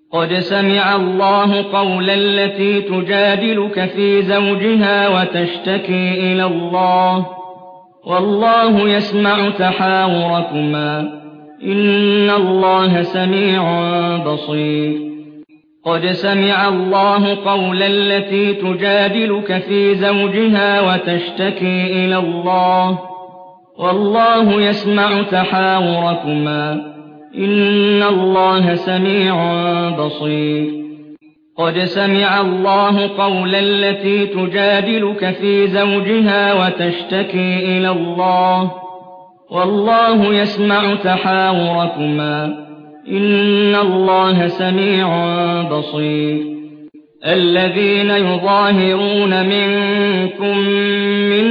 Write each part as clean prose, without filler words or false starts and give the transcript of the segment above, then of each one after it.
قد سمع الله قول التي تجادلك في زوجها وتشتكي إلى الله والله يسمع تحاوركما إن الله سميع بصير قد سمع الله قول التي تجادلك في زوجها وتشتكي إلى الله والله يسمع تحاوركما إن الله سميع بصير قد سمع الله قول التي تجادلك في زوجها وتشتكي إلى الله والله يسمع تحاوركما إن الله سميع بصير الذين يظاهرون منكم من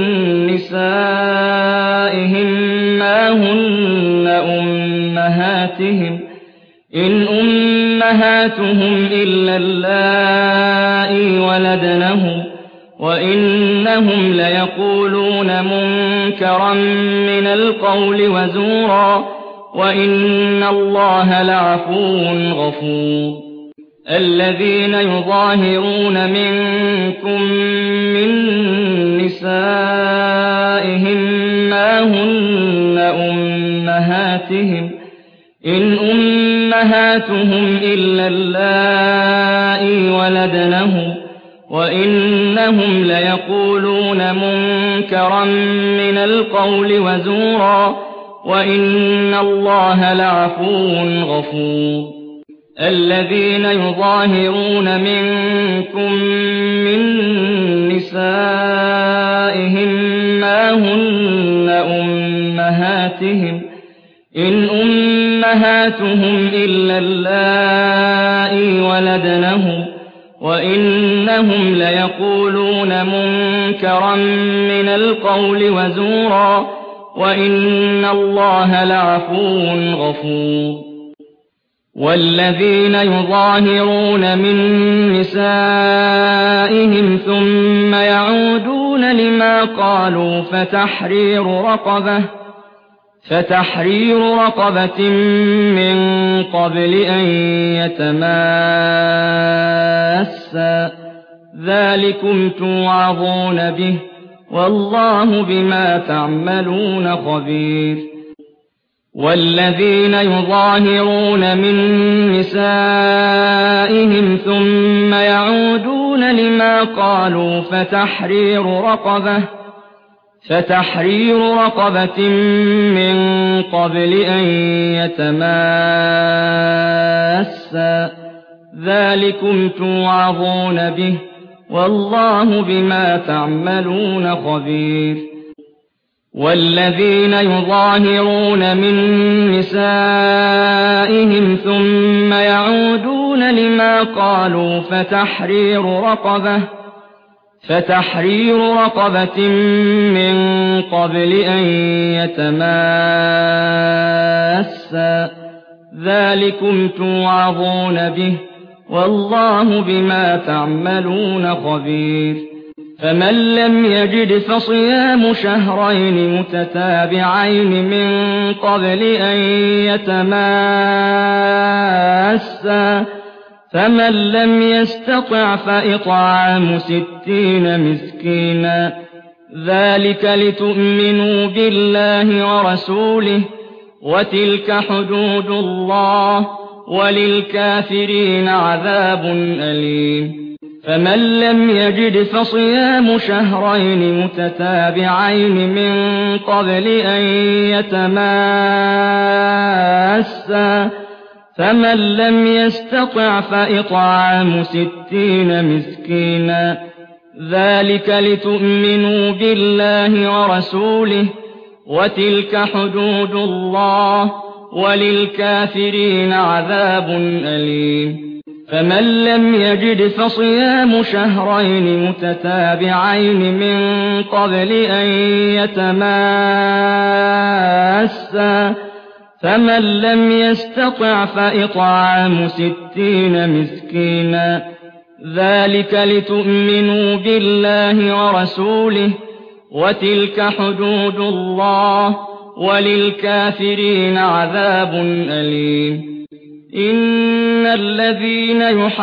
نسائهم ما هن أمهاتهم إن أمهاتهم إلا اللائي ولدنهم وإنهم ليقولون منكرا من القول وزورا وإن الله لعفو غفور الذين يظاهرون منكم من نسائهم ما هن أمهاتهم إن أمهاتهم إلا اللائي ولدنهم وإنهم ليقولون منكرا من القول وزورا وإن الله لعفو غفور الذين يظاهرون منكم من نسائهم ما هن أمهاتهم إن أمهاتهم إلا اللائي ولدنهم وإنهم ليقولون منكرا من القول وزورا وإن الله لعفو غفور والذين يظاهرون من نسائهم ثم يعودون لما قالوا فتحرير رقبة من قبل أن يتماسا ذلكم توعظون به والله بما تعملون خبير والذين يظاهرون من نسائهم ثم يعودون لما قالوا فتحرير رقبة من قبل أن يتماسا ذلكم توعظون به والله بما تعملون خبير والذين يظاهرون من نسائهم ثم يعودون لما قالوا فتحرير رقبة من قبل أن يتماسا ذلكم توعظون به والله بما تعملون خبير فمن لم يجد فصيام شهرين متتابعين من قبل أن يتماسا فمن لم يستطع فإطعام 60 مسكينا ذلك لتؤمنوا بالله ورسوله وتلك حدود الله وللكافرين عذاب أليم فمن لم يجد فصيام شهرين متتابعين من قبل أن يتماسا فمن لم يستطع فإطعام 60 مسكينا ذلك لتؤمنوا بالله ورسوله وتلك حدود الله وللكافرين عذاب أليم فمن لم يجد فصيام شهرين متتابعين من قبل أن يتماسا فمن لم يستطع فإطعام 60 مسكينا ذلك لتؤمنوا بالله ورسوله وتلك حدود الله وللكافرين عذاب أليم إن الذين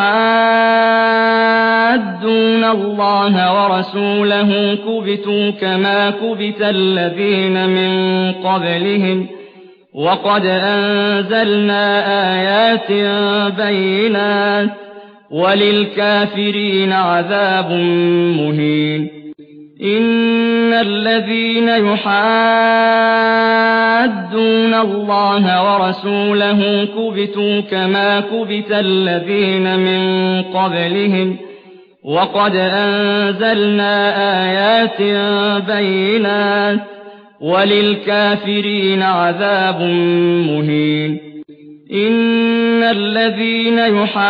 يحادون الله ورسوله كبتوا كما كبت الذين من قبلهم وقد أنزلنا آيات بينات وللكافرين عذاب مهين إن الذين يحادون الله ورسوله كبتوا كما كبت الذين من قبلهم وقد أنزلنا آيات بينات وللكافرين عذاب مهين إن الذين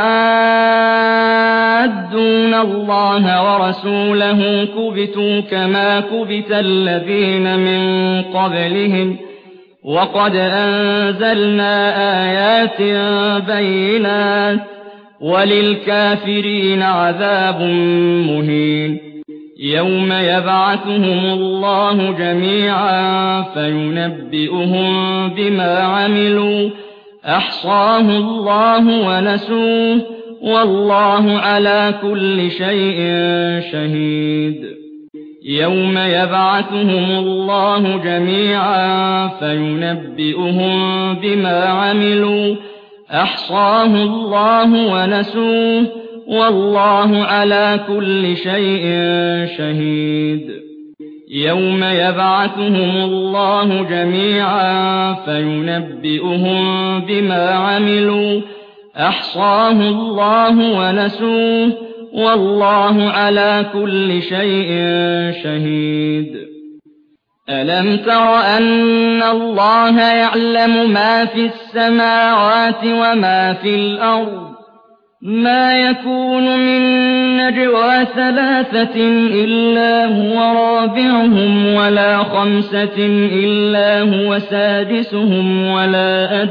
يحادون الله ورسوله كبتوا كما كبت الذين من قبلهم وقد أنزلنا آيات بينات وللكافرين عذاب مهين يوم يبعثهم الله جميعا فينبئهم بما عملوا أحصاه الله ونسوه والله على كل شيء شهيد يوم يبعثهم الله جميعا فينبئهم بما عملوا أحصاه الله ونسوه والله على كل شيء شهيد يوم يبعثهم الله جميعا فينبئهم بما عملوا أحصاه الله ونسوه والله على كل شيء شهيد ألم تر أن الله يعلم ما في السماوات وما في الأرض ما يكون من نجوى ثلاثة إلا هو رابعهم ولا خمسة إلا هو سادسهم ولا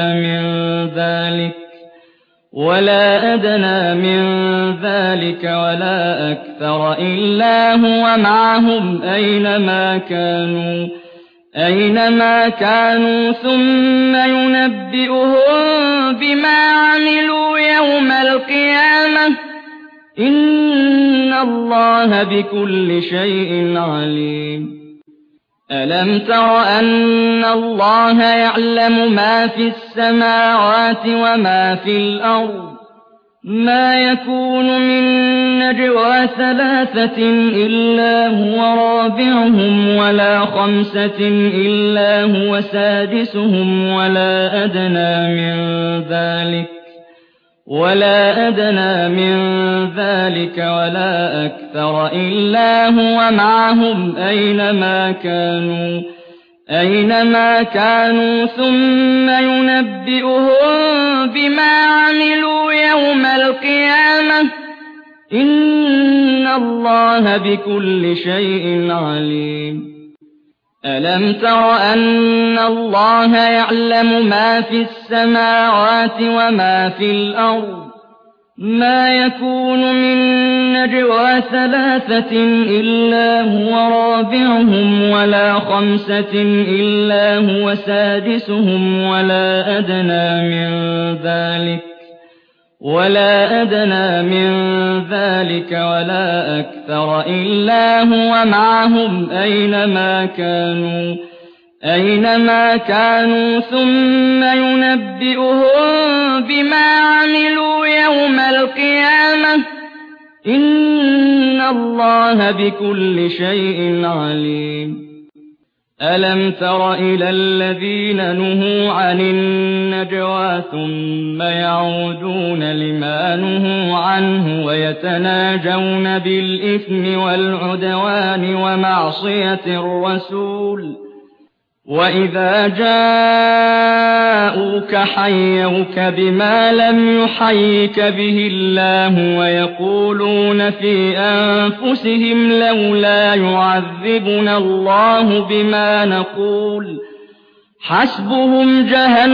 أدنى من ذلك ولا أكثر إلا هو معهم أينما كانوا ثم ينبئهم بما عملوا يوم القيامة إن الله بكل شيء عليم ألم تر أن الله يعلم ما في السماوات وما في الأرض ما يكون من نجوى ثلاثة إلا هو رابعهم ولا خمسة إلا هو سادسهم ولا أدنى من ذلك ولا أكثر إلا هو معهم أينما كانوا ثم ينبئهم بما عملوا يوم القيامة إن الله بكل شيء عليم ألم تر أن الله يعلم ما في السماوات وما في الأرض ما يكون من نجوى ثلاثة إلا هو رابعهم ولا خمسة إلا هو سادسهم ولا أدنى من ذلك ولا أكثر إلا هو معهم أينما كانوا ثم ينبئهم بما عملوا يوم القيامة إن الله بكل شيء عليم ألم تر إلى الذين نهوا عن النجوى ثم يعودون لما نهوا عنه ويتناجون بالإثم والعدوان ومعصية الرسول وإذا جاءوك حيوك بما لم يحيك به الله ويقولون في أنفسهم لولا يعذبنا الله بما نقول حسبهم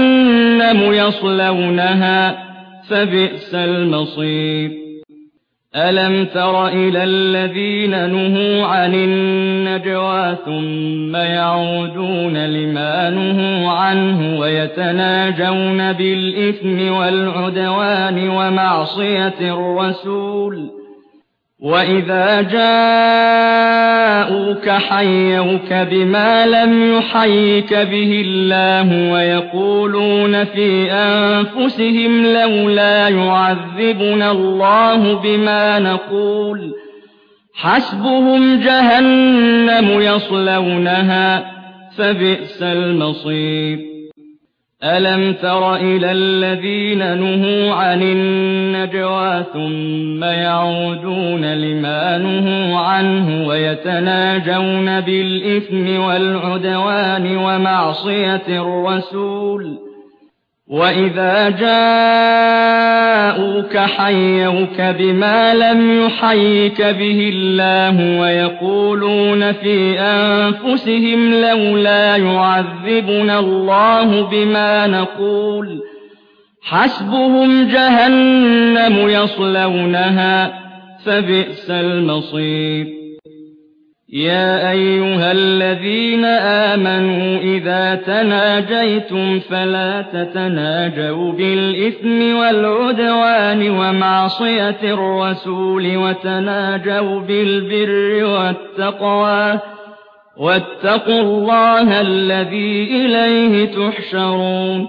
جهنم يصلونها فبئس المصير أَلَمْ تَرَ إِلَى الَّذِينَ نُهُوا عَنِ النَّجْوَىٰ ثُمَّ يَعُودُونَ لِمَا نُهُوا عَنْهُ وَيَتَنَاجَوْنَ بِالْإِثْمِ وَالْعُدْوَانِ وَمَعْصِيَتِ الرَّسُولِ وَإِذَا جَاءُوكَ حَيَّوْكَ بِمَا لَمْ يُحَيِّكَ بِهِ اللَّهُ وَيَقُولُونَ فِي أَنفُسِهِمْ لَوْلَا يُعَذِّبُنَا اللَّهُ بِمَا نَقُولُ حَسْبُهُمْ جَهَنَّمُ يَصْلَوْنَهَا فَبِئْسَ الْمَصِيرُ أَلَمْ تَرَ إِلَى الَّذِينَ نُهُوا عَنِ النَّجْوَىٰ ثُمَّ يَعُودُونَ لِمَا نُهُوا عَنْهُ وَيَتَنَاجَوْنَ بِالْإِثْمِ وَالْعُدْوَانِ وَمَعْصِيَتِ الرَّسُولِ وَإِذَا جَاءُوكَ حَيَّوْكَ بِمَا لَمْ يُحَيِّكَ بِهِ اللَّهُ وَيَقُولُونَ فِي أَنفُسِهِمْ لَوْلَا يُعَذِّبُنَا اللَّهُ بِمَا نَقُولُ حَسْبُهُمْ جَهَنَّمُ يَصْلَوْنَهَا فَبِئْسَ الْمَصِيرُ يَا أَيُّهَا الَّذِينَ آمَنُوا إِذَا تَنَاجَيْتُمْ فَلَا تَتَنَاجَوْا بِالْإِثْمِ وَالْعُدْوَانِ وَمَعْصِيَتِ الرَّسُولِ وَتَنَاجَوْا بِالْبِرِّ وَالتَّقْوَىٰ وَاتَّقُوا اللَّهَ الَّذِي إِلَيْهِ تُحْشَرُونَ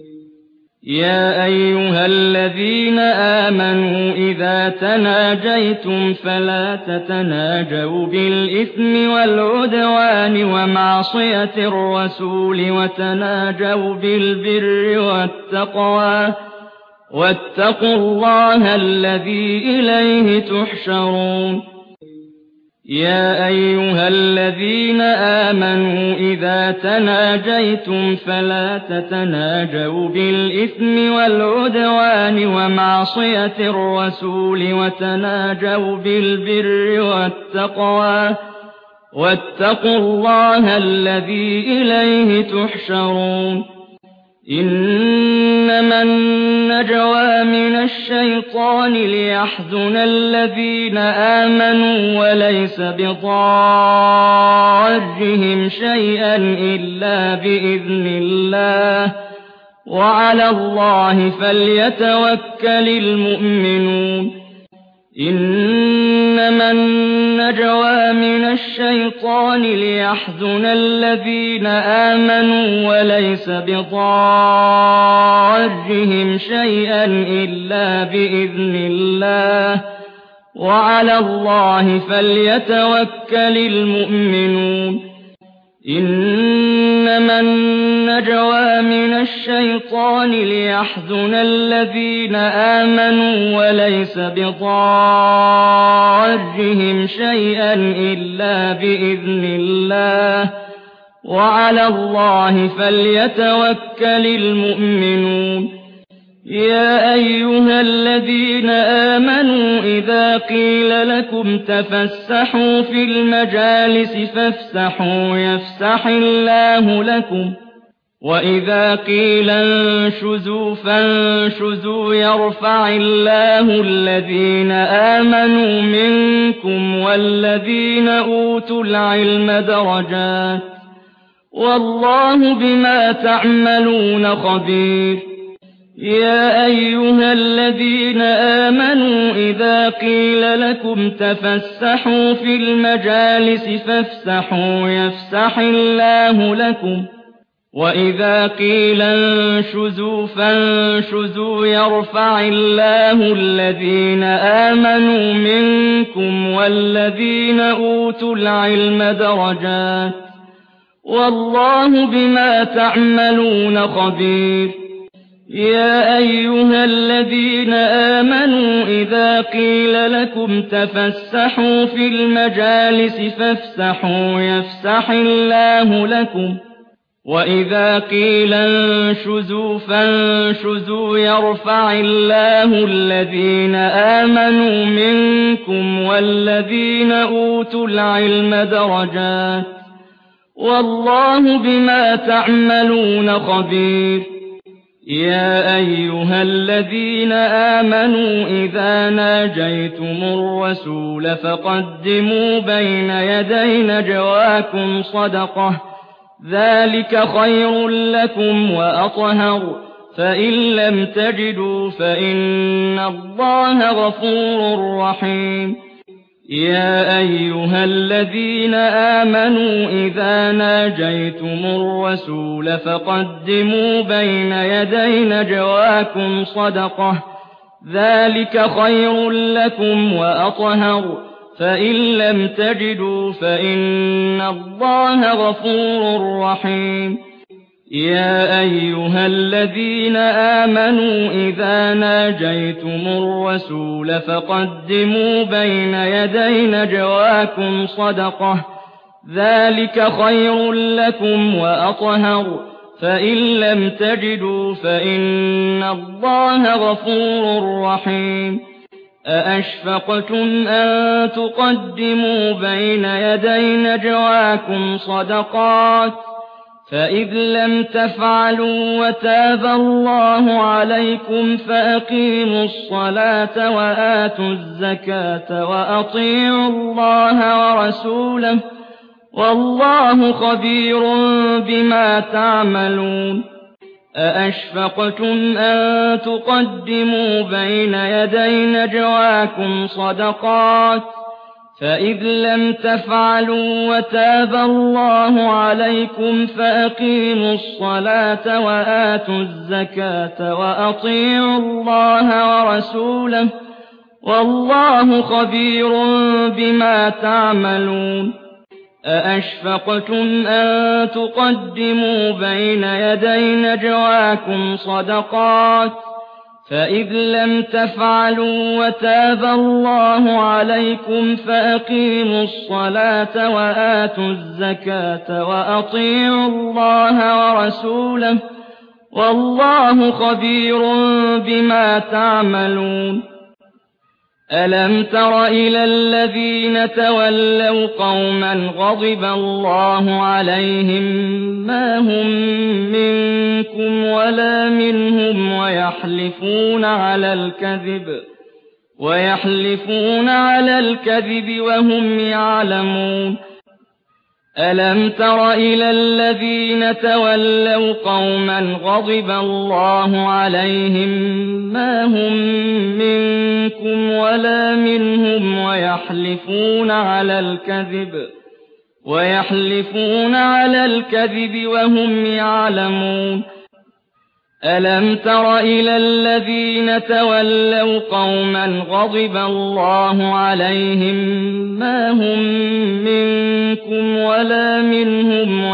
يَا أَيُّهَا الَّذِينَ آمَنُوا إِذَا تَنَاجَيْتُمْ فَلَا تَتَنَاجَوْا بِالْإِثْمِ وَالْعُدْوَانِ وَمَعْصِيَتِ الرَّسُولِ وَتَنَاجَوْا بِالْبِرِّ وَالتَّقْوَىٰ وَاتَّقُوا اللَّهَ الَّذِي إِلَيْهِ تُحْشَرُونَ يَا أَيُّهَا الَّذِينَ آمَنُوا إِذَا تَنَاجَيْتُمْ فَلَا تَتَنَاجَوْا بِالْإِثْمِ وَالْعُدْوَانِ وَمَعْصِيَتِ الرَّسُولِ وَتَنَاجَوْا بِالْبِرِّ وَالتَّقْوَىٰ وَاتَّقُوا اللَّهَ الَّذِي إِلَيْهِ تُحْشَرُونَ إِنَّمَا النَّجْوَىٰ مِنَ الشَّيْطَانِ لِيَحْزُنَ الَّذِينَ آمَنُوا وَلَيْسَ بِضَارِّهِمْ شَيْئًا إِلَّا بِإِذْنِ اللَّهِ ۚ وَعَلَى اللَّهِ فَلْيَتَوَكَّلِ الْمُؤْمِنُونَ إِنَّمَا النَّجْوَىٰ مِنَ الشَّيْطَانِ لِيَحْزُنَ الَّذِينَ آمَنُوا وَلَيْسَ بِضَارِّهِمْ شَيْئًا إِلَّا بِإِذْنِ اللَّهِ ۚ وَعَلَى اللَّهِ فَلْيَتَوَكَّلِ الْمُؤْمِنُونَ إِنَّمَا النَّجْوَىٰ مِنَ الشَّيْطَانِ لِيَحْزُنَ الَّذِينَ آمَنُوا وَلَيْسَ بِضَارِّهِمْ شَيْئًا إِلَّا بِإِذْنِ اللَّهِ ۚ وَعَلَى اللَّهِ فَلْيَتَوَكَّلِ الْمُؤْمِنُونَ يَا أَيُّهَا الَّذِينَ آمَنُوا إِذَا قِيلَ لَكُمْ تَفَسَّحُوا فِي الْمَجَالِسِ فَافْسَحُوا يَفْسَحِ اللَّهُ لَكُمْ ۖ وَإِذَا قِيلَ انشُزُوا فَانشُزُوا يَرْفَعِ اللَّهُ الَّذِينَ آمَنُوا مِنكُمْ وَالَّذِينَ أُوتُوا الْعِلْمَ دَرَجَاتٍ ۚ وَاللَّهُ بِمَا تَعْمَلُونَ خَبِيرٌ يَا أَيُّهَا الَّذِينَ آمَنُوا إِذَا قِيلَ لَكُمْ تَفَسَّحُوا فِي الْمَجَالِسِ فَافْسَحُوا يَفْسَحِ اللَّهُ لَكُمْ ۖ وَإِذَا قِيلَ انشُزُوا فَانشُزُوا يَرْفَعِ اللَّهُ الَّذِينَ آمَنُوا مِنكُمْ وَالَّذِينَ أُوتُوا الْعِلْمَ دَرَجَاتٍ ۚ وَاللَّهُ بِمَا تَعْمَلُونَ خَبِيرٌ يَا أَيُّهَا الَّذِينَ آمَنُوا إِذَا قِيلَ لَكُمْ تَفَسَّحُوا فِي الْمَجَالِسِ فَافْسَحُوا يَفْسَحِ اللَّهُ لَكُمْ ۖ وَإِذَا قِيلَ انشُزُوا فَانشُزُوا يَرْفَعِ اللَّهُ الَّذِينَ آمَنُوا مِنكُمْ وَالَّذِينَ أُوتُوا الْعِلْمَ دَرَجَاتٍ ۚ وَاللَّهُ بِمَا تَعْمَلُونَ خَبِيرٌ يا أيها الذين آمنوا إذا ناجيتم الرسول فقدموا بين يدي نجواكم صدقة ذلك خير لكم وأطهر فإن لم تجدوا فإن الله غفور رحيم يا أيها الذين آمنوا إذا ناجيتم الرسول فقدموا بين يدي نجواكم صدقة ذلك خير لكم وأطهر فإن لم تجدوا فإن الله غفور رحيم يا أيها الذين آمنوا إذا ناجيتم الرسول فقدموا بين يدي نجواكم صدقة ذلك خير لكم وأطهر فإن لم تجدوا فإن الله غفور رحيم أأشفقتم أن تقدموا بين يدي نجواكم صدقات فإذ لم تفعلوا وتاب الله عليكم فأقيموا الصلاة وآتوا الزكاة وأطيعوا الله ورسوله والله خبير بما تعملون أأشفقتم أن تقدموا بين يدي نجواكم صدقات فإذ لم تفعلوا وتاب الله عليكم فأقيموا الصلاة وآتوا الزكاة وأطيعوا الله ورسوله والله خبير بما تعملون أأشفقتم أن تقدموا بين يدي نجواكم صدقات فإذ لم تفعلوا وتاب الله عليكم فأقيموا الصلاة وآتوا الزكاة وأطيعوا الله ورسوله والله خبير بما تعملون ألم تر إلى الذين تولوا قوما غضب الله عليهم ما هم منكم ولا منهم ويحلفون على الكذب وهم يعلمون ألم تر إلى الذين تولوا قوما غضب الله عليهم ما هم منكم ولا منهم ويحلفون على الكذب وهم يعلمون ألم تر إلى الذين تولوا قوما غضب الله عليهم ما هم منكم ولا منهم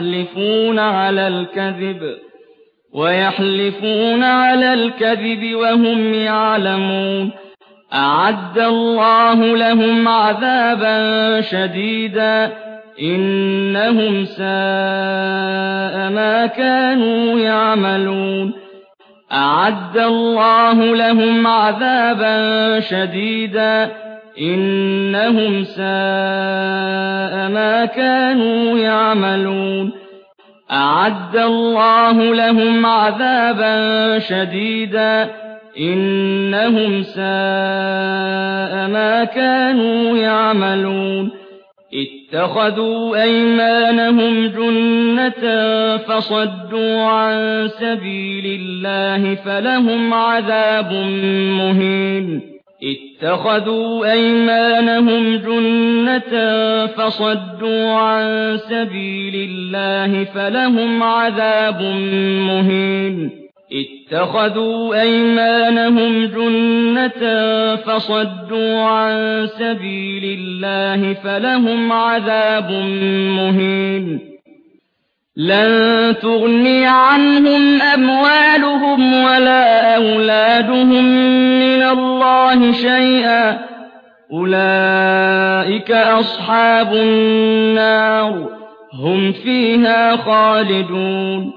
ويحلفون على الكذب وهم يعلمون أعد الله لهم عذابا شديدا إنهم ساء ما كانوا يعملون أعد الله لهم عذابا شديدا إنهم ساء ما كانوا يعملون أعد الله لهم عذابا شديدا إنهم ساء ما كانوا يعملون اتخذوا أيمانهم جنة فصدوا عن سبيل الله فلهم عذاب مهين اتخذوا أيمانهم جنة فصدوا عن سبيل الله فلهم عذاب مهين اتخذوا أيمانهم جنة فصدوا عن سبيل الله فلهم عذاب مهين لن تغني عنهم أموالهم ولا أولادهم من الله شيئا أولئك أصحاب النار هم فيها خالدون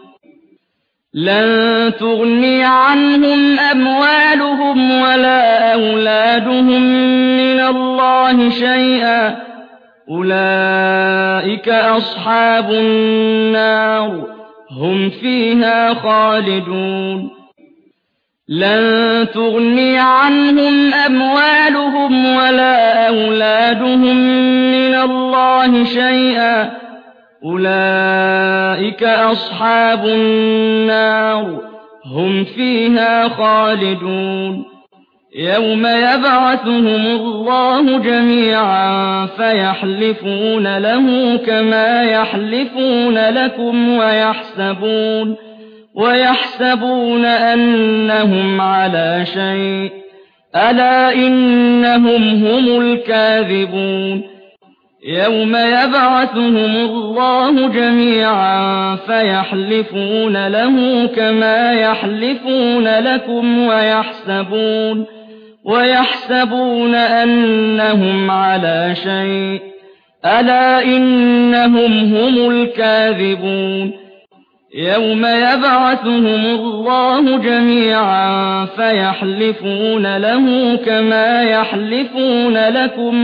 لن تغني عنهم أموالهم ولا أولادهم من الله شيئا أولئك أصحاب النار هم فيها خالدون لن تغني عنهم أموالهم ولا أولادهم من الله شيئا أولئك أصحاب النار هم فيها خالدون يوم يبعثهم الله جميعا فيحلفون له كما يحلفون لكم ويحسبون أنهم على شيء ألا إنهم هم الكاذبون يوم يبعثهم الله جميعا فيحلفون له كما يحلفون لكم ويحسبون أنهم على شيء ألا إنهم هم الكاذبون يوم يبعثهم الله جميعا فيحلفون له كما يحلفون لكم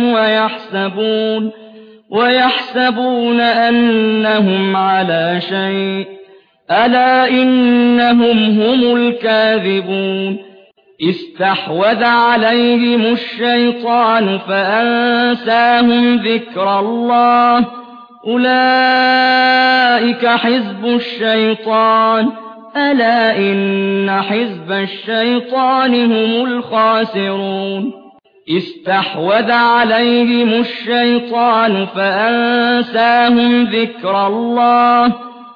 ويحسبون أنهم على شيء ألا إنهم هم الكاذبون استحوذ عليهم الشيطان فأنساهم ذكر الله أولئك حزب الشيطان ألا إن حزب الشيطان هم الخاسرون استحوذ عليهم الشيطان فأنساهم ذكر الله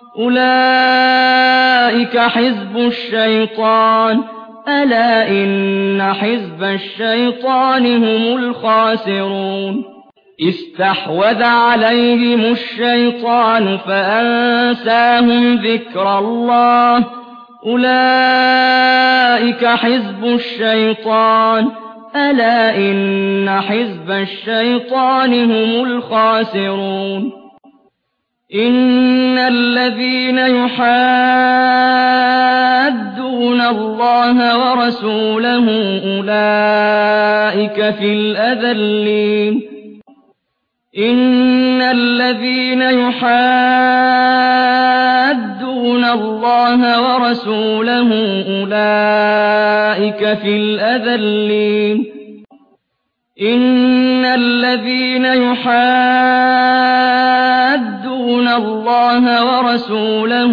أولئك حزب الشيطان ألا إن حزب الشيطان هم الخاسرون استحوذ عليهم الشيطان فأنساهم ذكر الله أولئك حزب الشيطان ألا إن حزب الشيطان هم الخاسرون إن الذين يحادون الله ورسوله أولئك في الأذلين إن الذين يحادون الله ورسوله أولئك في الأذلين إن الذين يحادون الله ورسوله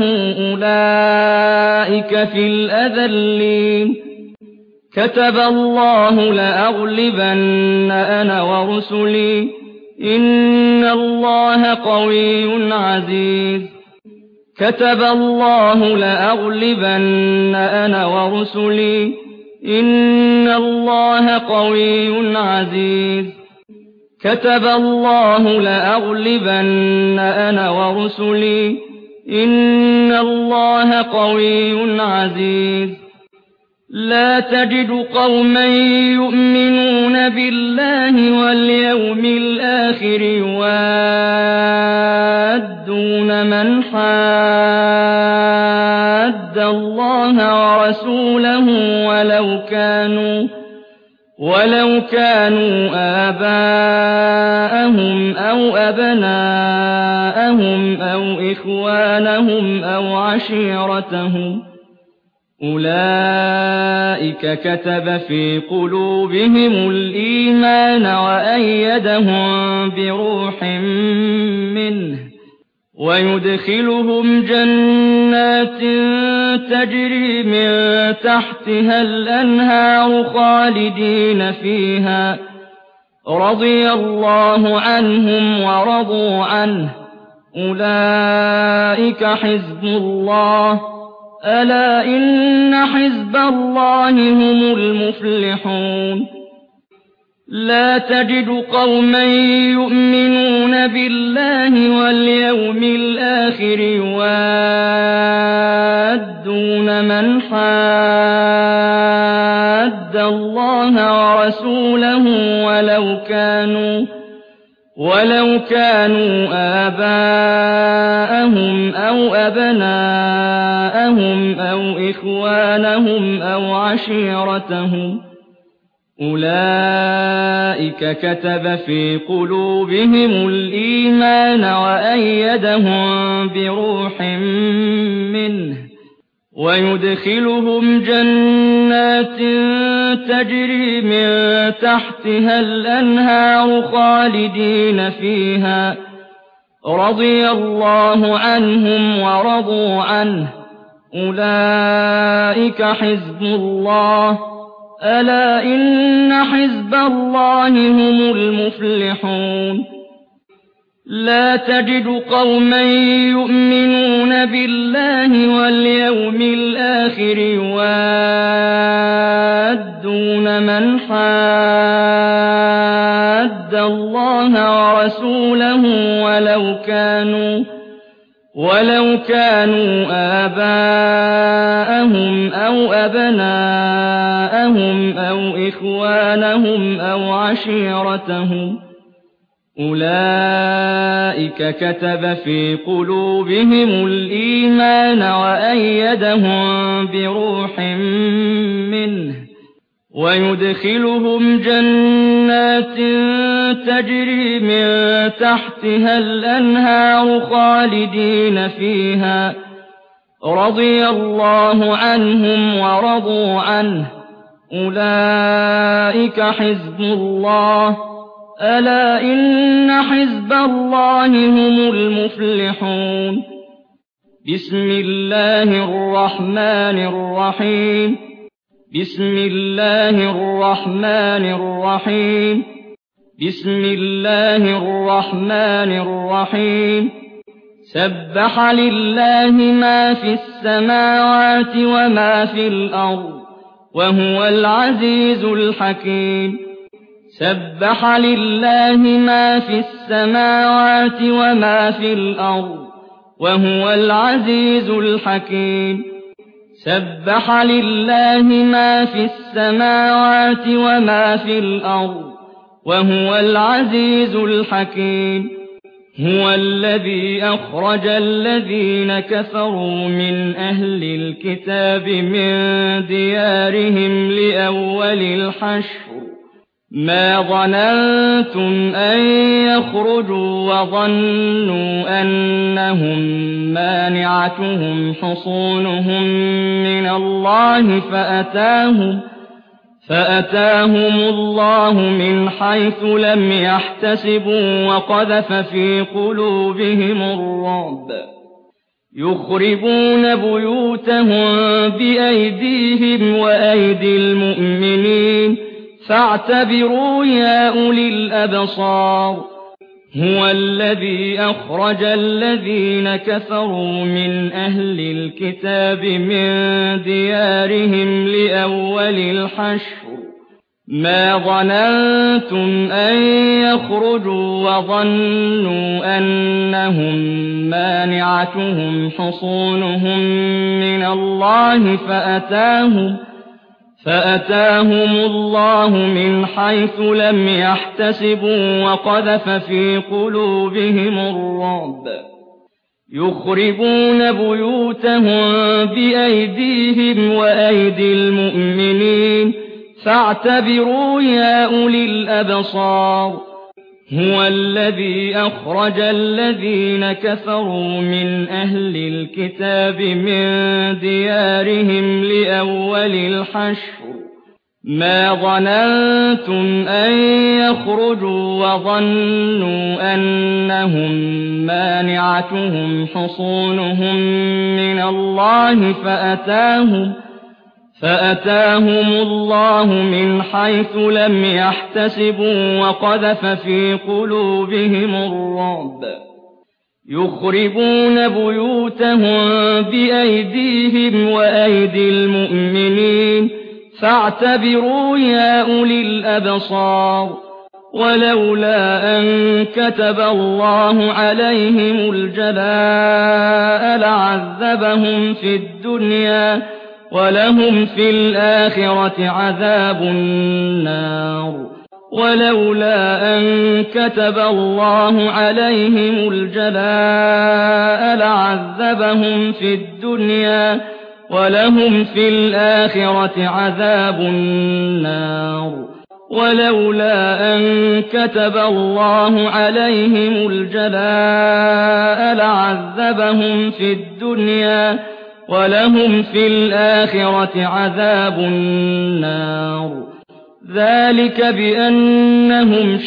أولئك في الأذلين كتب الله لأغلبن أنا ورسلي إن الله قوي عزيز كتب الله لأغلبن أنا ورسلي إن الله قوي عزيز كتب الله لأغلبن أنا ورسلي إن الله قوي عزيز لا تجد قوما يؤمنون بالله واليوم الآخر يوادون من حاد الله ورسوله ولو كانوا آباءهم أو أبناءهم أو إخوانهم أو عشيرتهم أولئك كتب في قلوبهم الإيمان وأيدهم بروح منه ويدخلهم جنات تجري من تحتها الأنهار خالدين فيها رضي الله عنهم ورضوا عنه أولئك حزب الله ألا إن حزب الله هم المفلحون لا تجد قوما يؤمنون بالله واليوم الآخر يوادون من حاد الله ورسوله ولو كانوا آباءهم أو أبناءهم أو إخوانهم أو عشيرتهم أولئك كتب في قلوبهم الإيمان وأيدهم بروح منه ويدخلهم جنات تجري من تحتها الأنهار خالدين فيها رضي الله عنهم ورضوا عنه أولئك حزب الله ألا إن حزب الله هم المفلحون لا تجد قوما يؤمنون بالله واليوم الآخر يوادون من حاد الله ورسوله ولو كانوا آباءهم أو أبناءهم أو إخوانهم أو عشيرتهم أولئك كتب في قلوبهم الإيمان وأيدهم بروح منه ويدخلهم جنات تجري من تحتها الأنهار خالدين فيها رضي الله عنهم ورضوا عنه أولئك حزب الله ألا إن حزب الله هم المفلحون بسم الله الرحمن الرحيم بسم الله الرحمن الرحيم بسم الله الرحمن الرحيم سبح لله ما في السماوات وما في الأرض وهو العزيز الحكيم سبح لله ما في السماوات وما في الأرض وهو العزيز الحكيم سبح لله ما في السماوات وما في الأرض وهو العزيز الحكيم هو الذي أخرج الذين كفروا من أهل الكتاب من ديارهم لأول الحشر ما ظننتم أن يخرجوا وظنوا أنهم مانعتهم حصونهم من الله فأتاهم الله من حيث لم يحتسبوا وقذف في قلوبهم الرعب يخربون بيوتهم بأيديهم وأيدي المؤمنين فاعتبروا يا أولي الأبصار هو الذي أخرج الذين كفروا من أهل الكتاب من ديارهم لأول الحشر ما ظننتم أن يخرجوا وظنوا أنهم مانعتهم حصونهم من الله فأتاهم الله من حيث لم يحتسبوا وقذف في قلوبهم الرعب يخربون بيوتهم بأيديهم وأيدي المؤمنين فاعتبروا يا أولي الأبصار هو الذي أخرج الذين كفروا من أهل الكتاب من ديارهم لأول الحشر ما ظننتم أن يخرجوا وظنوا أنهم مانعتهم حصونهم من الله فأتاهم الله من حيث لم يحتسبوا وقذف في قلوبهم الرعب يخربون بيوتهم بأيديهم وأيدي المؤمنين فاعتبروا يا أولي الأبصار ولولا أن كتب الله عليهم الجلاء لعذبهم في الدنيا ولهم في الآخرة عذاب النار ولولا أن كتب الله عليهم الجلاء لعذبهم في الدنيا ولهم في الآخرة عذاب النار ولولا أن كتب الله عليهم الجلاء لعذبهم في الدنيا ولهم في الآخرة عذاب النار ذلك بأنهم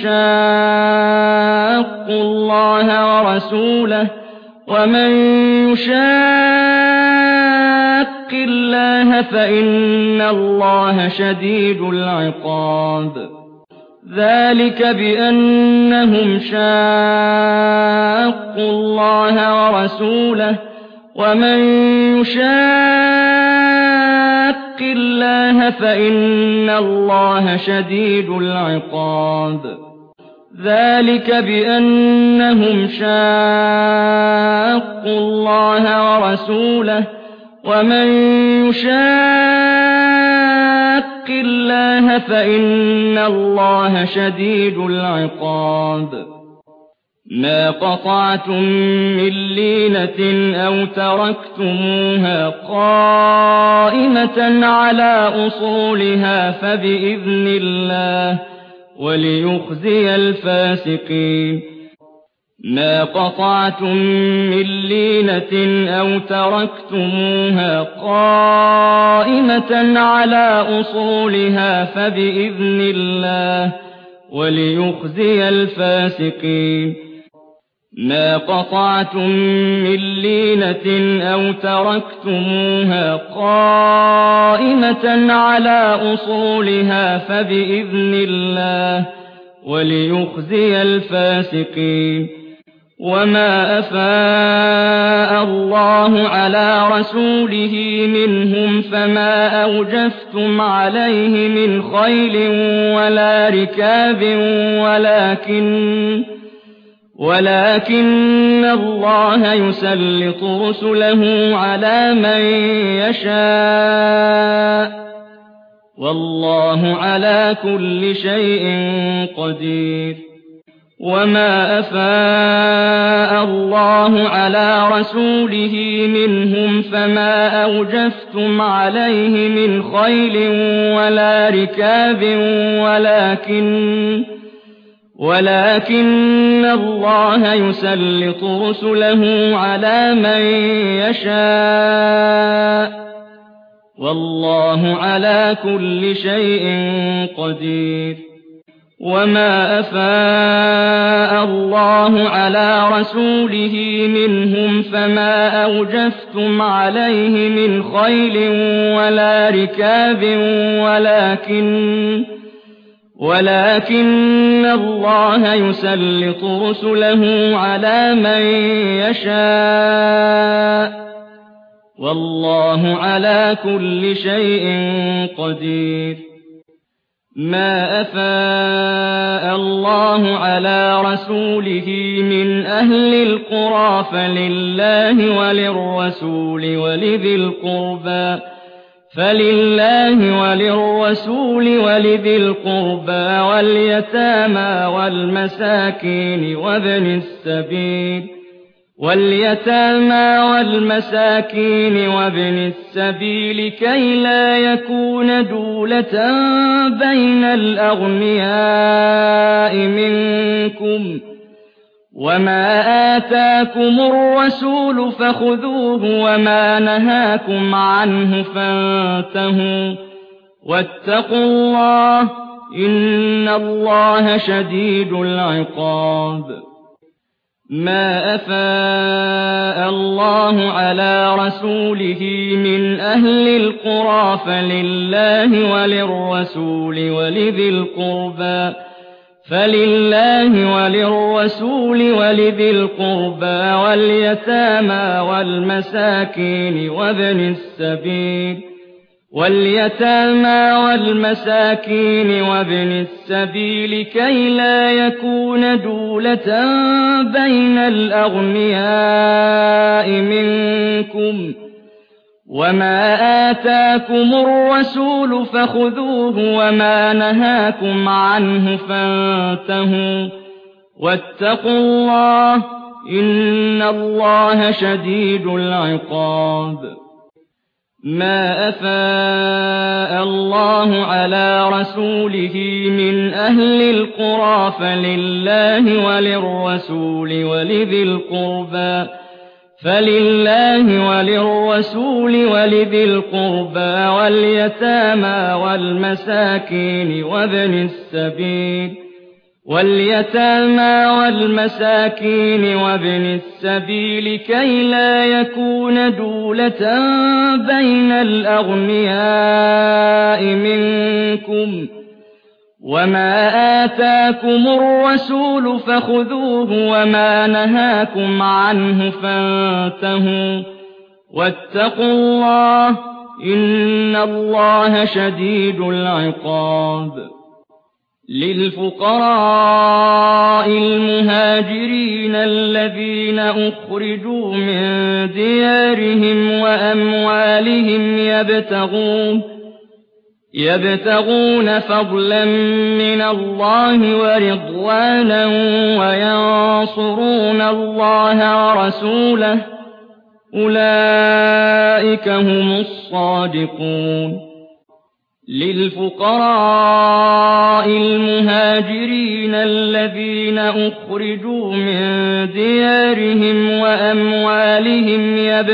شاقوا الله ورسوله ومن يشاق الله فإن الله شديد العقاب ذلك بأنهم شاقوا الله ورسوله ومن يشاق الله فإن الله شديد العقاب ذلك بأنهم شاقوا الله ورسوله ومن يشاق الله فإن الله شديد العقاب ما قطعتم من لينة أو تركتموها قائمة على أصولها فبإذن الله وليخزي الفاسقين ما قطعتم من لينة أو تركتموها قائمة على أصولها فبإذن الله وليخزي الفاسقين ما قطعتم من لينة أو تركتموها قائمة على أصولها فبإذن الله وليخزي الفاسقين وما أفاء الله على رسوله منهم فما أوجفتم عليه من خيل ولا ركاب ولكن الله يسلط رسله على من يشاء والله على كل شيء قدير وما أفاء الله على رسوله منهم فما أوجفتم عليه من خيل ولا ركاب ولكن الله يسلط رسله على من يشاء والله على كل شيء قدير وما أفاء الله على رسوله منهم فما أوجفتم عليه من خيل ولا ركاب ولكن الله يسلط رسله على من يشاء والله على كل شيء قدير ما أفاء الله على رسوله من أهل القرى فلله وللرسول ولذي القربى واليتامى والمساكين وابن السبيل كي لا يكون دولة بين الأغنياء منكم وما آتاكم الرسول فخذوه وما نهاكم عنه فانتهوا واتقوا الله إن الله شديد العقاب ما أفاء الله على رسوله من أهل القرى فلله وللرسول ولذي القربى واليتامى والمساكين وابن السبيل كي لا يكون دولة بين الأغنياء منكم وما آتاكم الرسول فخذوه وما نهاكم عنه فانتهوا واتقوا الله إن الله شديد العقاب مَا أَفَاءَ اللَّهُ عَلَىٰ رَسُولِهِ مِنْ أَهْلِ الْقُرَىٰ فَلِلَّهِ وَلِلرَّسُولِ وَلِذِي الْقُرْبَىٰ وَالْيَتَامَىٰ وَالْمَسَاكِينِ وَابْنِ السَّبِيلِ كَيْ لَا يَكُونَ دُولَةً بَيْنَ الْأَغْنِيَاءِ مِنكُمْ ۚ وَمَا آتَاكُمُ الرَّسُولُ فَخُذُوهُ وَمَا نَهَاكُمْ عَنْهُ فَانتَهُوا ۚ وَاتَّقُوا اللَّهَ ۖ إِنَّ اللَّهَ شَدِيدُ الْعِقَابِ. لِلْفُقَرَاءِ الْمُهَاجِرِينَ الَّذِينَ أُخْرِجُوا مِن دِيَارِهِمْ وَأَمْوَالِهِمْ يَبْتَغُونَ فَضْلًا مِّنَ اللَّهِ وَرِضْوَانًا وَيَنصُرُونَ اللَّهَ وَرَسُولَهُ ۚ أُولَٰئِكَ هُمُ الصَّادِقُونَ. لِلْفُقَرَاءِ الْمُهَاجِرِينَ الَّذِينَ أُخْرِجُوا مِن دِيَارِهِمْ وَأَمْوَالِهِمْ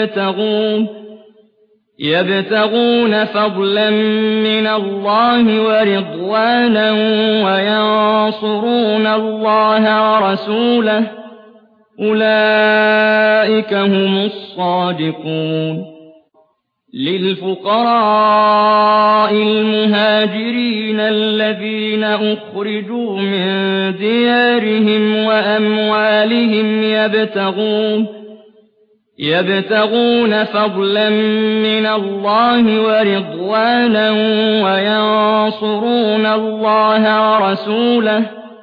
يَبْتَغُونَ فَضْلًا مِّنَ اللَّهِ وَرِضْوَانًا وَيَنصُرُونَ اللَّهَ وَرَسُولَهُ ۚ أُولَٰئِكَ هُمُ الصَّادِقُونَ. لِلْفُقَرَاءِ الْمُهَاجِرِينَ الَّذِينَ أُخْرِجُوا مِن دِيَارِهِمْ وَأَمْوَالِهِمْ يَبْتَغُونَ فَضْلًا مِّنَ اللَّهِ وَرِضْوَانًا وَيَنصُرُونَ اللَّهَ وَرَسُولَهُ ۚ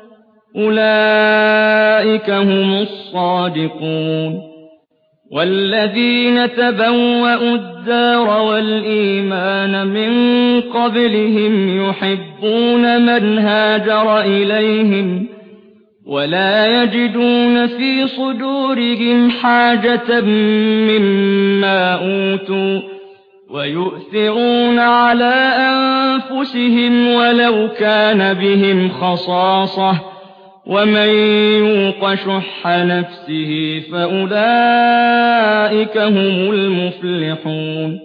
أُولَٰئِكَ هم الصَّادِقُونَ. وَالَّذِينَ تَبَوَّءُوا الدَّارَ وَالْإِيمَانَ مِن قَبْلِهِمْ يُحِبُّونَ مَنْ هَاجَرَ إِلَيْهِمْ وَلَا يَجِدُونَ فِي صُدُورِهِمْ حَاجَةً مِّمَّا أُوتُوا وَيُؤْثِرُونَ عَلَىٰ أَنفُسِهِمْ وَلَوْ كَانَ بِهِمْ خَصَاصَةٌ ۚ وَمَن يُوقَ شُحَّ نَفْسِهِ فَأُولَٰئِكَ هُمُ الْمُفْلِحُونَ.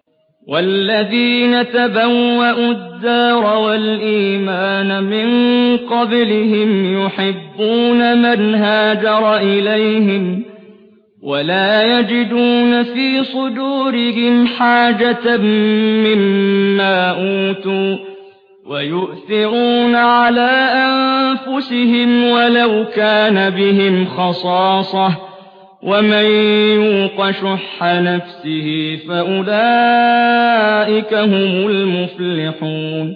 وَالَّذِينَ تَبَوَّءُوا الدَّارَ وَالْإِيمَانَ مِن قَبْلِهِمْ يُحِبُّونَ مَنْ هَاجَرَ إِلَيْهِمْ وَلَا يَجِدُونَ فِي صُدُورِهِمْ حَاجَةً مِّمَّا أُوتُوا وَيُؤْثِرُونَ عَلَىٰ أَنفُسِهِمْ وَلَوْ كَانَ بِهِمْ خَصَاصَةٌ ۚ وَمَن يُوقَ شُحَّ نَفْسِهِ فَأُولَٰئِكَ هُمُ الْمُفْلِحُونَ.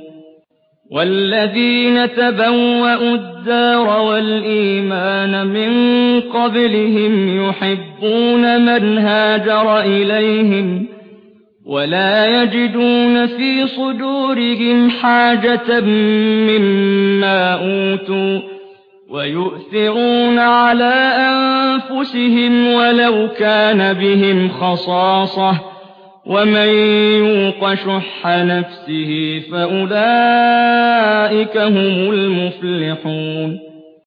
وَالَّذِينَ تَبَوَّءُوا الدَّارَ وَالْإِيمَانَ مِن قَبْلِهِمْ يُحِبُّونَ مَنْ هَاجَرَ إِلَيْهِمْ وَلَا يَجِدُونَ فِي صُدُورِهِمْ حَاجَةً مِّمَّا أُوتُوا وَيُؤْثِرُونَ عَلَىٰ أَنفُسِهِمْ وَلَوْ كَانَ بِهِمْ خَصَاصَةٌ ۚ وَمَن يُوقَ شُحَّ نَفْسِهِ فَأُولَٰئِكَ هُمُ المفلحون.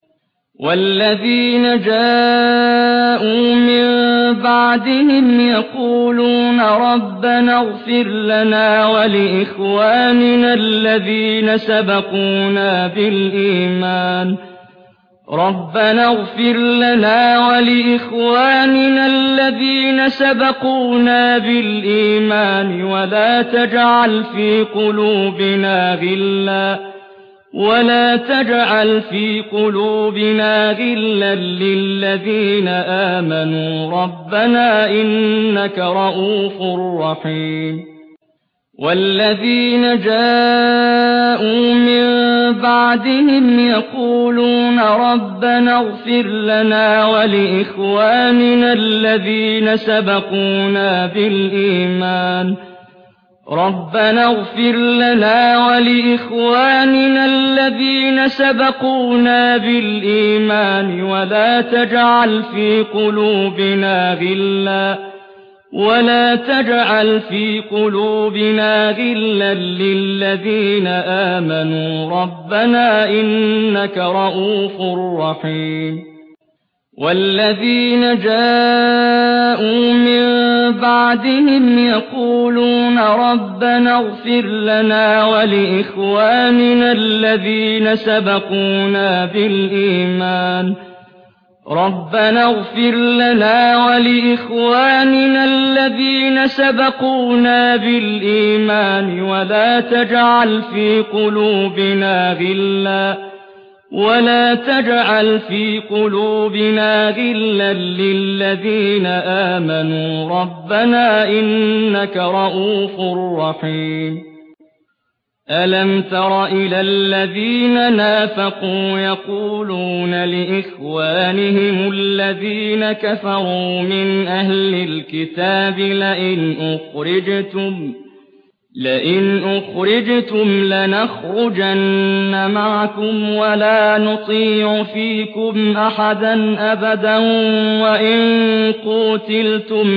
وَالَّذِينَ جَاءُوا مِن بَعْدِهِمْ يَقُولُونَ رَبَّنَا اغْفِرْ لَنَا وَلِإِخْوَانِنَا الَّذِينَ سَبَقُونَا بِالْإِيمَانِ رَبَّنَا اغْفِرْ لَنَا وَلِإِخْوَانِنَا الَّذِينَ سَبَقُونَا بِالْإِيمَانِ وَلَا تَجْعَلْ فِي قُلُوبِنَا غِلًّا لِّلَّذِينَ آمَنُوا رَبَّنَا إِنَّكَ رَءُوفٌ رَّحِيمٌ. وَالَّذِينَ جَاءُوا مِن بَعْدِهِمْ يَقُولُونَ رَبَّنَا اغْفِرْ لَنَا وَلِإِخْوَانِنَا الَّذِينَ سَبَقُونَا بِالْإِيمَانِ وَلَا ولا تجعل في قلوبنا غلا للذين آمنوا ربنا إنك رءوف رحيم والذين جاءوا من بعدهم يقولون ربنا اغفر لنا ولإخواننا الذين سبقونا بالإيمان ربنا اغفر لنا ولإخواننا الذين سبقونا بالإيمان ولا تجعل في قلوبنا غلا للذين آمنوا ربنا إنك رءوف رحيم ألم تر إلى الذين نافقوا يقولون لإخوانهم الذين كفروا من أهل الكتاب لئن أخرجتم لنخرجن معكم ولا نطيع فيكم أحدا أبدا وإن قوتلتم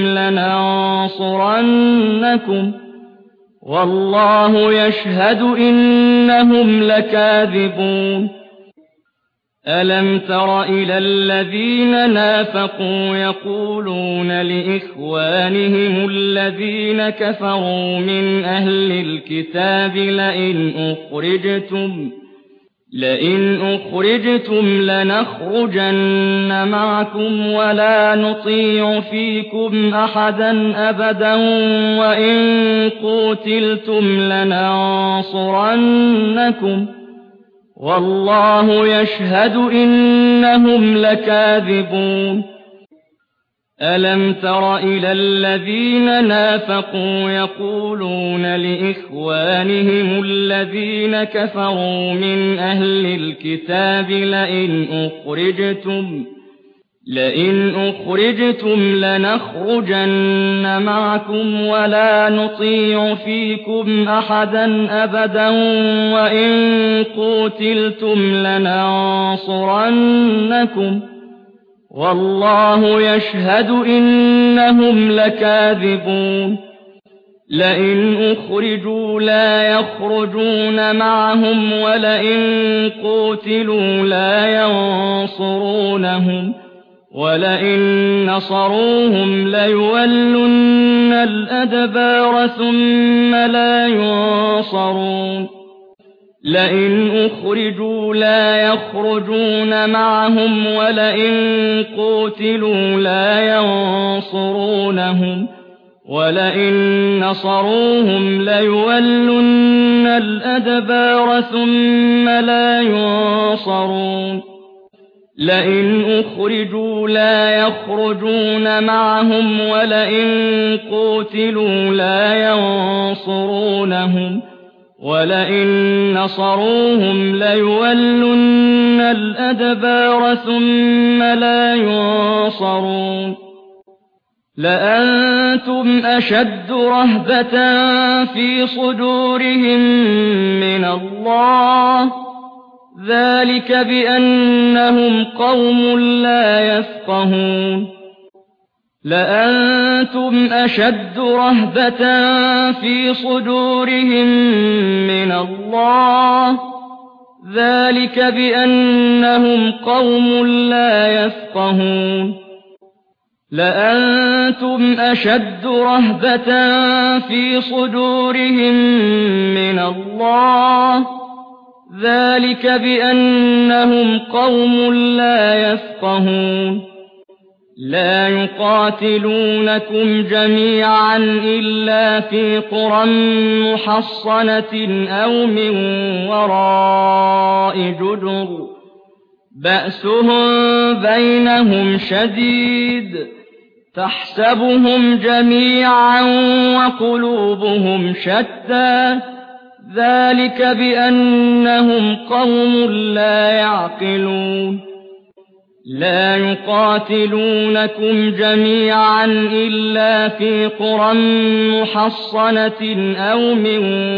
لننصرنكم والله يشهد إنهم لكاذبون ألم تر إلى الذين نافقوا يقولون لإخوانهم الذين كفروا من أهل الكتاب لئن أخرجتم لنخرجن معكم ولا نطيع فيكم أحدا أبدا وإن قوتلتم لننصرنكم والله يشهد إنهم لكاذبون ألم تر إلى الذين نافقوا يقولون لإخوانهم الذين كفروا من أهل الكتاب لئن أخرجتم لنخرجن معكم ولا نطيع فيكم أحدا أبدا وإن قوتلتم لننصرنكم والله يشهد إنهم لكاذبون لئن أخرجوا لا يخرجون معهم ولئن قوتلوا لا ينصرونهم ولئن نصروهم ليولن الأدبار ثم لا ينصرون لئن أخرجوا لا يخرجون معهم ولئن قوتلوا لا ينصرونهم ولئن نصروهم ليولن الأدبار ثم لا ينصرون لئن أخرجوا لا يخرجون معهم ولئن قوتلوا لا ينصرونهم ولئن نصروهم ليولن الأدبار ثم لا ينصرون لأنتم أشد رهبة في صدورهم من الله ذلك بأنهم قوم لا يفقهون لأنتم أشد رهبة في صدورهم من الله ذلك بأنهم قوم لا يفقهون لأنتم أشد رهبة في صدورهم من الله ذلك بأنهم قوم لا يفقهون لا يقاتلونكم جميعا إلا في قرى محصنة أو من وراء جدر بأسهم بينهم شديد تحسبهم جميعا وقلوبهم شتى ذلك بأنهم قوم لا يعقلون لا يقاتلونكم جميعا إلا في قرى محصنة أو من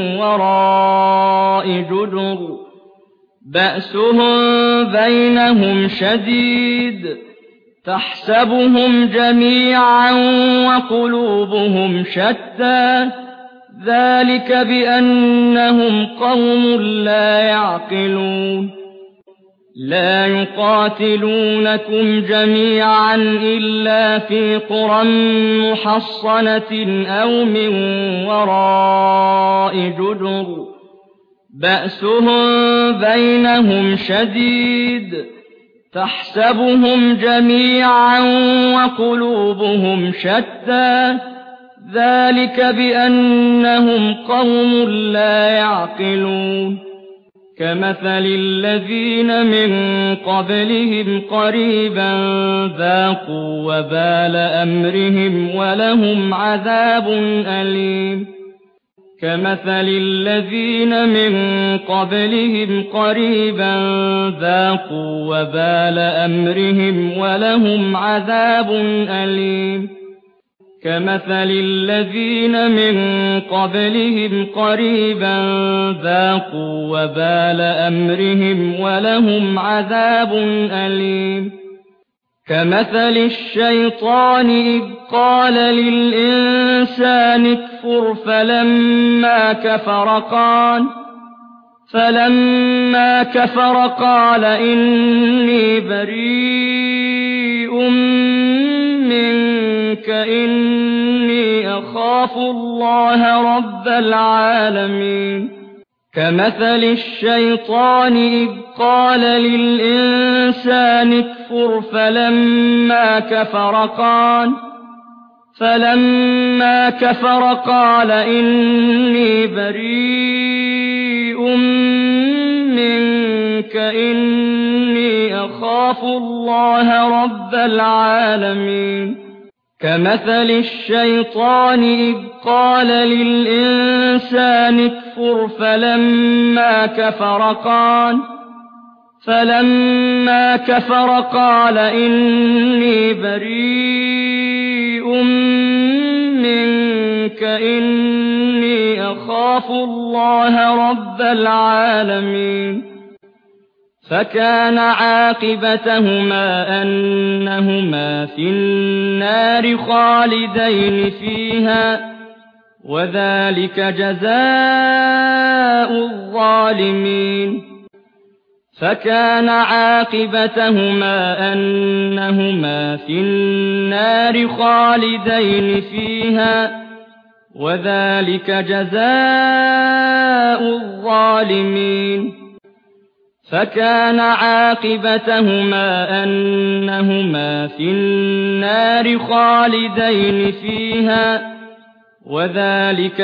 وراء جدر بأسهم بينهم شديد تحسبهم جميعا وقلوبهم شتى ذلك بأنهم قوم لا يعقلون لا يقاتلونكم جميعا إلا في قرى محصنة أو من وراء جدر بأسهم بينهم شديد تحسبهم جميعا وقلوبهم شتى ذلك بأنهم قوم لا يعقلون كمثل الذين من قبلهم قريبا ذاقوا وبال أمرهم ولهم عذاب أليم كمثل الذين من قبلهم قريبا ذاقوا وبال أمرهم ولهم عذاب أليم كمثل الذين من قبلهم قريبا ذاقوا وبال أمرهم ولهم عذاب أليم كمثل الشيطان إذ قال للإنسان اكفر فلما كفر قال إني بريء منك إني أخاف الله رب العالمين كمثل الشيطان إذ قال للإنسان اكفر فلما كفر قال إني بريء منك إني أخاف الله رب العالمين كمثل الشيطان إذ قال للإنسان اكفر فلما كفر قال إني بريء منك إني أخاف الله رب العالمين فكان عاقبتهما أنهما في النار خالدين فيها وذلك جزاء الظالمين فكان عاقبتهما أنهما في النار خالدين فيها وذلك جزاء الظالمين فكان عاقبتهما أنهما في النار خالدين فيها وذلك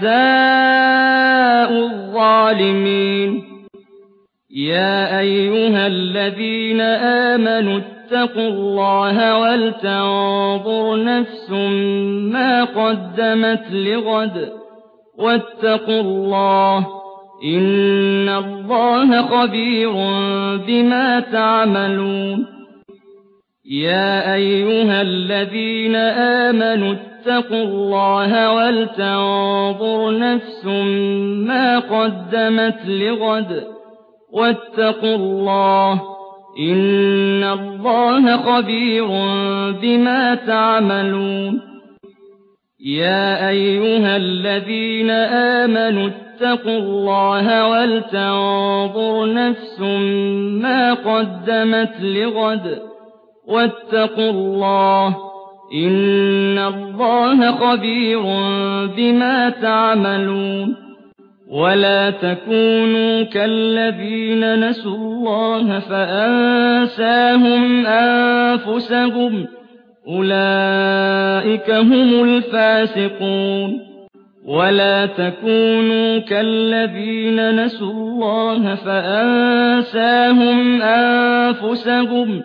جزاء الظالمين يا أيها الذين آمنوا اتقوا الله ولتنظر نفس ما قدمت لغد واتقوا الله إن الله خبير بما تعملون يا أيها الذين آمنوا اتقوا الله ولتنظر نفس ما قدمت لغد واتقوا الله إن الله خبير بما تعملون يا أيها الذين آمنوا اتقوا الله ولتنظر نفس ما قدمت لغد واتقوا الله إن الله خبير بما تعملون ولا تكونوا كالذين نسوا الله فأنساهم أنفسهم أولئك هم الفاسقون ولا تكونوا كالذين نسوا الله فأنساهم أنفسهم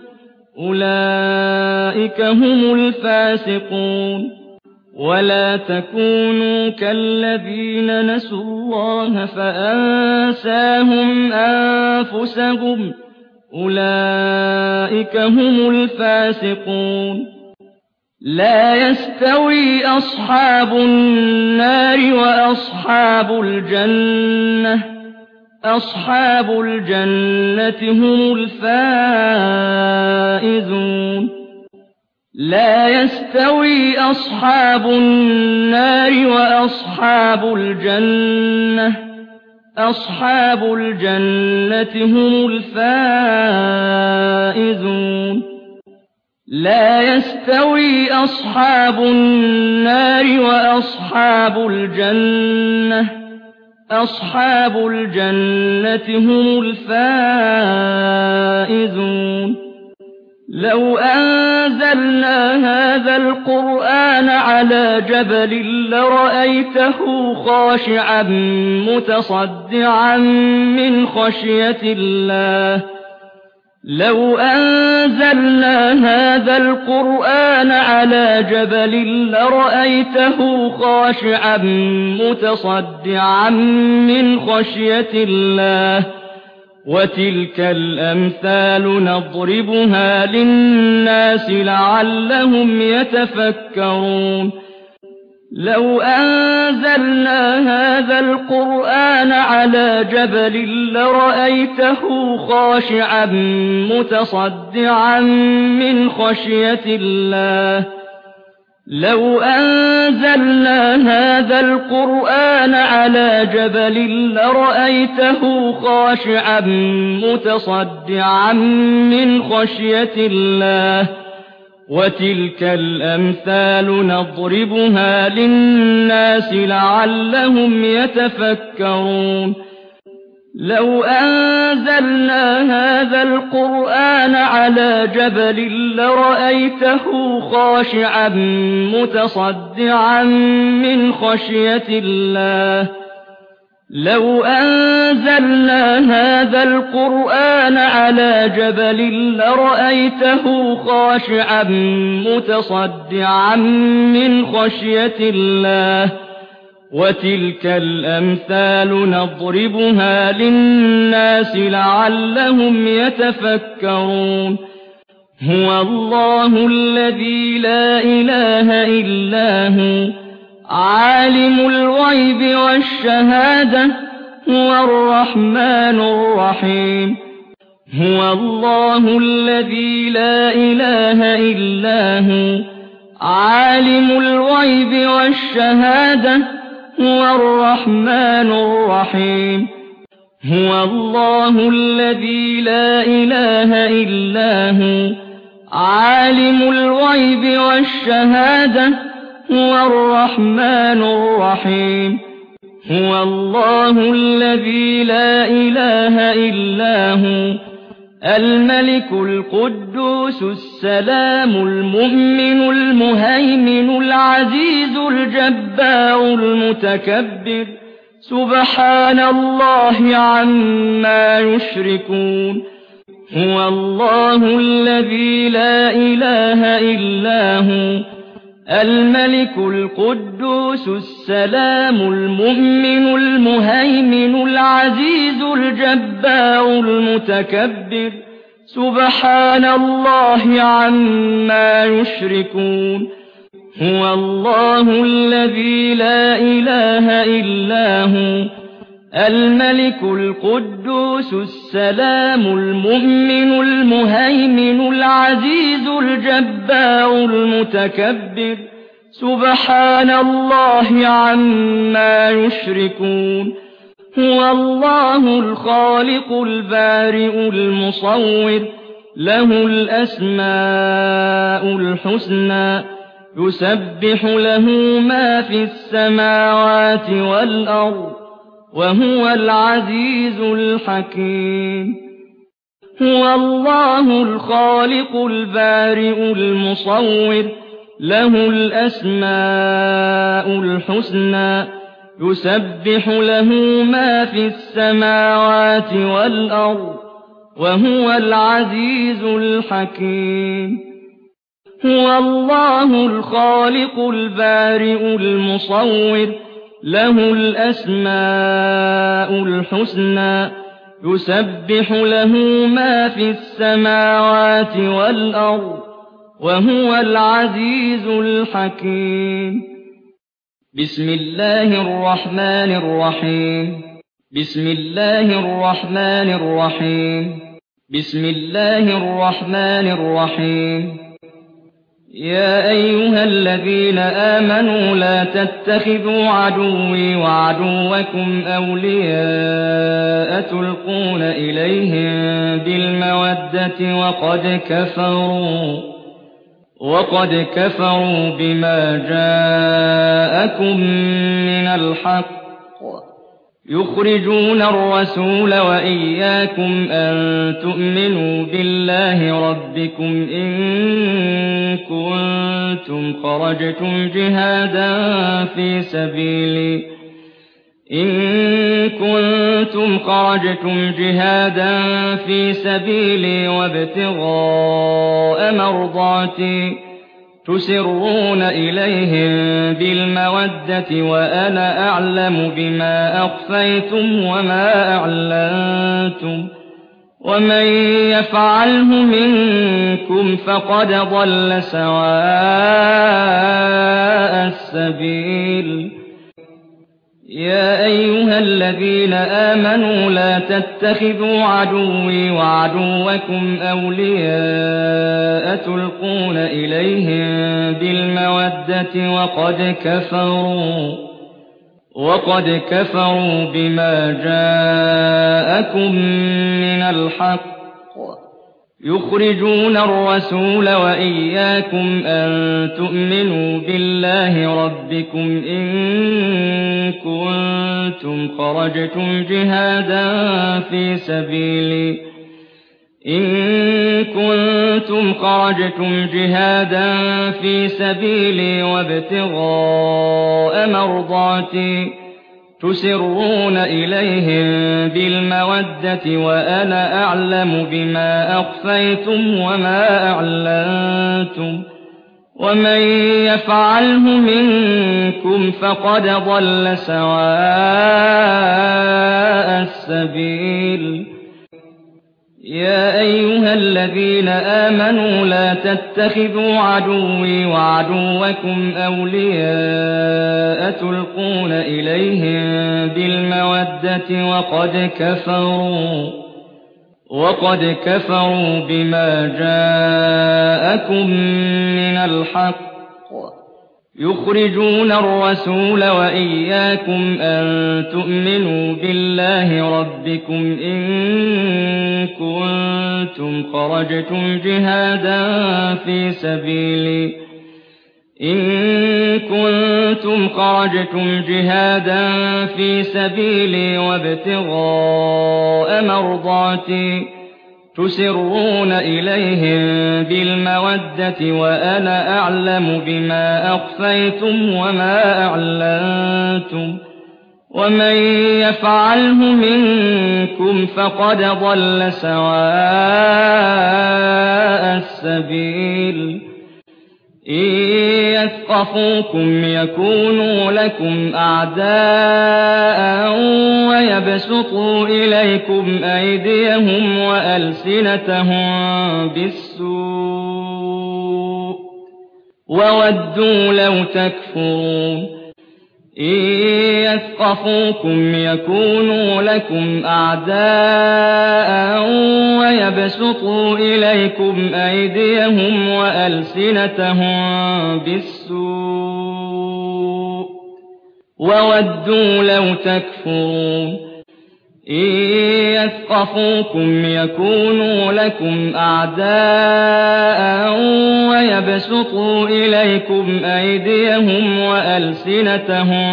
أولئك هم الفاسقون ولا تكونوا كالذين نسوا الله فأنساهم أنفسهم أولئك هم الفاسقون لا يستوي أصحاب النار وأصحاب الجنة أصحاب الجنة هم الفائزون لا يستوي أصحاب النار وأصحاب الجنة أصحاب الجنة هم الفائزون لا يستوي أصحاب النار وأصحاب الجنة أصحاب الجنة هم الفائزون لو أنزلنا هذا القرآن على جبل لرأيته خاشعا متصدعا من خشية الله لو أنزلنا هذا القرآن على جبل لرأيته خاشعا متصدعا من خشية الله وتلك الأمثال نضربها للناس لعلهم يتفكرون لو أنزلنا هذا القرآن على جبل لرأيته خاشعا متصدعا من خشية الله لو أنزلنا هذا القرآن على جبل لرأيته خاشعا متصدعا من خشية الله وتلك الأمثال نضربها للناس لعلهم يتفكرون لو أنزلنا هذا القرآن على جبل لرأيته خاشعا متصدعا من خشية الله لو أنزلنا هذا القرآن على جبل لرأيته خاشعا متصدعا من خشية الله وتلك الأمثال نضربها للناس لعلهم يتفكرون هو الله الذي لا إله إلا هو عالم الغيب والشهادة هو الرحمن الرحيم هو الله الذي لا إله إلا هو عالم الغيب والشهادة هو الرحمن الرحيم هو الله الذي لا إله إلا هو عالم الغيب والشهادة هو الرحمن الرحيم هو الله الذي لا إله إلا هو الملك القدوس السلام المؤمن المهيمن العزيز الجبار المتكبر سبحان الله عما يشركون هو الله الذي لا إله إلا هو الملك القدوس السلام المؤمن المهيمن العزيز الجبار المتكبر سبحان الله عما يشركون هو الله الذي لا إله إلا هو الملك القدوس السلام المؤمن المهيمن العزيز الجبار المتكبر سبحان الله عما يشركون هو الله الخالق البارئ المصور له الأسماء الحسنى يسبح له ما في السماوات والأرض وهو العزيز الحكيم هو الله الخالق البارئ المصور له الأسماء الحسنى يسبح له ما في السماوات والأرض وهو العزيز الحكيم هو الله الخالق البارئ المصور له الأسماء الحسنى يسبح له ما في السماوات والأرض وهو العزيز الحكيم بسم الله الرحمن الرحيم بسم الله الرحمن الرحيم بسم الله الرحمن الرحيم يا أيها الذين آمنوا لا تتخذوا عدوي وعدوكم أولياء تلقون إليهم بالمودة وقد كفروا بما جاءكم من الحق يخرجون الرسول وإياكم أن تؤمنوا بالله ربكم إن كنتم خرجتم جهادا في سبيلي وابتغاء مرضاتي تسرون إليهم بالمودة وأنا أعلم بما أخفيتم وما أعلنتم ومن يفعله منكم فقد ضل سواء السبيل يا أيها الذين آمنوا لا تتخذوا عدوي وعدوكم أولياء تلقون إليهم بالمودة وقد كفروا بما جاءكم من الحق يخرجون الرسول وإياكم أن تؤمنوا بالله ربكم إن كنتم خرجتم جهادا في سبيلي وابتغاء مرضاتي تسرون إليهم بالمودة وأنا أعلم بما أخفيتم وما أعلنتم ومن يفعله منكم فقد ضل سواء السبيل يا أيها الذين آمنوا لا تتخذوا عدوي وعدوكم أولياء تلقون إليهم بالمودة وقد كفروا بما جاءكم من الحق يخرجون الرسول وإياكم أن تؤمنوا بالله ربكم إن كنتم خرجتم جهادا في سبيلي وابتغاء مرضاتي تسرون إليهم بالمودة وأنا أعلم بما أخفيتم وما أعلنتم ومن يفعله منكم فقد ضل سواء السبيل إن يثقفوكم يكونوا لكم أعداء ويبسطوا إليكم أيديهم وألسنتهم بالسوء وودوا لو تكفرون إن يثقفوكم يكونوا لكم أعداء ويبسطوا إليكم أيديهم وألسنتهم بالسوء وودوا لو تكفرون إن يثقفوكم يكونوا لكم أعداء ويبسطوا إليكم أيديهم وألسنتهم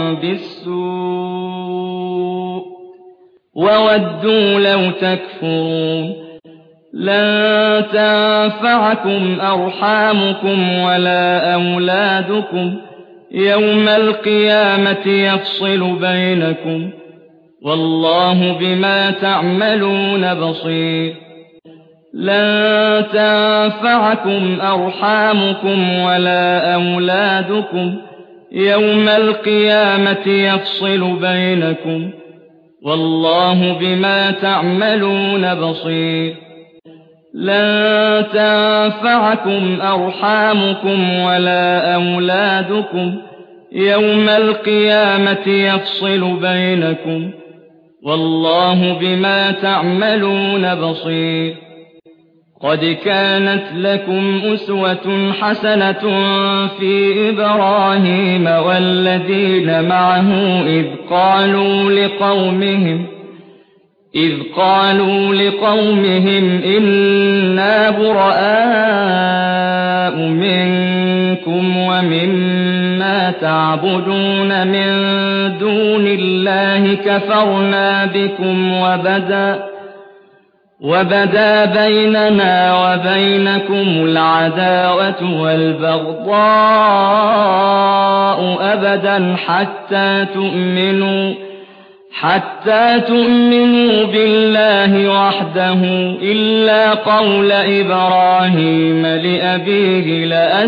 بالسوء وودوا لو تكفرون لن تنفعكم أرحامكم ولا أولادكم يوم القيامة يفصل بينكم والله بما تعملون بصير لن تنفعكم أرحامكم ولا أولادكم يوم القيامة يفصل بينكم والله بما تعملون بصير لن تنفعكم أرحامكم ولا أولادكم يوم القيامة يفصل بينكم والله بما تعملون بصير قد كانت لكم أسوة حسنة في إبراهيم والذين معه إذ قالوا لقومهم إنا براء منكم ومما تعبدون من دون الله كفرنا بكم وبدا بيننا وبينكم العداوة والبغضاء أبدا حتى تؤمنوا بالله وحده إلا قول إبراهيم لأبيه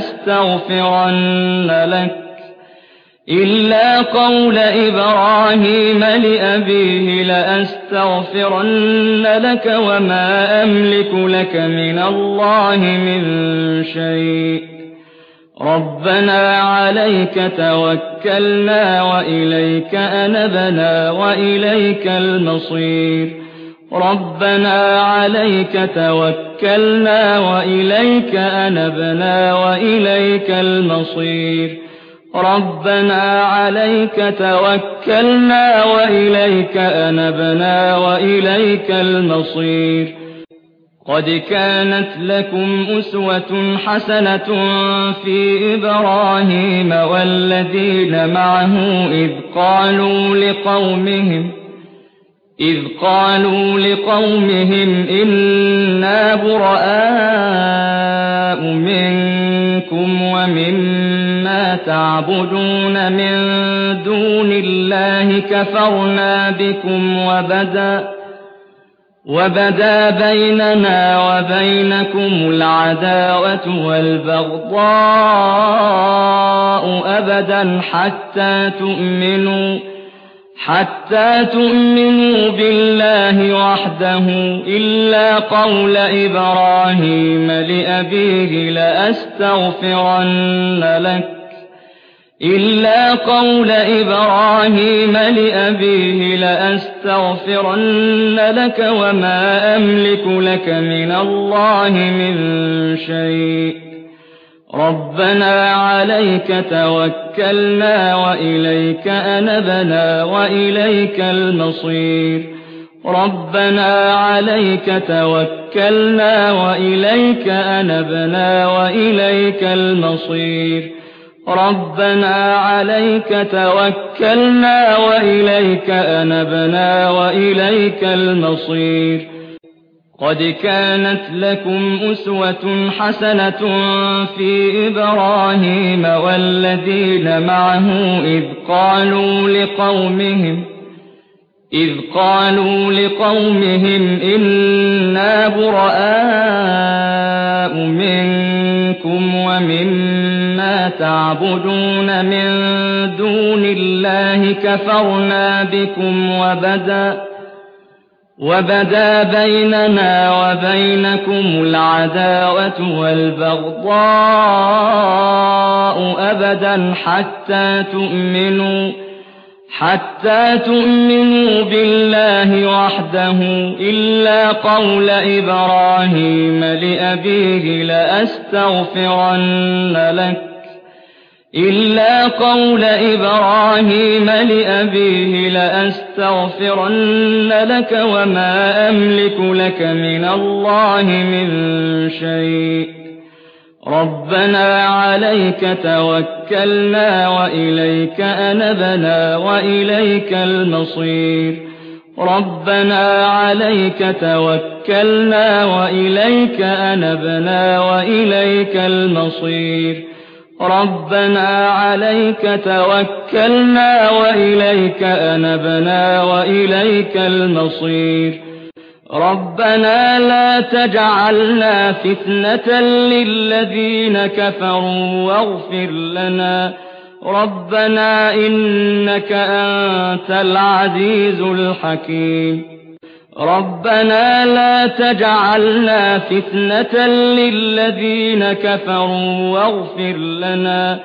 لأستغفرن لك وما أملك لك من الله من شيء ربنا عليك توكلنا وإليك أنبنا وإليك المصير ربنا عليك توكلنا وإليك أنبنا وإليك المصير ربنا عليك توكلنا وإليك أنبنا وإليك المصير قد كانت لكم أسوة حسنة في إبراهيم والذين معه إذ قالوا لقومهم إنا براء منكم ومما تعبدون من دون الله كفرنا بكم وبدا بيننا وبينكم العداوة والبغضاء أبدا حتى تؤمنوا بالله وحده إلا قول إبراهيم لأبيه لأستغفرن لك وما أملك لك من الله من شيء ربنا عليك توكلنا وإليك أنبنا وإليك المصير ربنا عليك توكلنا وإليك أنبنا وإليك المصير ربنا عليك توكلنا وإليك أنبنا وإليك المصير قد كانت لكم أسوة حسنة في إبراهيم والذين معه إذ قالوا لقومهم إنا براء منكم ومما تعبدون من دون الله كفرنا بكم وبدا بيننا وبينكم العداوة والبغضاء أبدا حتى تؤمنوا بالله وحده إلا قول إبراهيم لأبيه لأستغفرن لك وما أملك لك من الله من شيء ربنا عليك توكلنا وإليك أنبنا وإليك المصير ربنا عليك توكلنا وإليك أنبنا وإليك المصير ربنا عليك توكلنا وإليك أنبنا وإليك المصير ربنا لا تجعلنا فتنة للذين كفروا واغفر لنا ربنا إنك أنت العزيز الحكيم ربنا لا تجعلنا فتنة للذين كفروا واغفر لنا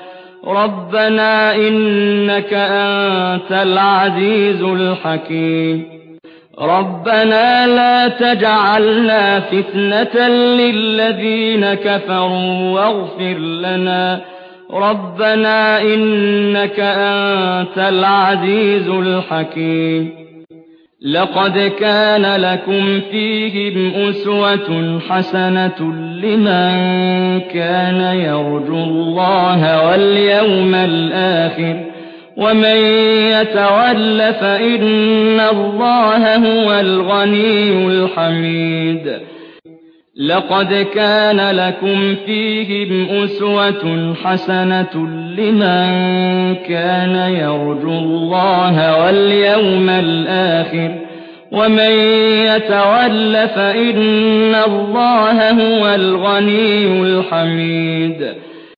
ربنا إنك أنت العزيز الحكيم رَبَّنَا لَا تَجْعَلْنَا فِتْنَةً لِّلَّذِينَ كَفَرُوا وَاغْفِرْ لَنَا رَبَّنَا إِنَّكَ أَنتَ الْعَزِيزُ الْحَكِيمُ لَقَدْ كَانَ لَكُمْ فِيهِمْ أُسْوَةٌ حَسَنَةٌ لِّمَن كَانَ يَرْجُو اللَّهَ وَالْيَوْمَ الْآخِرَ ۚ وَمَن يَتَوَلَّ فَإِنَّ اللَّهَ هُوَ الْغَنِيُّ الْحَمِيدُ لَقَدْ كَانَ لَكُمْ فِيهِمْ أُسْوَةٌ حَسَنَةٌ لِّمَن كَانَ يَرْجُو اللَّهَ وَالْيَوْمَ الْآخِرَ ۚ وَمَن يَتَوَلَّ فَإِنَّ اللَّهَ هُوَ الْغَنِيُّ الْحَمِيدُ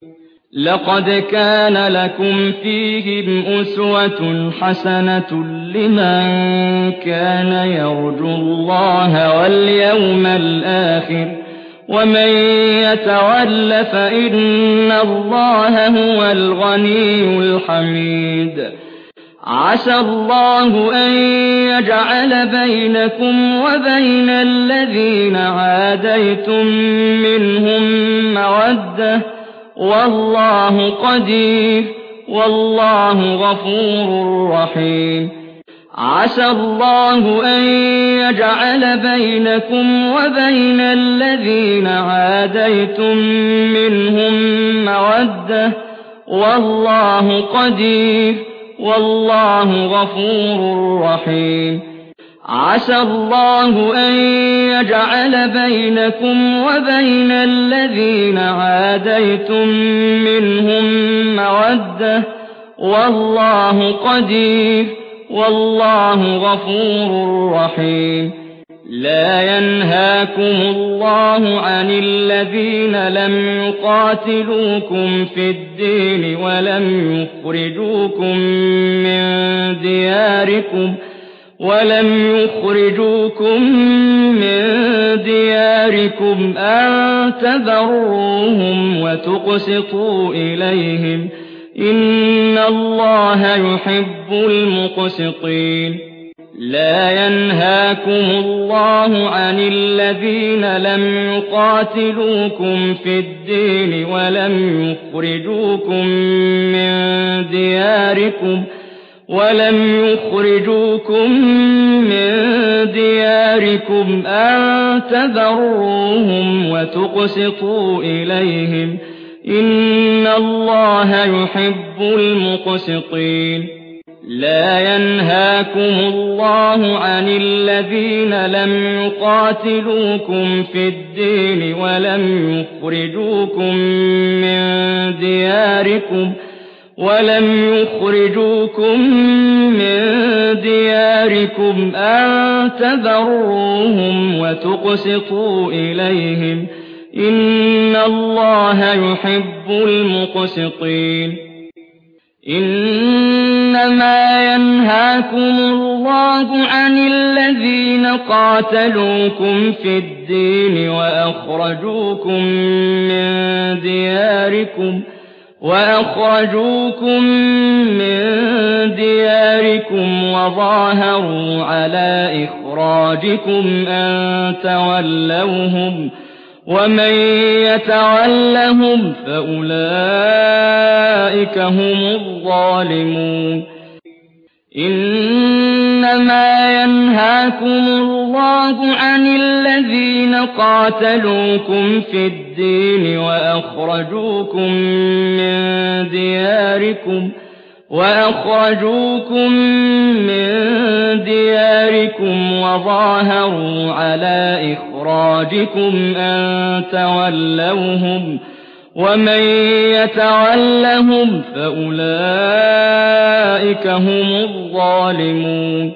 لَقَدْ كَانَ لَكُمْ فِيهِمْ أُسْوَةٌ حَسَنَةٌ لِّمَن كَانَ يَرْجُو اللَّهَ وَالْيَوْمَ الْآخِرَ ۚ وَمَن يَتَوَلَّ فَإِنَّ اللَّهَ هُوَ الْغَنِيُّ الْحَمِيدُ عَسَى اللَّهُ أَن يَجْعَلَ بَيْنَكُمْ وَبَيْنَ الَّذِينَ عَادَيْتُم مِّنْهُم مَّوَدَّةً وَاللَّهُ قَدِيرٌ وَاللَّهُ غَفُورٌ رَّحِيمٌ عَسَى اللَّهُ أَن يَجْعَلَ بَيْنَكُمْ وَبَيْنَ الَّذِينَ عَادَيْتُم مِّنْهُم مَّوَدَّةً وَاللَّهُ قَدِيرٌ وَاللَّهُ غَفُورٌ رَّحِيمٌ عَسَى اللَّهُ أَن يَجْعَلَ بَيْنَكُمْ وَبَيْنَ الَّذِينَ عَادَيْتُم مِّنْهُم مَّوَدَّةً وَاللَّهُ قَدِيرٌ وَاللَّهُ غَفُورٌ رَّحِيمٌ لَا يَنْهَاكُمُ اللَّهُ عَنِ الَّذِينَ لَمْ يُقَاتِلُوكُمْ فِي الدِّينِ ولم يخرجوكم من دياركم أن تبروهم وتقسطوا إليهم إن الله يحب المقسطين لا ينهاكم الله عن الذين لم يقاتلوكم في الدين ولم يخرجوكم من دياركم أن تبروهم وتقسطوا إليهم إن الله يحب المقسطين لا ينهاكم الله عن الذين لم يقاتلوكم في الدين ولم يخرجوكم من دياركم أن تبروهم وتقسطوا إليهم إن الله يحب المقسطين إنما ينهاكم الله عن الذين قاتلوكم في الدين وأخرجوكم من دياركم وظاهروا على إخراجكم أن تولوهم ومن يتولهم فأولئك هم الظالمون إنما ينهاكم الله عن الذين قاتلوكم في الدين وأخرجوكم من دياركم وظاهروا على إخراجكم أن تولوهم ومن يتولهم فأولئك هم الظالمون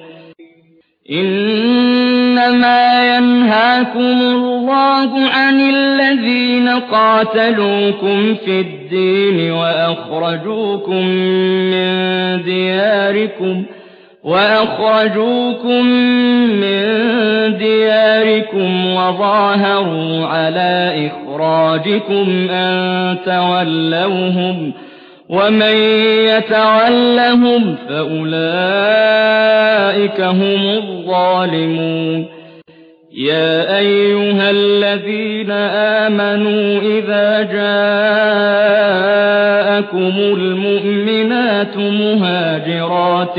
إنما ينهاكم الله عن الذين قاتلوكم في الدين وأخرجوكم من دياركم وظاهروا على إخراجكم أن تولوهم ومن يتولهم فأولئك هم الظالمون يا أيها الذين آمنوا إذا جاءكم المؤمنات مهاجرات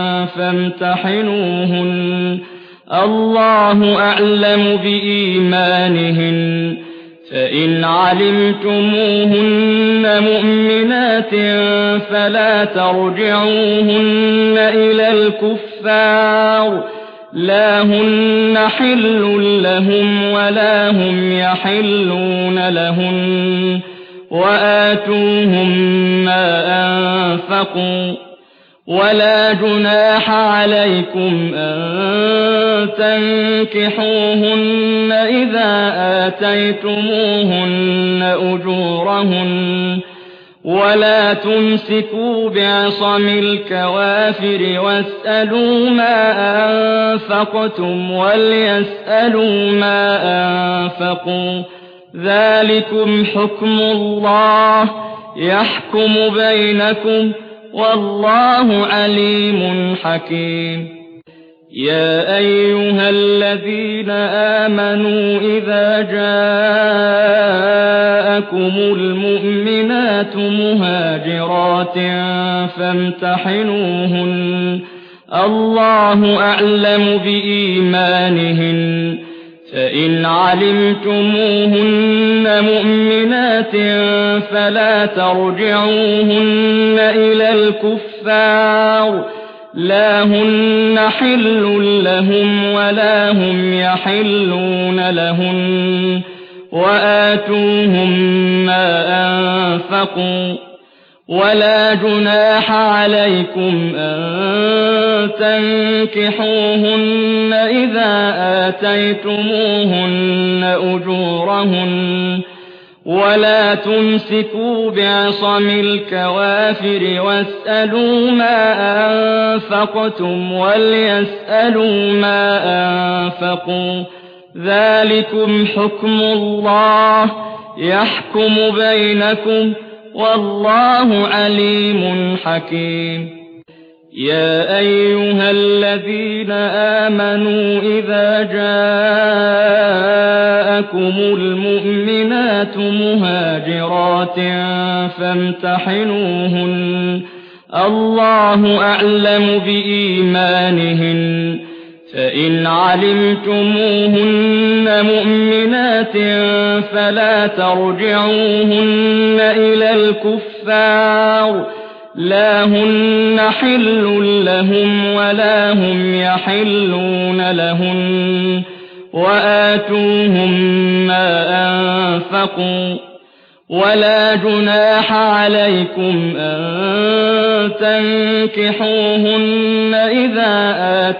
فامتحنوهن الله أعلم بإيمانهن فإن علمتموهن مؤمنات فلا ترجعوهن إلى الكفار لا هن حل لهم ولا هم يحلون لهن وآتوهم ما أنفقوا ولا جناح عليكم أن تنكحوهن إذا آتيتموهن أجورهن ولا تمسكوا بعصم الكوافر واسألوا ما أنفقتم وليسألوا ما أنفقوا ذلكم حكم الله يحكم بينكم والله عليم حكيم يا أيها الذين آمنوا إذا جاءكم المؤمنات مهاجرات فامتحنوهن الله أعلم بإيمانهن فإن علمتموهن مؤمنات فلا ترجعوهن إلى الكفار لا هن حل لهم ولا هم يحلون لهن وآتوهم ما أنفقوا ولا جناح عليكم أن تنكحوهن إذا آتيتموهن أجورهن ولا تمسكوا بعصم الكوافر واسألوا ما أنفقتم وليسألوا ما أنفقوا ذلكم حكم الله يحكم بينكم والله عليم حكيم يا أيها الذين آمنوا إذا جاءكم المؤمنات مهاجرات فامتحنوهن الله أعلم بإيمانهن فإن علمتموهن مؤمنات فلا ترجعوهن إلى الكفار لا هن حل لهم ولا هم يحلون لهن وآتوهم ما أنفقوا ولا جناح عليكم أن تنكحوهن إذا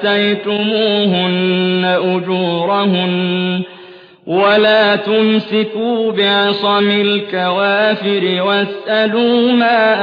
آتيتموهن أجورهن ولا تمسكوا بعصم الكوافر واسألوا ما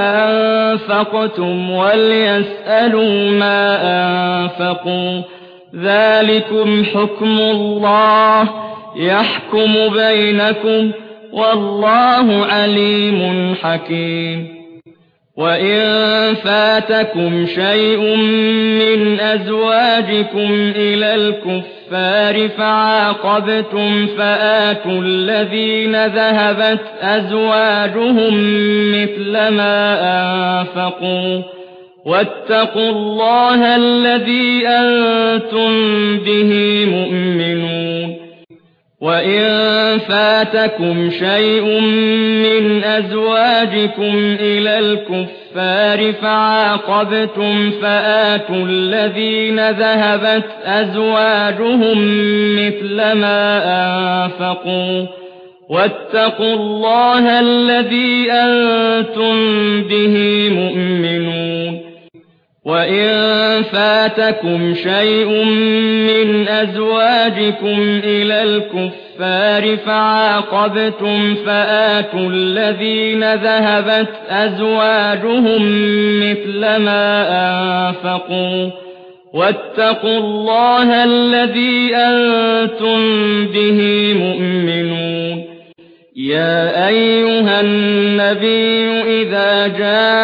أنفقتم وليسألوا ما أنفقوا ذلكم حكم الله يحكم بينكم والله عليم حكيم وإن فاتكم شيء من أزواجكم إلى الكفار فعاقبتم فآتوا الذين ذهبت أزواجهم مثل ما أنفقوا واتقوا الله الذي أنتم به مؤمنون وإن فاتكم شيء من أزواجكم إلى الكفار فعاقبتم فآتوا الذين ذهبت أزواجهم مثل ما أنفقوا واتقوا الله الذي أنتم به مؤمنون وإن فاتكم شيء من أزواجكم إلى الكفار فعاقبتم فآتوا الذين ذهبت أزواجهم مثل ما أنفقوا واتقوا الله الذي أنتم به مؤمنون يا أيها النبي إذا جاء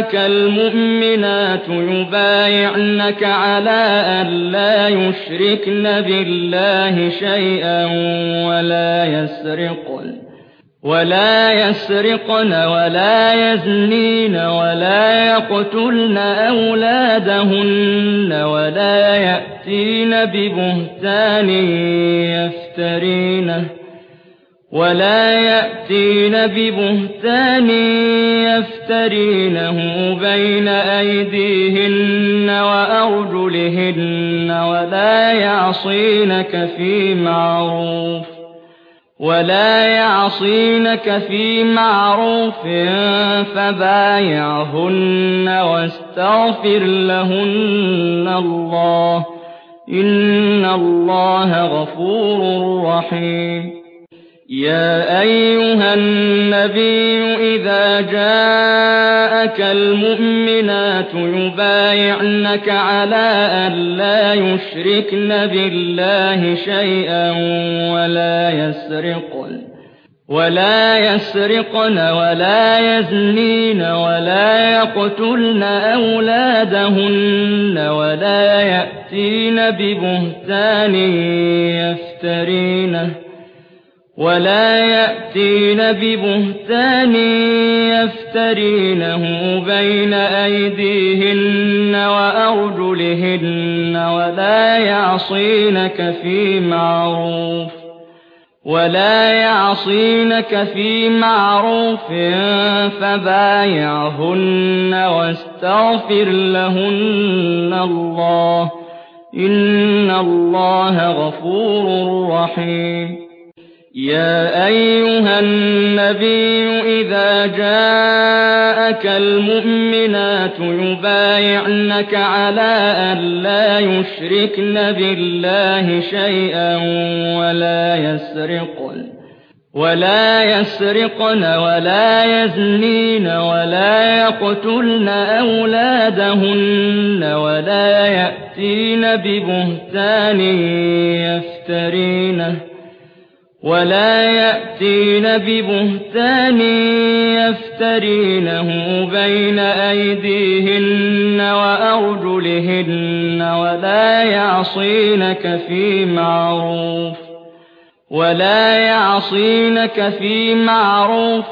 جاءك المؤمنات يبايعنك على أن لا يشركن بالله شيئا ولا يسرقن ولا يزنين ولا يقتلن أولادهن ولا يأتين ببهتان يفترينه بين أيديهن وأرجلهن ولا يعصينك في معروف فبايعهن واستغفر لهن الله إن الله غفور رحيم. يا أيها النبي إذا جاءك المؤمنات يبايعنك على أن لا يشركن بالله شيئا ولا يسرقن ولا يزنين ولا يقتلن أولادهن ولا يأتين ببهتان يفترينه بين أيديهن وأرجلهن ولا يعصينك في معروف فبايعهن واستغفر لهن الله إن الله غفور رحيم. يا أيها النبي إذا جاءك المؤمنات يبايعنك على أن لا يشركن بالله شيئا ولا يسرقن ولا يزنين ولا يقتلن أولادهن ولا يأتين ببهتان يفترينه بين أيديهن وأرجلهن ولا يعصينك في معروف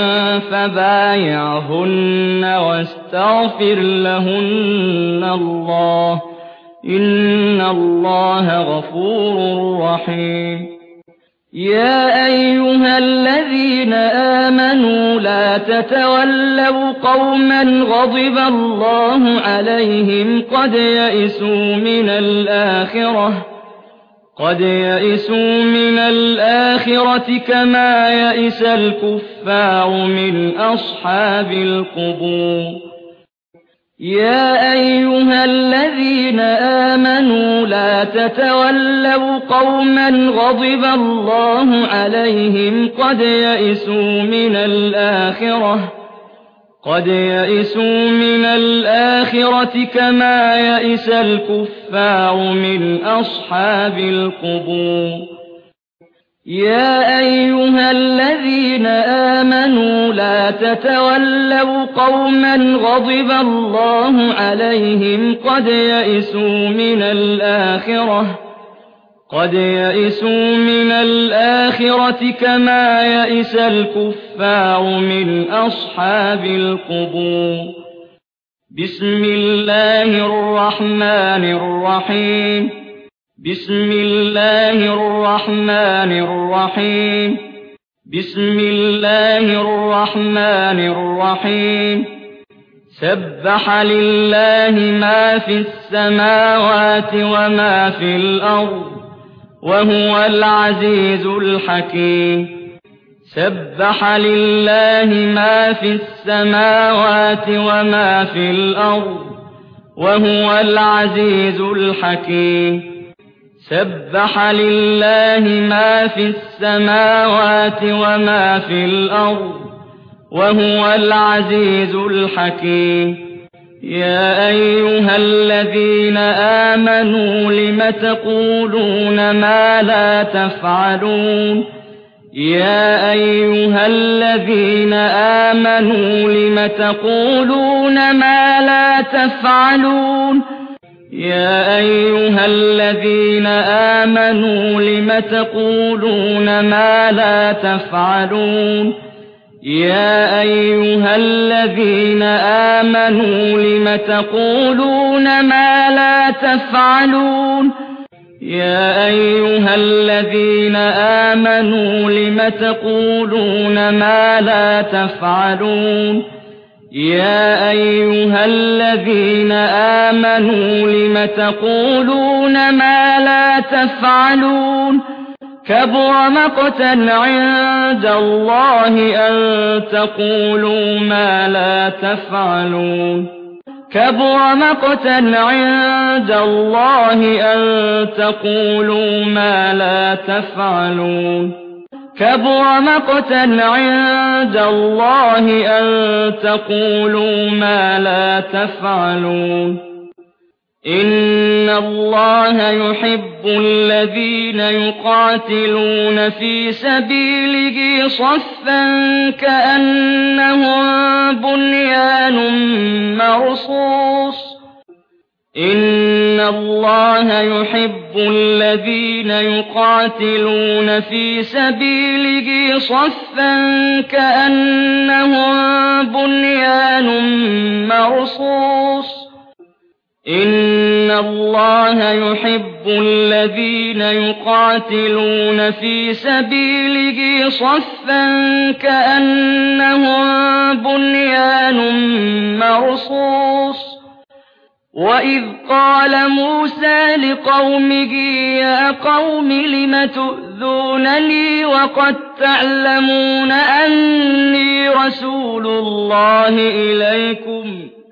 فبايعهن واستغفر لهن الله إن الله غفور رحيم. يا أيها الذين آمنوا لا تتولوا قوما غضب الله عليهم قد يئسوا من الآخرة كما يئس الكفار من أصحاب القبور. يا أيها الذين آمنوا لا تتولوا قوما غضب الله عليهم قد يئسوا من الآخرة كما يئس الكفار من أصحاب القبور. يا أيها الذين آمنوا لا تتولوا قوما غضب الله عليهم قد يئسوا من الآخرة كما يئس الكفار من أصحاب القبور. بسم الله الرحمن الرحيم. سبح لله ما في السماوات وما في الأرض وهو العزيز الحكيم. سبح لله ما في السماوات وما في الأرض وهو العزيز الحكيم. سبح لله ما في السماوات وما في الأرض وهو العزيز الحكيم. يا أيها الذين آمنوا لم تقولون ما لا تفعلون يا أيها الذين آمنوا لم تقولون ما لا تفعلون يا أيها الذين آمنوا لم تقولون ما لا تفعلون يا أيها الذين آمنوا لم تقولون ما لا تفعلون يا أيها الذين آمنوا لم تقولون ما لا تفعلون يا أيها الذين آمنوا لم تقولون ما لا تفعلون كبر مقتا عند الله أن تقولوا ما لا تفعلون كبر مقتا عند الله أن تقولوا ما لا تفعلون كبر مقتا عند الله أن تقولوا ما لا تفعلون إن الله يحب الذين يقاتلون في سبيله صفا كأنهم بنيان مرصوص إن الله يحب الذين يقاتلون في سبيله صفا كأنهم بنيان مرصوص إن الله يحب الذين يقاتلون في سبيله صفا كأنهم بنيان مرصوص وإذ قال موسى لقومه يا قوم لم تؤذونني وقد تعلمون أني رسول الله إليكم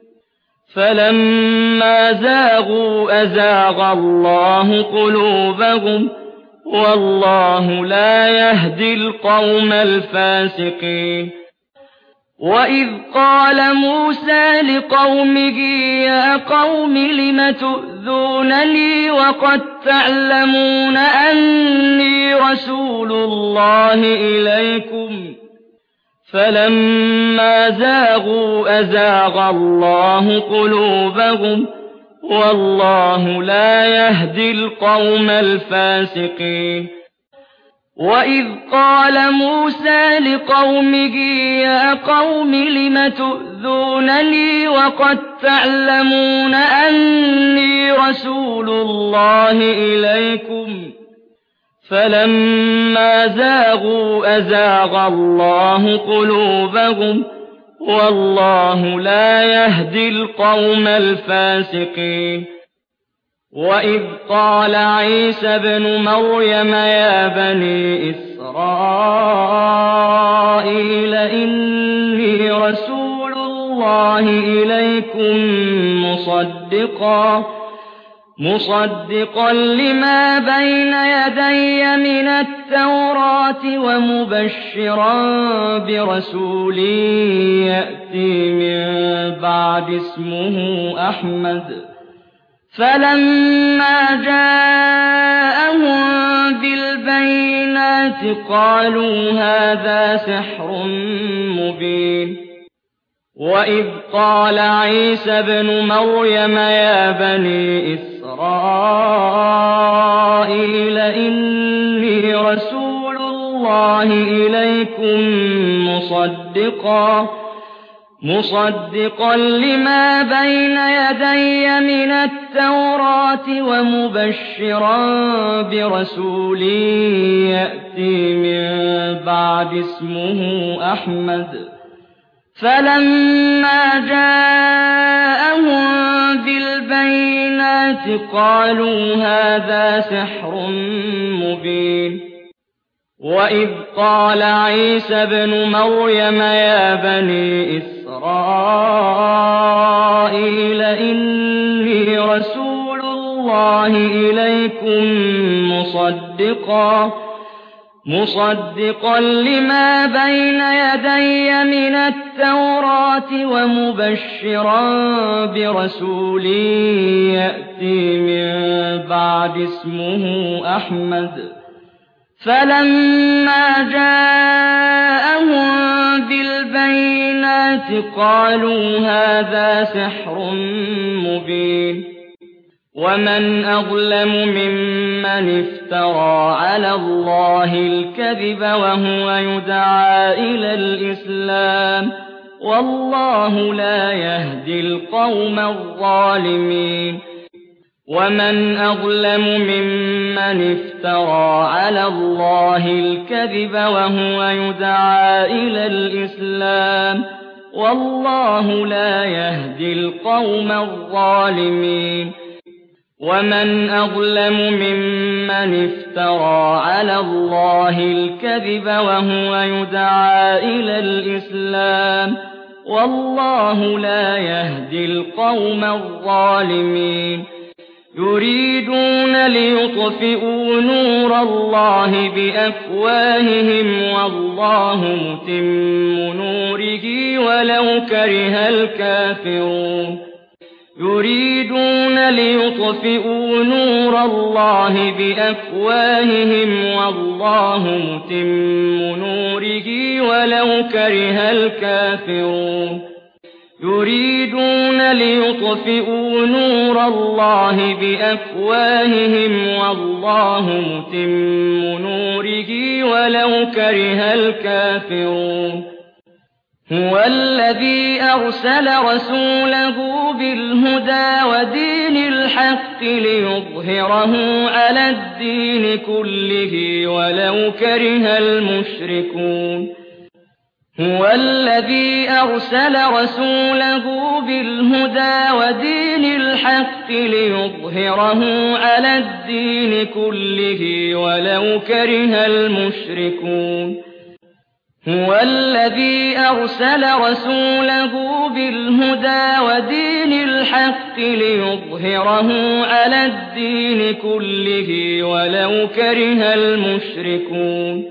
فلما زاغوا أزاغ الله قلوبهم والله لا يهدي القوم الفاسقين وإذ قال موسى لقومه يا قوم لم تؤذونني وقد تعلمون أني رسول الله إليكم فلما زاغوا أزاغ الله قلوبهم والله لا يهدي القوم الفاسقين وإذ قال موسى لقومه يا قوم لم تؤذونني وقد تعلمون أني رسول الله إليكم فلما زاغوا أزاغ الله قلوبهم والله لا يهدي القوم الفاسقين وإذ قال عيسى ابن مريم يا بني إسرائيل إني رسول الله إليكم مصدقا لما بين يدي من التوراة ومبشرا برسول يأتي من بعد اسمه أحمد فلما جاءهم بالبينات قالوا هذا سحر مبين وإذ قال عيسى ابن مريم يا بني إسرائيل إني رسول الله إليكم مصدقا لما بين يدي من التوراة ومبشرا برسول يأتي من بعد اسمه أحمد فلما جاءهم بالبينات قالوا هذا سحر مبين وإذ قال عيسى ابن مريم يا بني إسرائيل إني رسول الله إليكم مصدقا لما بين يدي من التوراة ومبشرا برسول يأتي من بعد اسمه أحمد فلما جاءهم بالبينات قالوا هذا سحر مبين ومن أظلم ممن افترى على الله الكذب وهو يدعى إلى الإسلام والله لا يهدي القوم الظالمين ومن أظلم ممن افترى على الله الكذب وهو يدعى إلى الإسلام والله لا يهدي القوم الظالمين ومن أظلم ممن افترى على الله الكذب وهو يدعى إلى الإسلام والله لا يهدي القوم الظالمين يريدون ليطفئوا نور الله بأفواههم والله متم نوره ولو كره الكافرون يريدون ليطفئوا نور الله بأفواههم والله متم نوره ولو كره الكافرون يريدون ليطفئوا نور الله بأفواههم والله متم نوره ولو كره الكافرون هو الذي أرسل رسوله بالهدى ودين الحق ليظهره على الدين كله ولو كره المشركون هو الذي أرسل رسوله بالهدى ودين الحق ليظهره على الدين كله ولو كره المشركون هو الذي أرسل رسوله بالهدى ودين الحق ليظهره على الدين كله ولو كره المشركون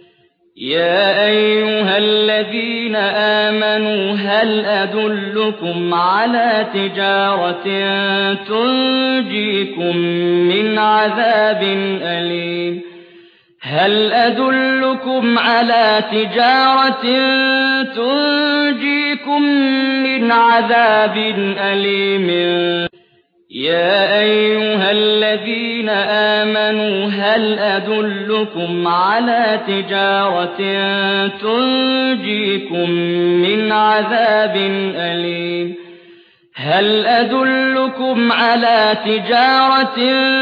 يا أيها الذين آمنوا هل أدلكم على تجارة تنجيكم من عذاب أليم هل أدلكم على تجارة تنجيكم من عذاب أليم يا أيها الذين آمنوا هل أدلكم على تجارة تنجيكم من عذاب أليم هل أدلكم على تجارة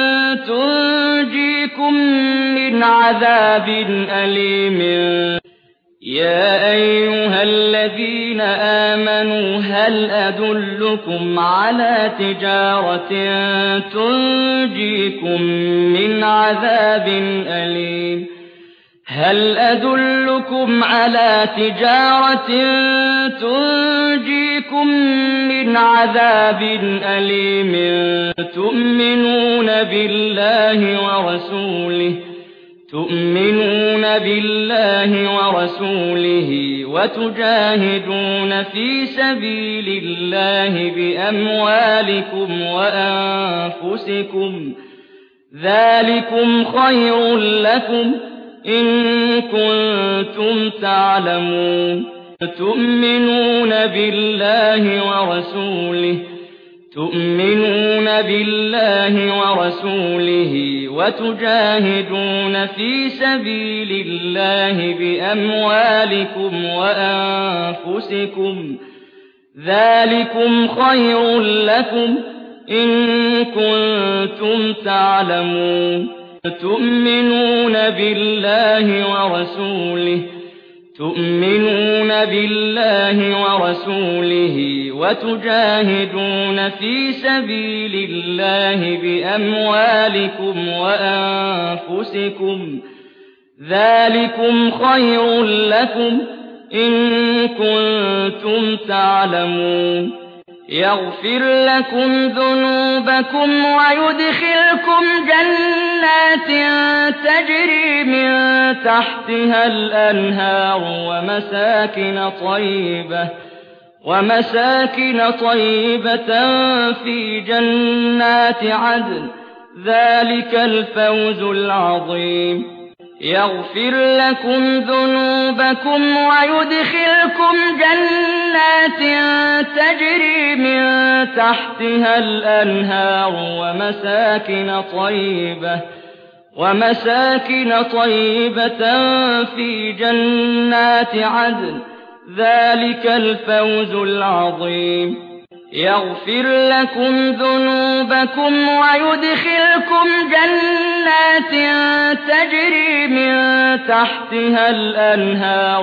تنجيكم من عذاب أليم يا أيها الذين آمنوا هل أدلكم على تجارة تنجيكم من عذاب أليم هل أدلكم على تجارة تنجيكم من عذاب أليم تؤمنون بالله ورسوله وتجاهدون في سبيل الله بأموالكم وأنفسكم ذلكم خير لكم إن كنتم تعلمون تؤمنون بالله ورسوله وتجاهدون في سبيل الله بأموالكم وأنفسكم ذلكم خير لكم إن كنتم تعلمون تؤمنون بالله ورسوله وتجاهدون في سبيل الله بأموالكم وأنفسكم ذلكم خير لكم إن كنتم تعلمون يغفر لكم ذنوبكم ويدخلكم جنات تجري من تحتها الأنهار ومساكن طيبة في جنات عدن ذلك الفوز العظيم يغفر لكم ذنوبكم ويدخلكم جنات تجري من تحتها الأنهار ومساكن طيبة في جنات عدن ذلك الفوز العظيم يغفر لكم ذنوبكم ويدخلكم جنات تجري من تحتها الأنهار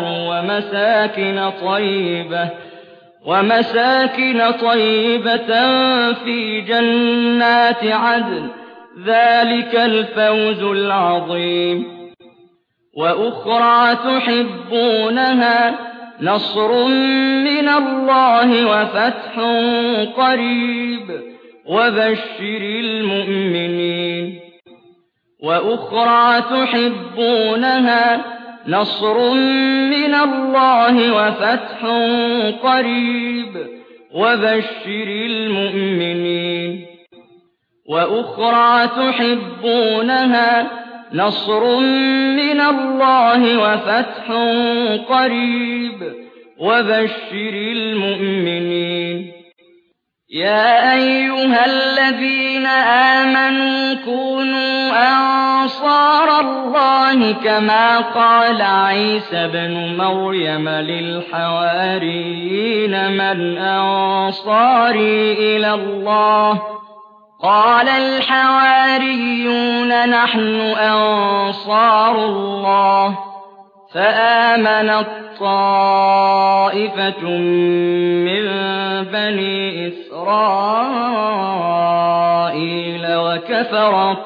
ومساكن طيبة في جنات عدن ذلك الفوز العظيم وأخرى تحبونها نصر من الله وفتح قريب وبشر المؤمنين وأخرى تحبونها نصر من الله وفتح قريب وبشر المؤمنين وأخرى تحبونها نصر من الله وفتح قريب وبشر المؤمنين يا أيها الذين آمنوا كونوا أنصار الله كما قال عيسى بن مريم للحواريين من أنصاري إلى الله قال الحواريون نحن أنصار الله فآمنت طائفة من بني إسرائيل وكفرت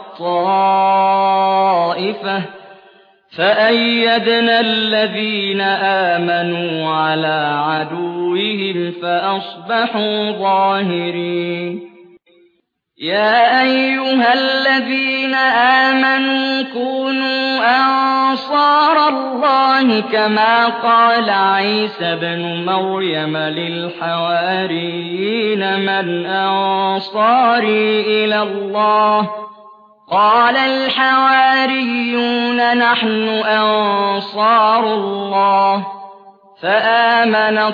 طائفة فأيدنا الذين آمنوا على عدوهم فأصبحوا ظاهرين يا أيها الذين آمنوا كونوا أنصار الله كما قال عيسى بن مريم للحواريين من أنصاري إلى الله قال الحواريون نحن أنصار الله فآمنت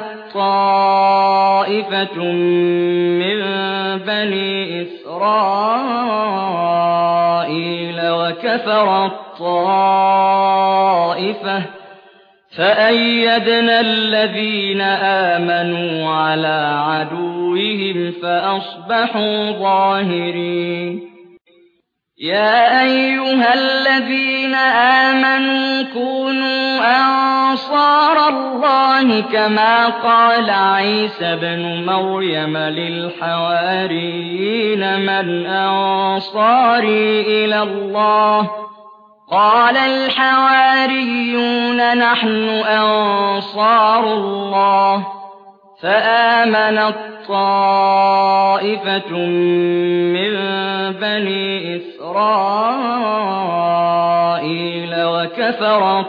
طائفة من بني إسرائيل وكفرت طائفة فأيدنا الذين آمنوا على عدوهم فأصبحوا ظاهرين يا أيها الذين آمنوا كونوا أنصار الله كما قال عيسى بن مريم للحواريين من أنصاري إلى الله قال الحواريون نحن أنصار الله فآمنت طائفة من بني إسرائيل وكفرت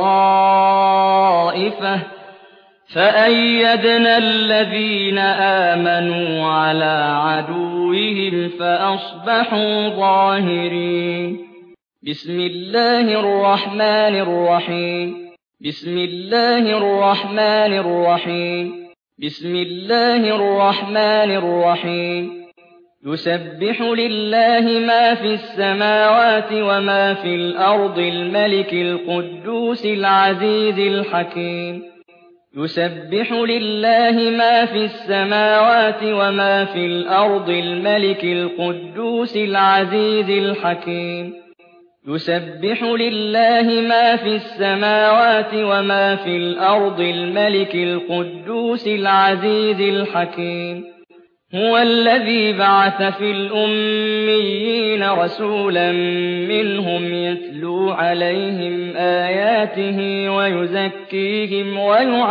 طائفة فأيدنا الذين آمنوا على عدوهم فأصبحوا ظاهرين بسم الله الرحمن الرحيم بسم الله الرحمن الرحيم بسم الله الرحمن الرحيم يسبح لله ما في السماوات وما في الأرض الملك القدوس العزيز الحكيم يسبح لله ما في السماوات وما في الأرض الملك القدوس العزيز الحكيم يسبح لله ما في السماوات وما في الأرض الملك القدوس العزيز الحكيم هو الذي بعث في الأميين رسولا منهم يتلو عليهم آياته ويزكيهم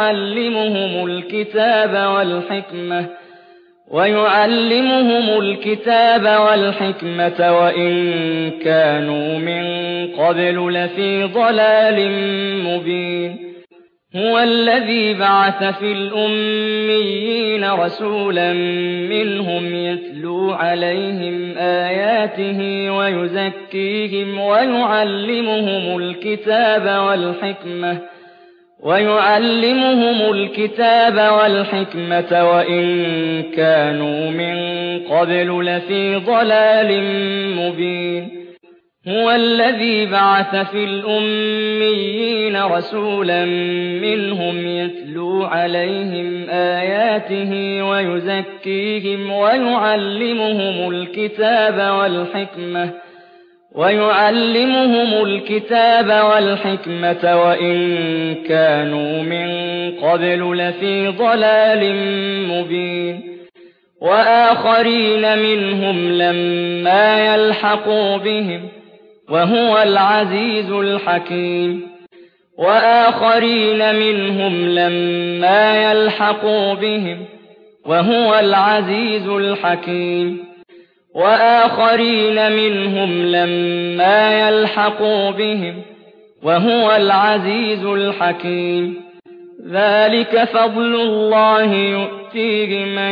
ويعلمهم الكتاب والحكمة وإن كانوا من قبل لفي ضلال مبين هُوَ الَّذِي بَعَثَ فِي الْأُمِّيِّينَ رَسُولًا مِّنْهُمْ يَتْلُو عَلَيْهِمْ آيَاتِهِ وَيُزَكِّيهِمْ وَيُعَلِّمُهُمُ الْكِتَابَ وَالْحِكْمَةَ وَإِن كَانُوا مِن قَبْلُ لَفِي ضَلَالٍ مُّبِينٍ هُوَ الَّذِي بَعَثَ فِي الْأُمِّيِّينَ رَسُولًا مِّنْهُمْ يَتْلُو عَلَيْهِمْ آيَاتِهِ وَيُزَكِّيهِمْ وَيُعَلِّمُهُمُ الْكِتَابَ وَالْحِكْمَةَ وَإِن كَانُوا مِن قَبْلُ لَفِي ضَلَالٍ مُّبِينٍ وَآخَرِينَ مِنْهُمْ لَمَّا يَلْحَقُوا بِهِمْ وَهُوَ الْعَزِيزُ الْحَكِيمُ وَآخَرِينَ مِنْهُمْ لَمَّا يَلْحَقُوا بِهِمْ وَهُوَ الْعَزِيزُ الْحَكِيمُ وَآخَرِينَ مِنْهُمْ لَمَّا يَلْحَقُوا بِهِمْ وَهُوَ الْعَزِيزُ الْحَكِيمُ ذَلِكَ فَضْلُ اللَّهِ يُؤْتِيهِ مَن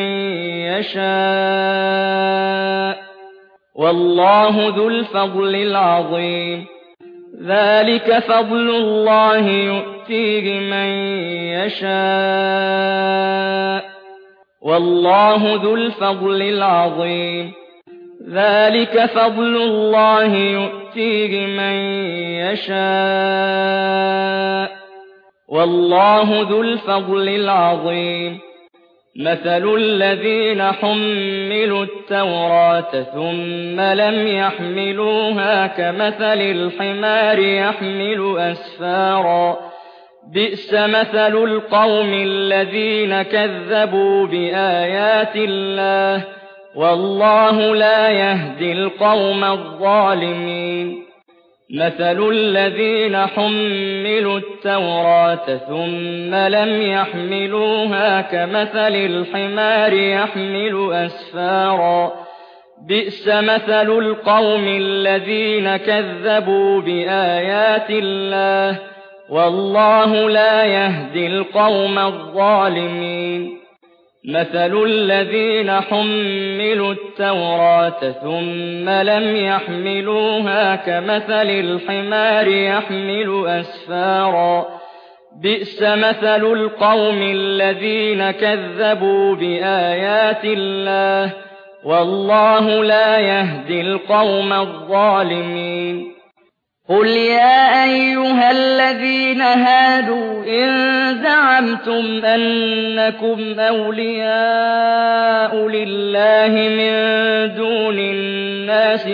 يَشَاءُ وَاللَّهُ ذُو الْفَضْلِ الْعَظِيمِ ذَلِكَ فَضْلُ اللَّهِ يُؤْتِيهِ مَن يَشَاءُ وَاللَّهُ ذُو الْفَضْلِ الْعَظِيمِ ذَلِكَ فَضْلُ اللَّهِ يُؤْتِيهِ مَن يَشَاءُ وَاللَّهُ ذُو الْفَضْلِ الْعَظِيمِ مَثَلُ الَّذِينَ حُمِّلُوا التَّوْرَاةَ ثُمَّ لَمْ يَحْمِلُوهَا كَمَثَلِ الْحِمَارِ يَحْمِلُ أَسْفَارًا بِئْسَ مَثَلُ الْقَوْمِ الَّذِينَ كَذَّبُوا بِآيَاتِ اللَّهِ وَاللَّهُ لَا يَهْدِي الْقَوْمَ الظَّالِمِينَ مَثَلُ الَّذِينَ حُمِّلُوا التَّوْرَاةَ ثُمَّ لَمْ يَحْمِلُوهَا كَمَثَلِ الْحِمَارِ يَحْمِلُ أَسْفَارًا بِئْسَ مَثَلُ الْقَوْمِ الَّذِينَ كَذَّبُوا بِآيَاتِ اللَّهِ وَاللَّهُ لَا يَهْدِي الْقَوْمَ الظَّالِمِينَ مَثَلُ الَّذِينَ حُمِّلُوا التَّوْرَاةَ ثُمَّ لَمْ يَحْمِلُوهَا كَمَثَلِ الْحِمَارِ يَحْمِلُ أَسْفَارًا بِئْسَ مَثَلُ الْقَوْمِ الَّذِينَ كَذَّبُوا بِآيَاتِ اللَّهِ وَاللَّهُ لَا يَهْدِي الْقَوْمَ الظَّالِمِينَ قُلْ يَا أَيُّهَا الَّذِينَ هَادُوا إِن زَعَمْتُمْ أَنَّكُمْ أَوْلِيَاءُ لِلَّهِ مِن دُونِ النَّاسِ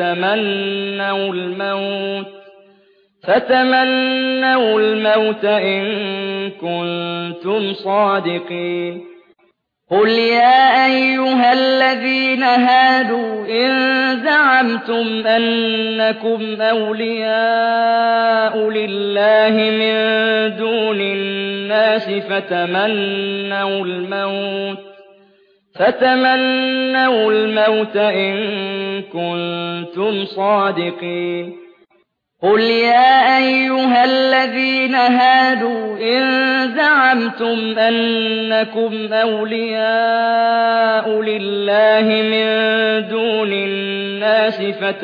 فَتَمَنَّوُا الْمَوْتَ إِن كُنتُمْ صَادِقِينَ قُلْ يَا أَيُّهَا الَّذِينَ هَادُوا إِن زَعَمْتُمْ أَنَّكُمْ أَوْلِيَاءُ لِلَّهِ مِن دُونِ النَّاسِ فَتَمَنَّوُا الْمَوْتَ إِن كُنتُمْ صَادِقِينَ قُلْ يَا أَيُّهَا الَّذِينَ هَادُوا إِن زَعَمْتُمْ أَنَّكُمْ أَوْلِيَاءُ لِلَّهِ مِن دُونِ النَّاسِ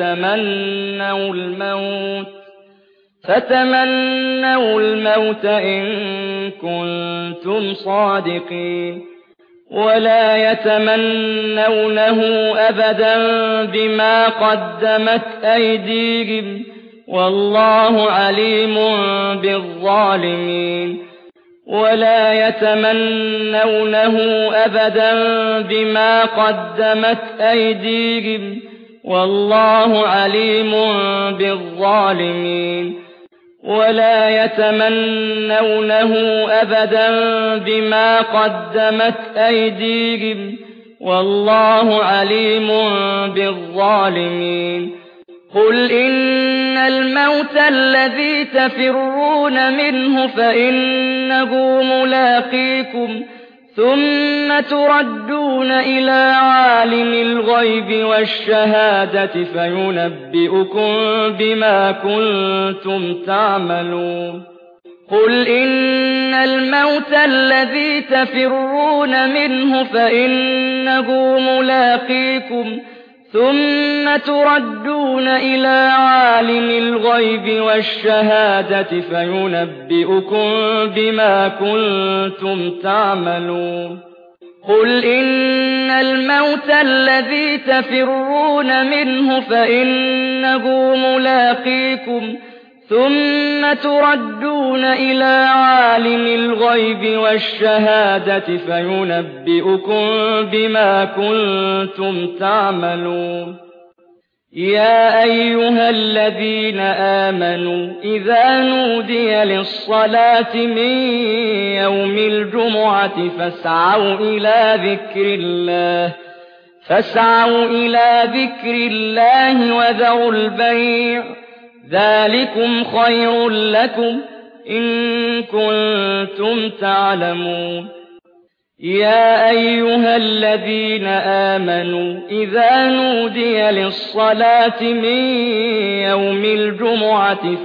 فَتَمَنَّوُا الْمَوْتَ إِن كُنتُمْ صَادِقِينَ وَلَا يَتَمَنَّوْنَهُ أَبَدًا بِمَا قَدَّمَتْ أَيْدِيهِمْ وَاللَّهُ عَلِيمٌ بِالظَّالِمِينَ وَلَا يَتَمَنَّوْنَهُ أَبَدًا بِمَا قَدَّمَتْ أَيْدِيهِمْ وَاللَّهُ عَلِيمٌ بِالظَّالِمِينَ وَلَا يَتَمَنَّوْنَهُ أَبَدًا بِمَا قَدَّمَتْ أَيْدِيهِمْ وَاللَّهُ عَلِيمٌ بِالظَّالِمِينَ قُلْ إِنَّ الْمَوْتَ الَّذِي تَفِرُّونَ مِنْهُ فَإِنَّهُ مُلَاقِيكُمْ ثُمَّ تُرَدُّونَ إِلَىٰ عَالِمِ الْغَيْبِ وَالشَّهَادَةِ فَيُنَبِّئُكُم بِمَا كُنتُمْ تَعْمَلُونَ قُلْ إِنَّ الموت الذي تفرون منه فإنه ملاقيكم ثم تردون إلى عالم الغيب والشهادة فينبئكم بما كنتم تعملون قل إن الموت الذي تفرون منه فإنه ملاقيكم ثم تردون إلى عالم الغيب والشهادة فينبئكم بما كنتم تعملون يا أيها الذين آمنوا إذا نودي للصلاة من يوم الجمعة فاسعوا إلى ذكر الله وذروا البيع ذلكم خير لكم إن كنتم تعلمون يا أيها الذين آمنوا إذا نودي للصلاة من يوم الجمعة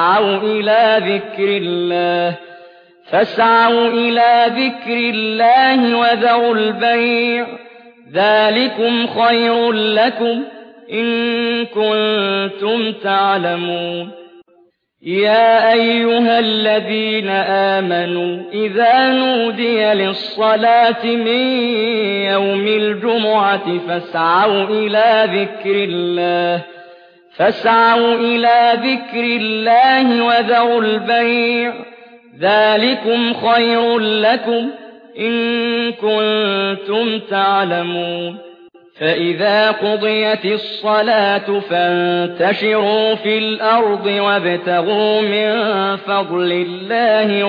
فاسعوا إلى ذكر الله وذروا البيع ذلكم خير لكم إن كنتم تعلمون يا أيها الذين آمنوا إذا نودي للصلاة من يوم الجمعة فاسعوا إلى ذكر الله وذروا البيع ذلكم خير لكم إن كنتم تعلمون فإذا قضيت الصلاة فانتشروا في الأرض وابتغوا من فضل الله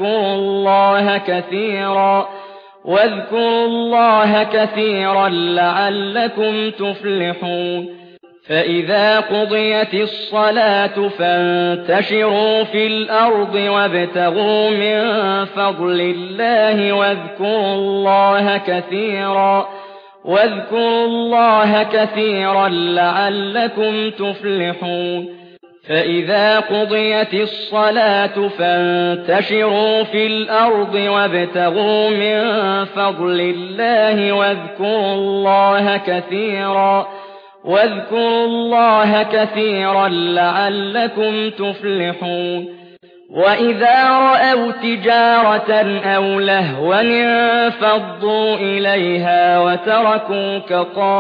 واذكروا الله كثيرا لعلكم تفلحون فإذا قضيت الصلاة فانتشروا في الأرض وابتغوا من فضل الله واذكروا الله كثيرا لعلكم تفلحون فإذا قضيت الصلاة فانتشروا في الأرض وابتغوا من فضل الله واذكروا الله كثيرا لعلكم تفلحون وإذا رأوا تجارة أو لهوا انفضوا إليها وتركوك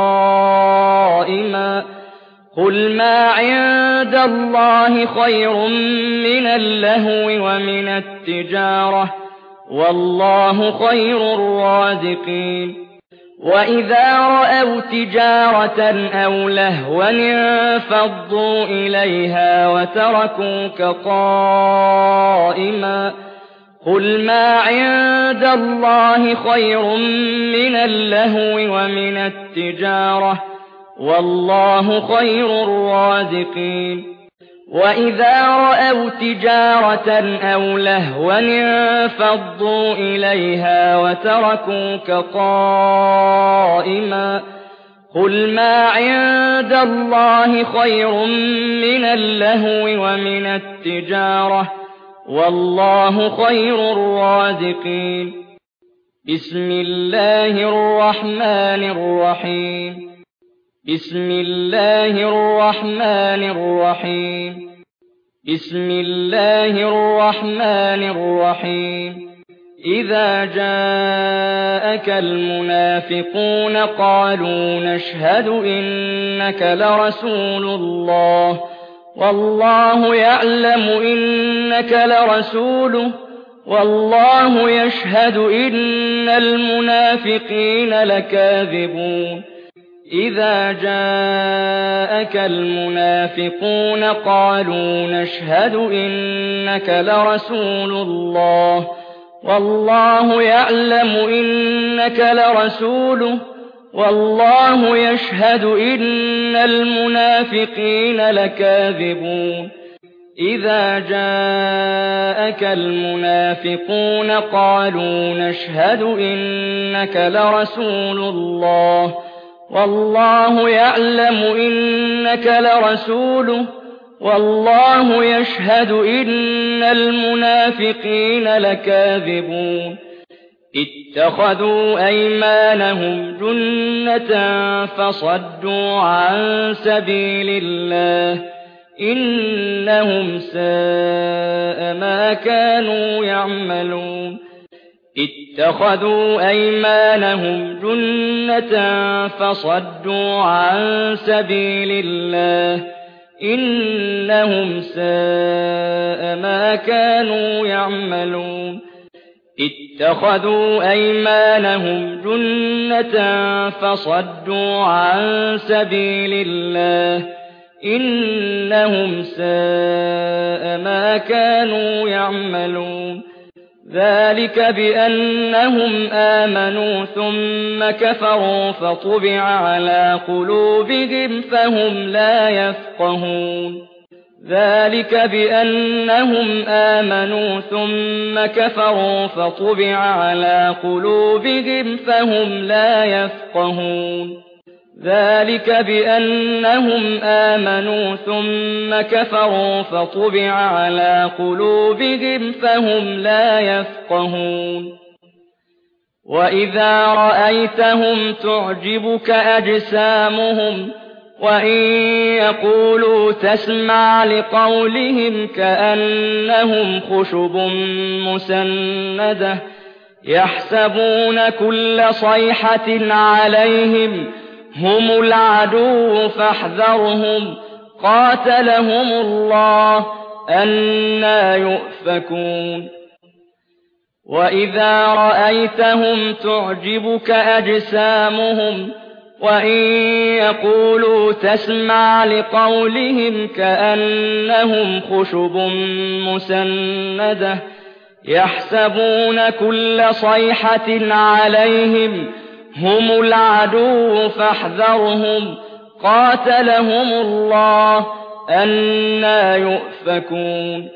قائما قل ما عند الله خير من اللهو ومن التجارة والله خير الرازقين وإذا رأوا تجارة أو لهوا انفضوا إليها وتركوك قائما قل ما عند الله خير من اللهو ومن التجارة والله خير الرازقين وإذا رأوا تجارة أو لهوا انفضوا إليها وتركوك قائما قل ما عند الله خير من اللهو ومن التجارة والله خير الرازقين بسم الله الرحمن الرحيم إذا جاءك المنافقون قالوا نشهد إنك لرسول الله والله يعلم إنك لرسوله والله يشهد إن المنافقين لكاذبون إذا جاءك المنافقون قالوا نشهد إنك لرسول الله والله يعلم إنك لرسوله والله يشهد إن المنافقين لكاذبون إذا جاءك المنافقون قالوا نشهد إنك لرسول الله والله يعلم إنك لرسوله والله يشهد إن المنافقين لكاذبون اتخذوا أيمانهم جنة فصدوا عن سبيل الله إنهم ساء ما كانوا يعملون اتخذوا أيمانهم جنة فصدوا عن سبيل الله إنهم ساء ما كانوا يعملون اتخذوا أيمانهم جنة فصدوا عن سبيل الله إنهم ساء ما كانوا يعملون ذلك بأنهم آمنوا ثم كفروا فطبع على قلوبهم فهم لا يفقهون ذلك بأنهم آمنوا ثم كفروا فطبع على قلوبهم فهم لا يفقهون ذلك بأنهم آمنوا ثم كفروا فطبع على قلوبهم فهم لا يفقهون وإذا رأيتهم تعجبك أجسامهم وإن يقولوا تسمع لقولهم كأنهم خشب مسندة يحسبون كل صيحة عليهم هم العدو فاحذرهم قاتلهم الله أنى يؤفكون وإذا رأيتهم تعجبك أجسامهم وإن يقولوا تسمع لقولهم كأنهم خشب مسندة يحسبون كل صيحة عليهم هم العدو فاحذرهم قاتلهم الله أنى يؤفكون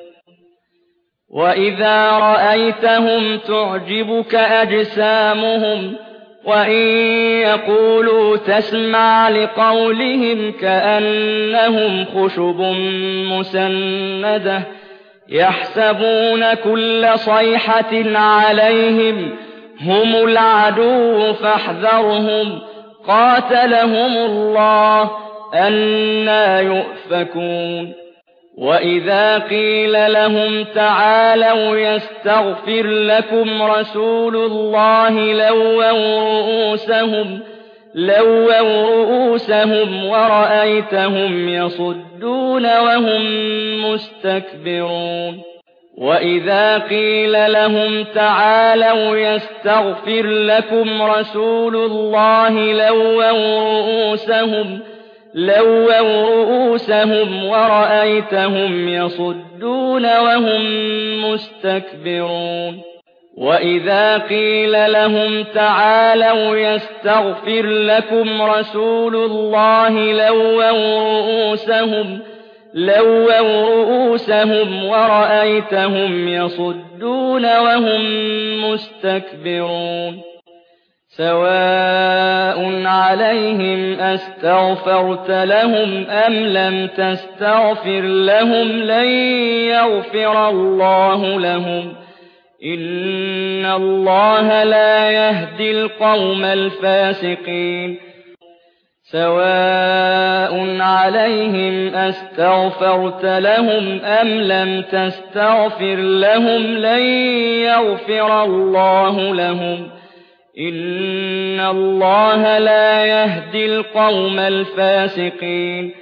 وإذا رأيتهم تعجبك أجسامهم وإن يقولوا تسمع لقولهم كأنهم خشب مسندة يحسبون كل صيحة عليهم هم العدو فاحذرهم قاتلهم الله أنى يؤفكون وإذا قيل لهم تعالوا يستغفر لكم رسول الله لووا رؤوسهم ورأيتهم يصدون وهم مستكبرون وإذا قيل لهم تعالوا يستغفر لكم رسول الله لووا رؤوسهم ورأيتهم يصدون وهم مستكبرون وإذا قيل لهم تعالوا يستغفر لكم رسول الله لووا رؤوسهم ورأيتهم يصدون وهم مستكبرون سواء عليهم أستغفرت لهم أم لم تستغفر لهم لن يغفر الله لهم إن الله لا يهدي القوم الفاسقين سواء عليهم أستغفرت لهم أم لم تستغفر لهم لن يغفر الله لهم إن الله لا يهدي القوم الفاسقين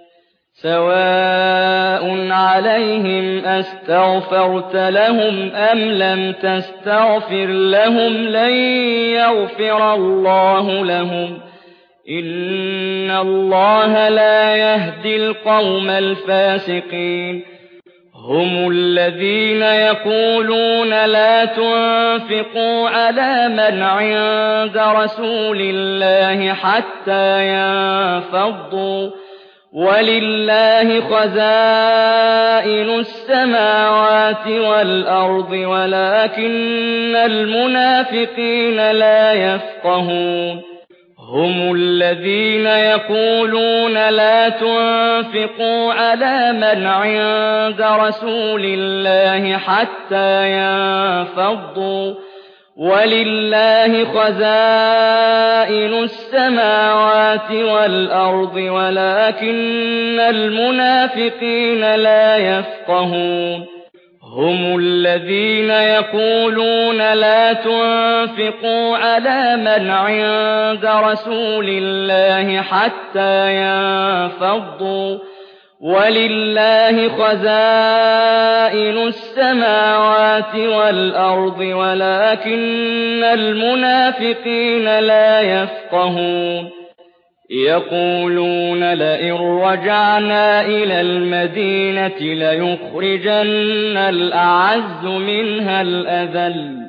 سواء عليهم أستغفرت لهم أم لم تستغفر لهم لن يغفر الله لهم إن الله لا يهدي القوم الفاسقين هم الذين يقولون لا تنفقوا على من عند رسول الله حتى ينفضوا ولله خزائن السماوات والأرض ولكن المنافقين لا يفقهون هم الذين يقولون لا تنفقوا على من عند رسول الله حتى ينفضوا ولله خزائن السماوات والأرض ولكن المنافقين لا يفقهون هم الذين يقولون لا تنفقوا على من عند رسول الله حتى ينفضوا ولله خزائن السماوات والأرض ولكن المنافقين لا يفقهون يقولون لئن رجعنا إلى المدينة ليخرجن الأعز منها الأذل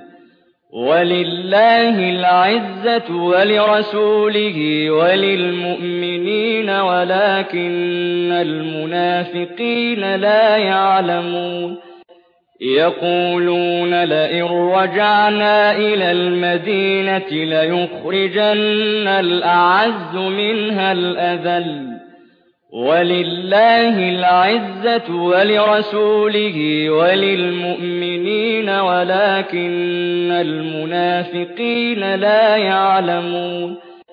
ولله العزة ولرسوله وللمؤمنين ولكن المنافقين لا يعلمون يقولون لئن رجعنا إلى المدينة ليخرجن الأعز منها الأذل ولله العزة ولرسوله وللمؤمنين ولكن المنافقين لا يعلمون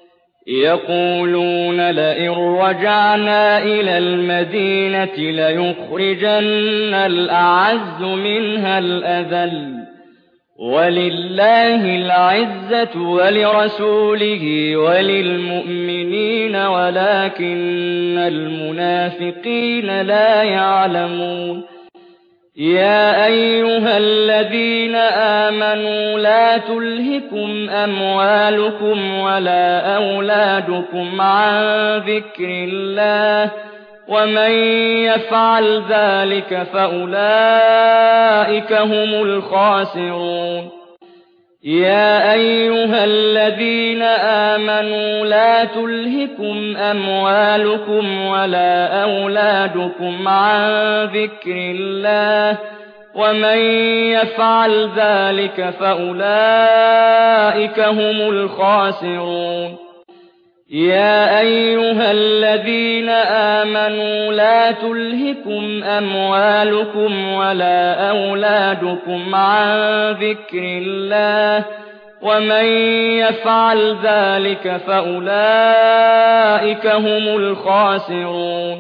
يقولون لئن رجعنا إلى المدينة ليخرجن الأعز منها الأذل ولله العزة ولرسوله وللمؤمنين ولكن المنافقين لا يعلمون يا أيها الذين آمنوا لا تلهكم أموالكم ولا أولادكم عن ذكر الله ومن يفعل ذلك فأولئك هم الخاسرون يا أيها الذين آمنوا لا تلهكم أموالكم ولا أولادكم عن ذكر الله ومن يفعل ذلك فأولئك هم الخاسرون يا أيها الذين آمنوا لا تلهكم أموالكم ولا أولادكم عن ذكر الله ومن يفعل ذلك فأولئك هم الخاسرون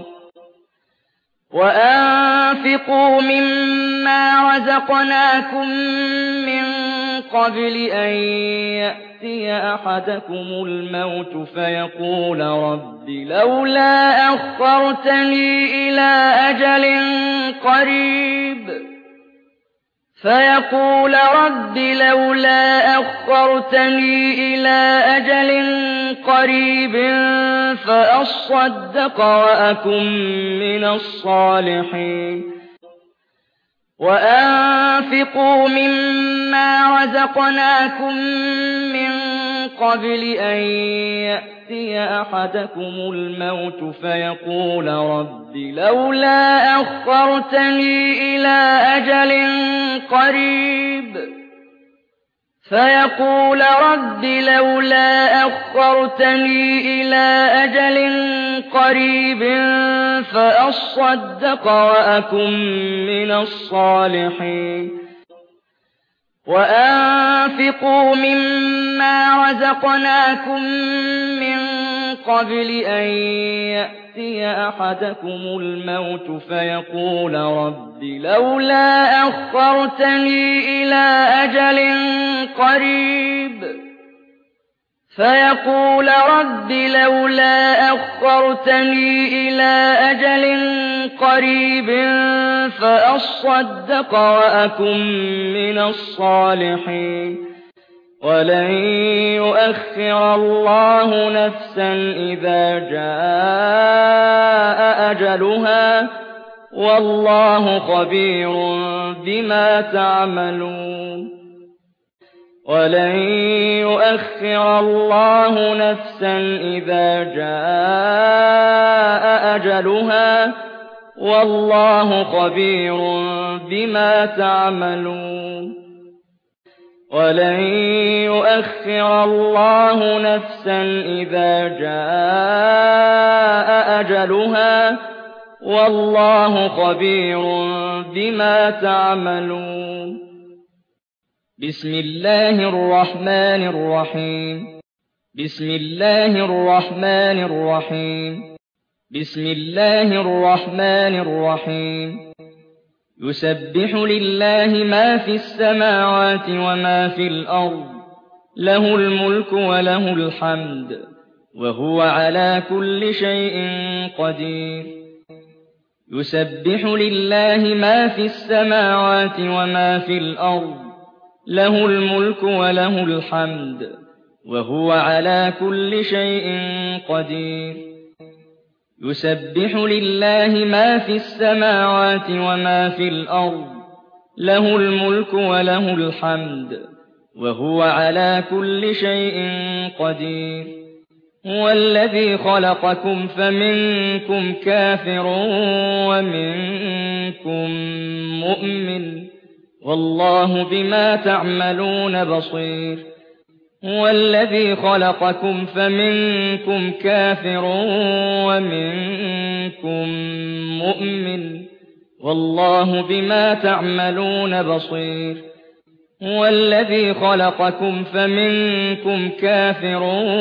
وأنفقوا مما رزقناكم من قبل أن يأتي أحدكم الموت فيقول رب لولا أخرتني إلى أجل قريب فأصدق وأكن من الصالحين وأنفقوا مما رزقناكم من قبل أن يأتي أحدكم الموت فيقول رب لولا أخرتني إلى أجل قريب فأصدق وأكن من الصالحين وأنفقوا مما رزقناكم من قبل أن يأتي أحدكم الموت فيقول رب لولا أخرتني إلى أجل قريب فأصدق وأكن من الصالحين ولن يؤخر الله نفسا إذا جاء أجلها والله خبير بما تعملون ولن يؤخر الله نفسا إذا جاء أجلها والله خبير بما تعملون ولن يؤخر الله نفسا إذا جاء أجلها والله خبير بما تعملون بسم الله الرحمن الرحيم بسم الله الرحمن الرحيم بسم الله الرحمن الرحيم يسبح لله ما في السماوات وما في الأرض له الملك وله الحمد وهو على كل شيء قدير يسبح لله ما في السماوات وما في الأرض له الملك وله الحمد وهو على كل شيء قدير يسبح لله ما في السماوات وما في الأرض له الملك وله الحمد وهو على كل شيء قدير هو الذي خلقكم فمنكم كافر ومنكم مؤمن والله بما تعملون بصير هو الذي خلقكم فمنكم كافر ومنكم مؤمن والله بما تعملون بصير هو الذي خلقكم فمنكم كافر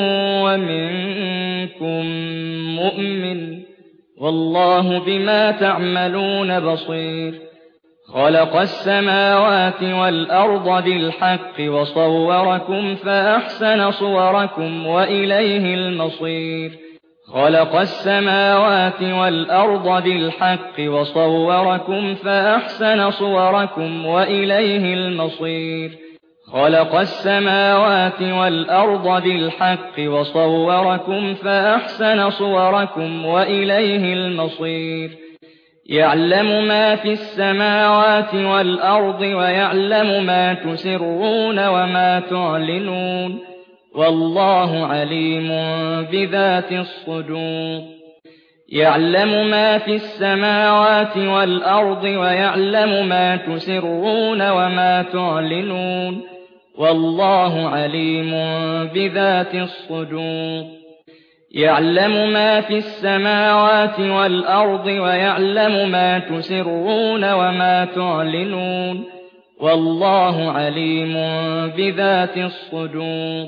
ومنكم مؤمن والله بما تعملون بصير خلق السماوات والأرض بالحق وصوركم فأحسن صوركم وإليه المصير خلق السماوات والأرض بالحق وصوركم فأحسن صوركم وإليه المصير خلق السماوات والأرض بالحق وصوركم فأحسن صوركم وإليه المصير يعلم ما في السماوات والأرض ويعلم ما تسرون وما تعلنون والله عليم بذات الصدور يعلم ما في السماوات والأرض ويعلم ما تسرون وما تعلنون والله عليم بذات الصدور يعلم ما في السماوات والأرض ويعلم ما تسرون وما تعلنون والله عليم بذات الصدور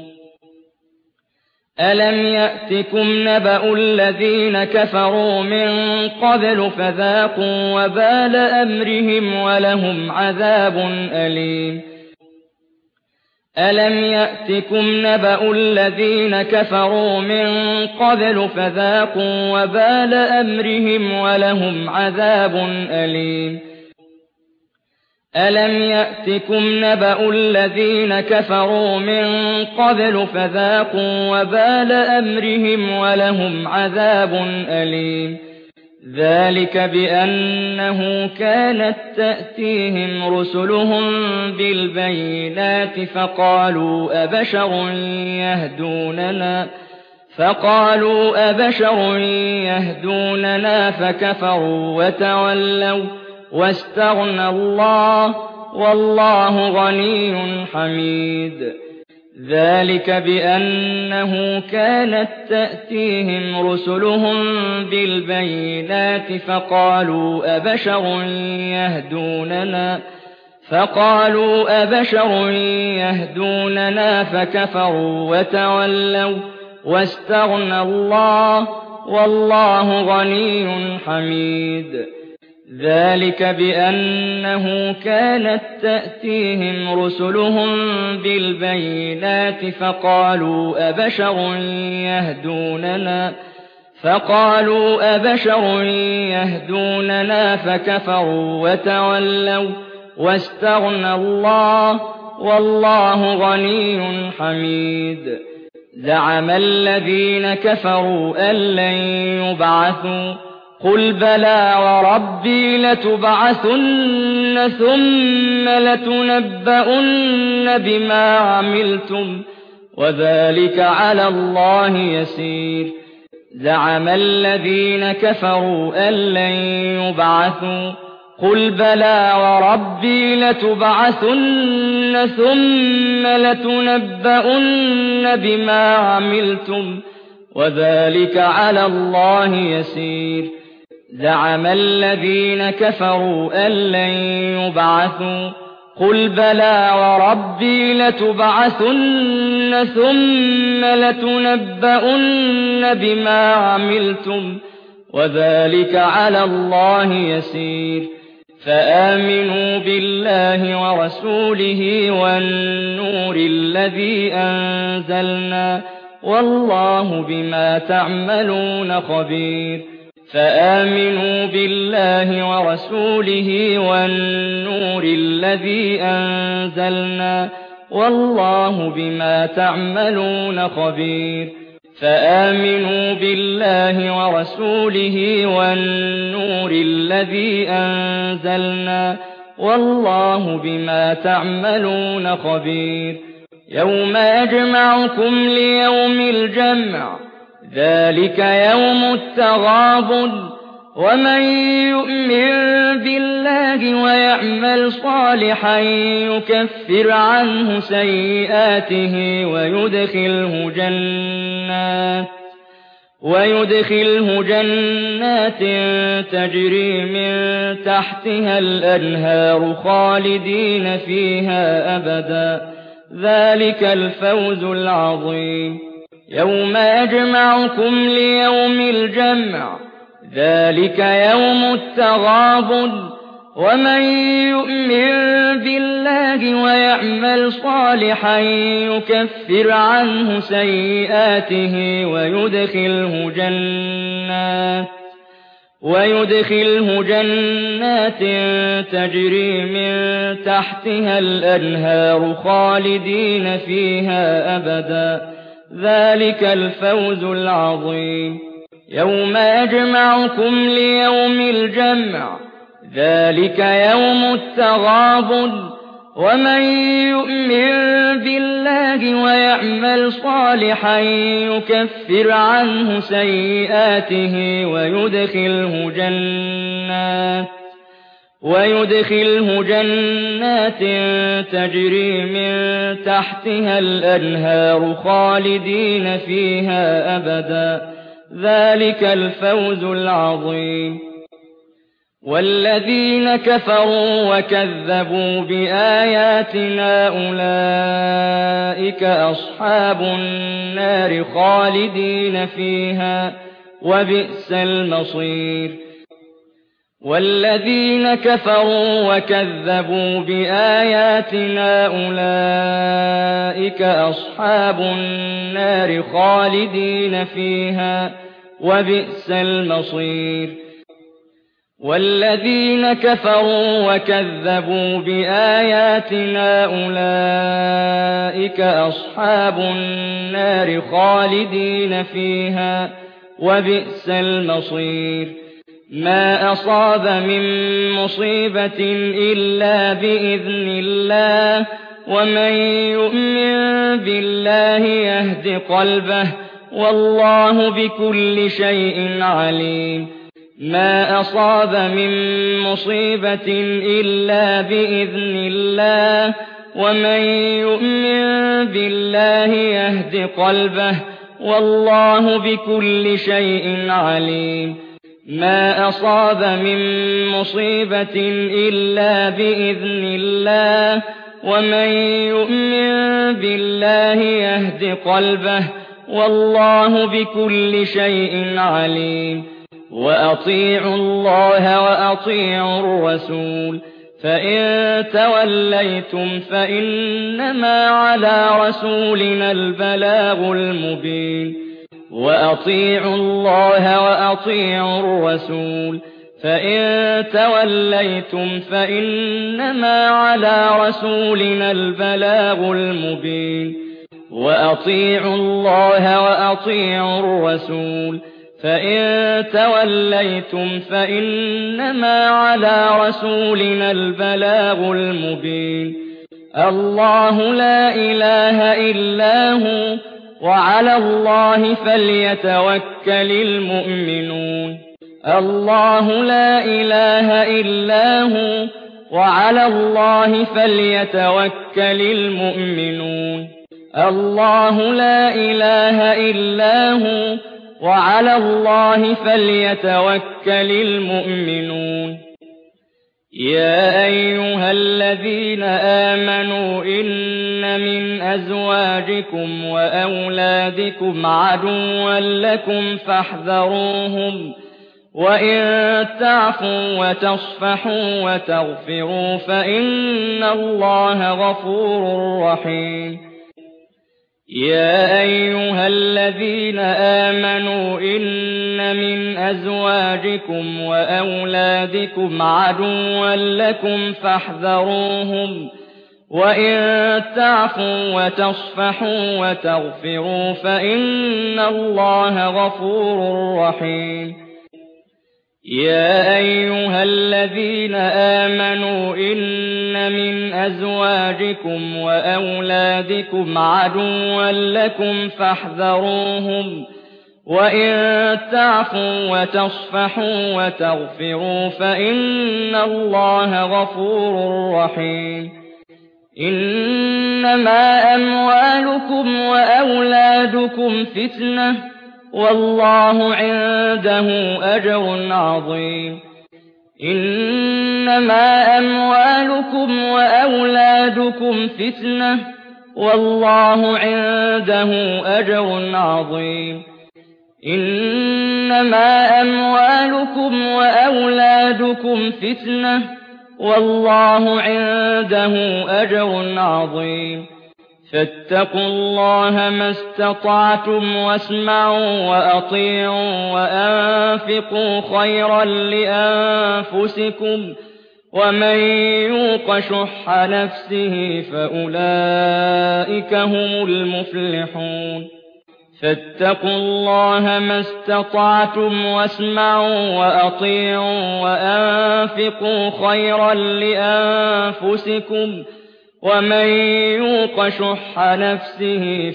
ألم يأتكم نبأ الذين كفروا من قبل فذاقوا وبال أمرهم ولهم عذاب أليم ألم يأتكم نبأ الذين كفروا من قبل فذاقوا وبال أمرهم ولهم عذاب أليم ألم يأتكم نبأ الذين كفروا من قبل فذاقوا وبال أمرهم ولهم عذاب أليم ذلك بأنه كانت تأتيهم رسلهم بالبينات فقالوا أبشر يهدوننا فكفروا وتولوا واستغنى الله والله غني حميد ذلك بأنه كانت تأتيهم رسلهم بالبينات فقالوا أبشر يهدوننا فكفروا وتولوا واستغنى الله والله غني حميد ذلك بأنه كانت تأتيهم رسلهم بالبينات فقالوا أبشر يهدوننا فكفروا وتولوا واستغنى الله والله غني حميد زعم الذين كفروا أن لن يبعثوا قل بلى وربي لتبعثن ثم لتنبؤن بما عملتم وذلك على الله يسير زعم الذين كفروا أن لن يبعثوا قُلْ بَلَىٰ وَرَبِّي لَتُبْعَثُنَّ ثُمَّ لَتُنَبَّؤُنَّ بِمَا عَمِلْتُمْ وَذَٰلِكَ عَلَى اللَّهِ يَسِيرٌ زَعَمَ الَّذِينَ كَفَرُوا أَن لَّن يُبْعَثُوا قُلْ بَلَىٰ وَرَبِّي لَتُبْعَثُنَّ ثُمَّ لَتُنَبَّؤُنَّ بِمَا عَمِلْتُمْ وَذَٰلِكَ عَلَى اللَّهِ يَسِيرٌ فَآمِنُوا بِاللَّهِ وَرَسُولِهِ وَالنُّورِ الَّذِي أَنزَلْنَا وَاللَّهُ بِمَا تَعْمَلُونَ خَبِيرٌ فآمنوا بالله ورسوله والنور الذي أنزلنا والله بما تعملون خبير فآمنوا بالله ورسوله والنور الذي أنزلنا والله بما تعملون خبير يوم يجمعكم ليوم الجمع ذلك يوم التغابن ومن يؤمن بالله ويعمل صالحا يكفر عنه سيئاته ويدخله جنات تجري من تحتها الأنهار خالدين فيها أبدا ذلك الفوز العظيم يوم يجمعكم ليوم الجمع ذلك يوم التغابن ومن يؤمن بالله ويعمل صالحا يكفر عنه سيئاته ويدخله جنات تجري من تحتها الأنهار خالدين فيها أبدا ذلك الفوز العظيم يوم يجمعكم ليوم الجمع ذلك يوم التغابن ومن يؤمن بالله ويعمل صالحا يكفر عنه سيئاته ويدخله جنات تجري من تحتها الأنهار خالدين فيها أبدا ذلك الفوز العظيم والذين كفروا وكذبوا بآياتنا أولئك أصحاب النار خالدين فيها وبئس المصير والذين كفروا وكذبوا بآياتنا أولئك أصحاب النار خالدين فيها وبئس المصير والذين كفروا وكذبوا بآياتنا أولئك أصحاب النار خالدين فيها وبئس المصير ما أصاب من مصيبة إلا بإذن الله ومن يؤمن بالله يهد قلبه والله بكل شيء عليم ما أصاب من مصيبة إلا بإذن الله ومن يؤمن بالله يهد قلبه والله بكل شيء عليم ما أصاب من مصيبة إلا بإذن الله ومن يؤمن بالله يهد قلبه والله بكل شيء عليم وأطيعوا الله وأطيعوا الرسول فإن توليتم فإنما على رسولنا البلاغ المبين وأطيعوا الله وأطيعوا الرسول فإن توليتم فإنما على رسولنا البلاغ المبين وأطيعوا الله وأطيعوا الرسول فإن توليتم فإنما على رسولنا البلاغ المبين الله لا إله إلا هو وعلى الله فليتوكل المؤمنون الله لا إله إلا هو وعلى الله فليتوكل المؤمنون الله لا إله إلا هو وعلى الله فليتوكل المؤمنون يا أيها الذين آمنوا إن من أزواجكم وأولادكم عدوا لكم فاحذروهم وإن تعفوا وتصفحوا وتغفروا فإن الله غفور رحيم يا أيها الذين آمنوا إن من أزواجكم وأولادكم عدوا لكم فاحذروهم وإن تعفوا وتصفحوا وتغفروا فإن الله غفور رحيم يا أيها الذين آمنوا إن من أزواجكم وأولادكم عدوا لكم فاحذروهم وإن تعفوا وتصفحوا وتغفروا فإن الله غفور رحيم إنما أموالكم وأولادكم فتنة والله عنده أجر عظيم إنما أموالكم وأولادكم فتنة والله عنده أجر عظيم إنما أموالكم وأولادكم فتنة والله عنده أجر عظيم فاتقوا الله ما استطعتم واسمعوا وأطيعوا وأنفقوا خيرا لأنفسكم ومن يوق شح نفسه فأولئك هم المفلحون فاتقوا الله ما استطعتم واسمعوا وأطيعوا وأنفقوا خيرا لأنفسكم ومن يوق شح نفسه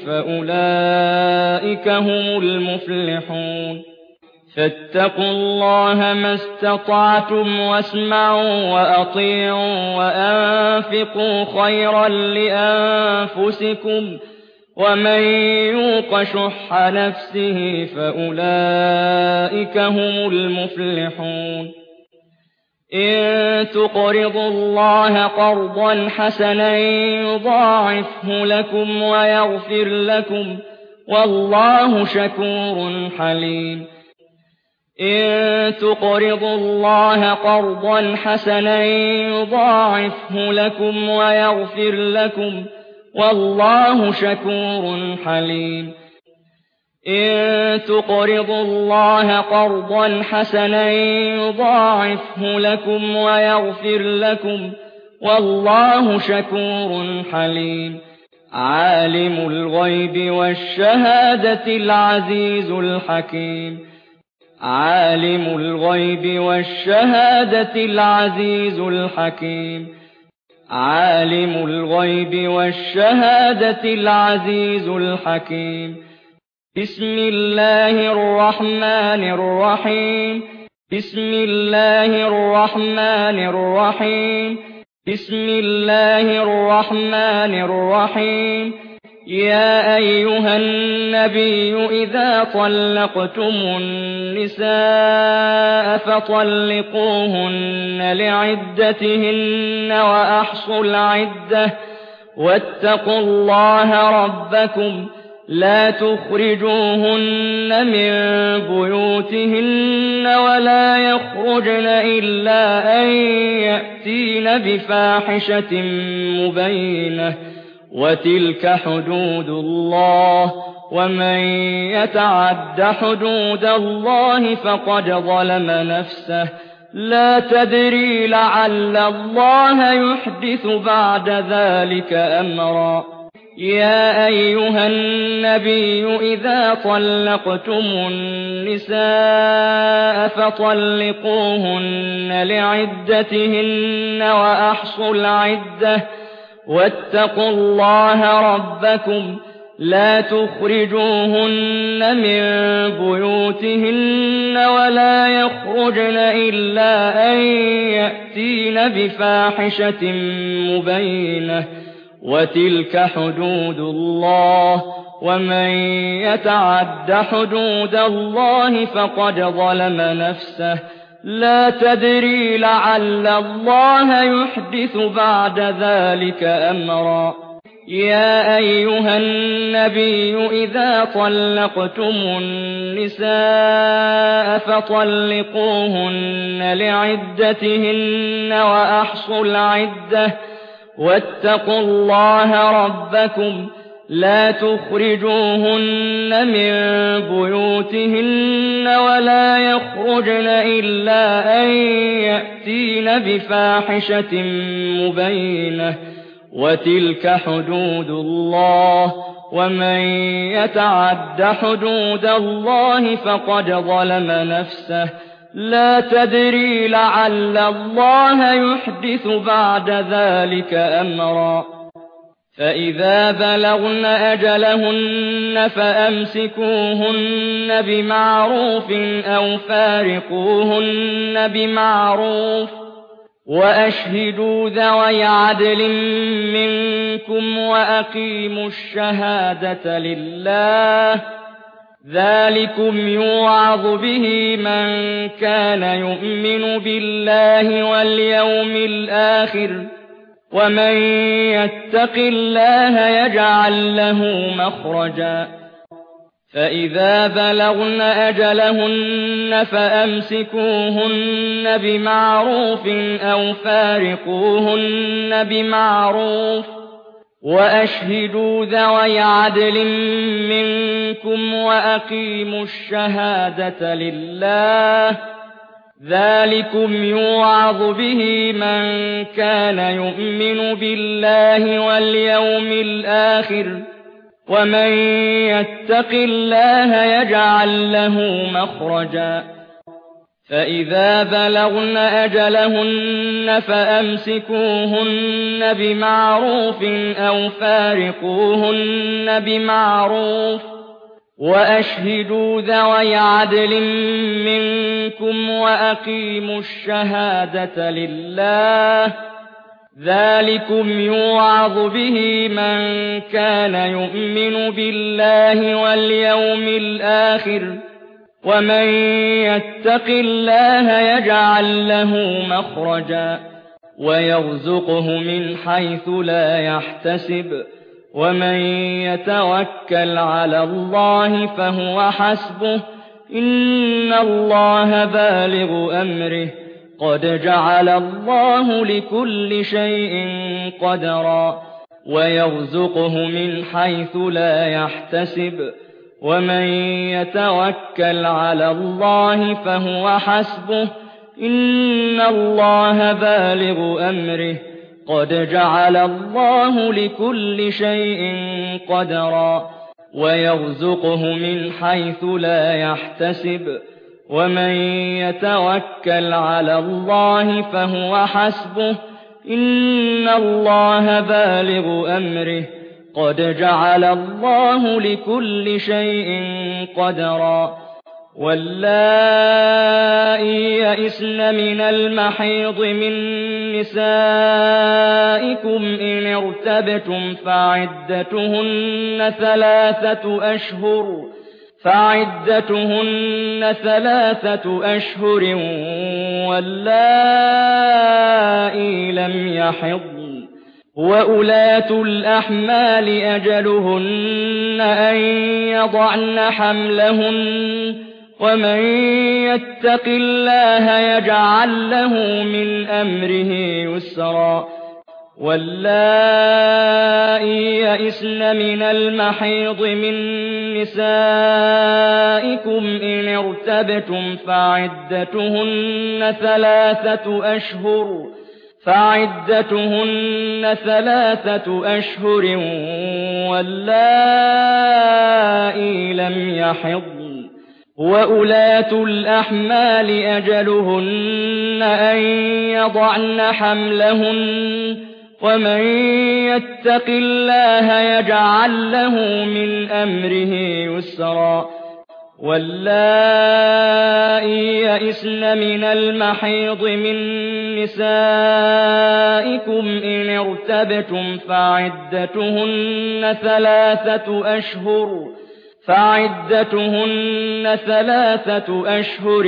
فأولئك هم المفلحون فاتقوا الله ما استطعتم واسمعوا وأطيعوا وأنفقوا خيرا لأنفسكم ومن يوق شح نفسه فأولئك هم المفلحون إن تقرضوا الله قرضا حسنا يضاعفه لكم ويغفر لكم والله شكور حليم إن تقرضوا الله قرضا حسنا يضاعفه لكم ويغفر لكم والله شكور حليم إن تقرضوا الله قرضا حسنا يضاعفه لكم ويغفر لكم والله شكور حليم عالم الغيب والشهادة العزيز الحكيم عالم الغيب والشهادة العزيز الحكيم عالم الغيب والشهادة العزيز الحكيم بسم الله الرحمن الرحيم بسم الله الرحمن الرحيم بسم الله الرحمن الرحيم يا أيها النبي إذا طلقتم النساء فطلقوهن لعدتهن وأحصوا العدة واتقوا الله ربكم لا تخرجوهن من بيوتهن ولا يخرجن إلا أن يأتين بفاحشة مبينة وتلك حدود الله ومن يتعد حدود الله فقد ظلم نفسه لا تدري لعل الله يحدث بعد ذلك أمرا يا أيها النبي إذا طلقتم النساء فطلقوهن لعدتهن وأحصوا العدة واتقوا الله ربكم لا تخرجوهن من بيوتهن ولا يخرجن إلا أن يأتين بفاحشة مبينة وتلك حدود الله ومن يتعد حدود الله فقد ظلم نفسه لا تدري لعل الله يحدث بعد ذلك أمرا يا أيها النبي إذا طلقتم النساء فطلقوهن لعدتهن وأحصوا العدة واتقوا الله ربكم لا تخرجوهن من بيوتهن ولا يخرجن إلا أن يأتين بفاحشة مبينة وتلك حدود الله ومن يتعد حدود الله فقد ظلم نفسه لا تدري لعل الله يحدث بعد ذلك أمرا فإذا بلغن أجلهن فأمسكوهن بمعروف أو فارقوهن بمعروف وأشهدوا ذوي عدل منكم وأقيموا الشهادة لله ذلكم يوعظ به من كان يؤمن بالله واليوم الآخر ومن يتق الله يجعل له مخرجا فإذا بلغن أجلهن فأمسكوهن بمعروف أو فارقوهن بمعروف وأشهدوا ذوي عدل منكم وأقيموا الشهادة لله ذلكم يوعظ به من كان يؤمن بالله واليوم الآخر ومن يتق الله يجعل له مخرجا فإذا بلغن أجلهن فأمسكوهن بمعروف أو فارقوهن بمعروف وأشهدوا ذوي عدل منكم وأقيموا الشهادة لله ذلكم يوعظ به من كان يؤمن بالله واليوم الآخر ومن يتق الله يجعل له مخرجا ويرزقه من حيث لا يحتسب ومن يتوكل على الله فهو حسبه إن الله بالغ أمره قد جعل الله لكل شيء قدرا ويرزقه من حيث لا يحتسب ومن يتوكل على الله فهو حسبه إن الله بالغ أمره قد جعل الله لكل شيء قدرا ويرزقه من حيث لا يحتسب ومن يتوكل على الله فهو حسبه إن الله بالغ أمره قد جعل الله لكل شيء قدرا واللائي يئسن من المحيض من نسائكم إن ارتبتم فعدتهن ثلاثة أشهر واللائي لم يحضن وأولاة الأحمال أجلهن أن يضعن حملهن ومن يتق الله يجعل له من أمره يسرا واللائي يئسن من المحيض من نسائكم إن ارتبتم فعدتهن ثلاثة أشهر واللائي لم يحضن وأولاة الأحمال أجلهن أن يضعن حملهن ومن يتق الله يجعل له من أمره يسرا واللائي يئسن من المحيض من نسائكم إن ارتبتم فعدتهن ثلاثة أشهر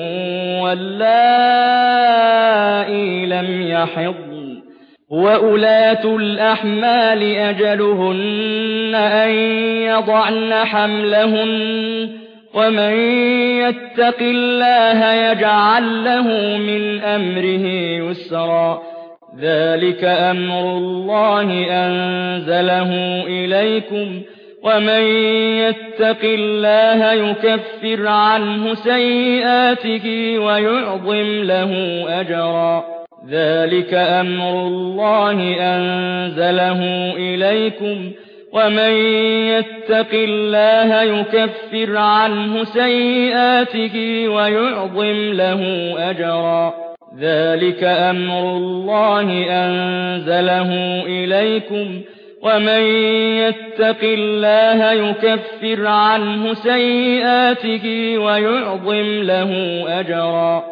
واللائي لم يحضن وأولاة الأحمال أجلهن أن يضعن حملهن ومن يتق الله يجعل له من أمره يسرا ذلك أمر الله أنزله إليكم ومن يتق الله يكفر عنه سيئاته ويعظم له أجرا ذلك أمر الله أنزله إليكم ومن يتق الله يكفر عنه سيئاته ويعظم له أجرا ذلك أمر الله أنزله إليكم ومن يتق الله يكفر عنه سيئاته ويعظم له أجرا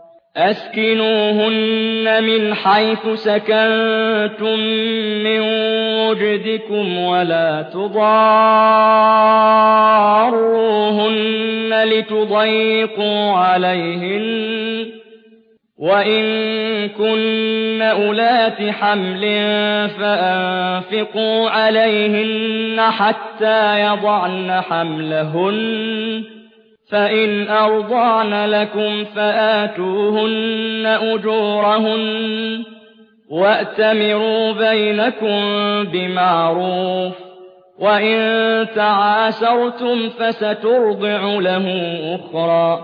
أسكنوهن من حيث سكنتم من وجدكم ولا تضاروهن لتضيقوا عليهن وإن كن أولات حمل فأنفقوا عليهن حتى يضعن حملهن فإن أرضعن لكم فآتوهن أجورهن وأتمروا بينكم بمعروف وإن تعاسرتم فسترضع له أخرى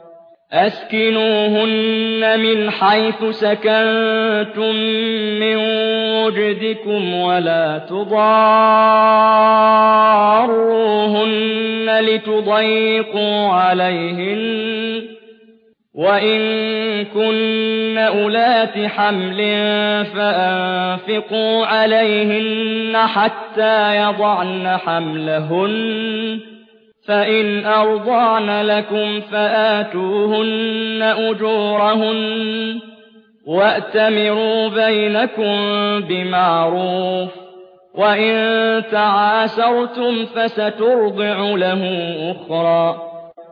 أسكنوهن من حيث سكنتم من وجدكم ولا تضاروهن لتضيقوا عليهن وإن كن أولات حمل فأنفقوا عليهن حتى يضعن حملهن فإن أرضعن لكم فآتوهن أجورهن وأتمروا بينكم بمعروف وإن تعاسرتم فسترضع له أخرى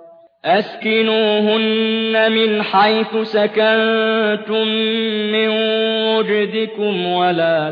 أسكنوهن من حيث سكنتم من وجدكم ولا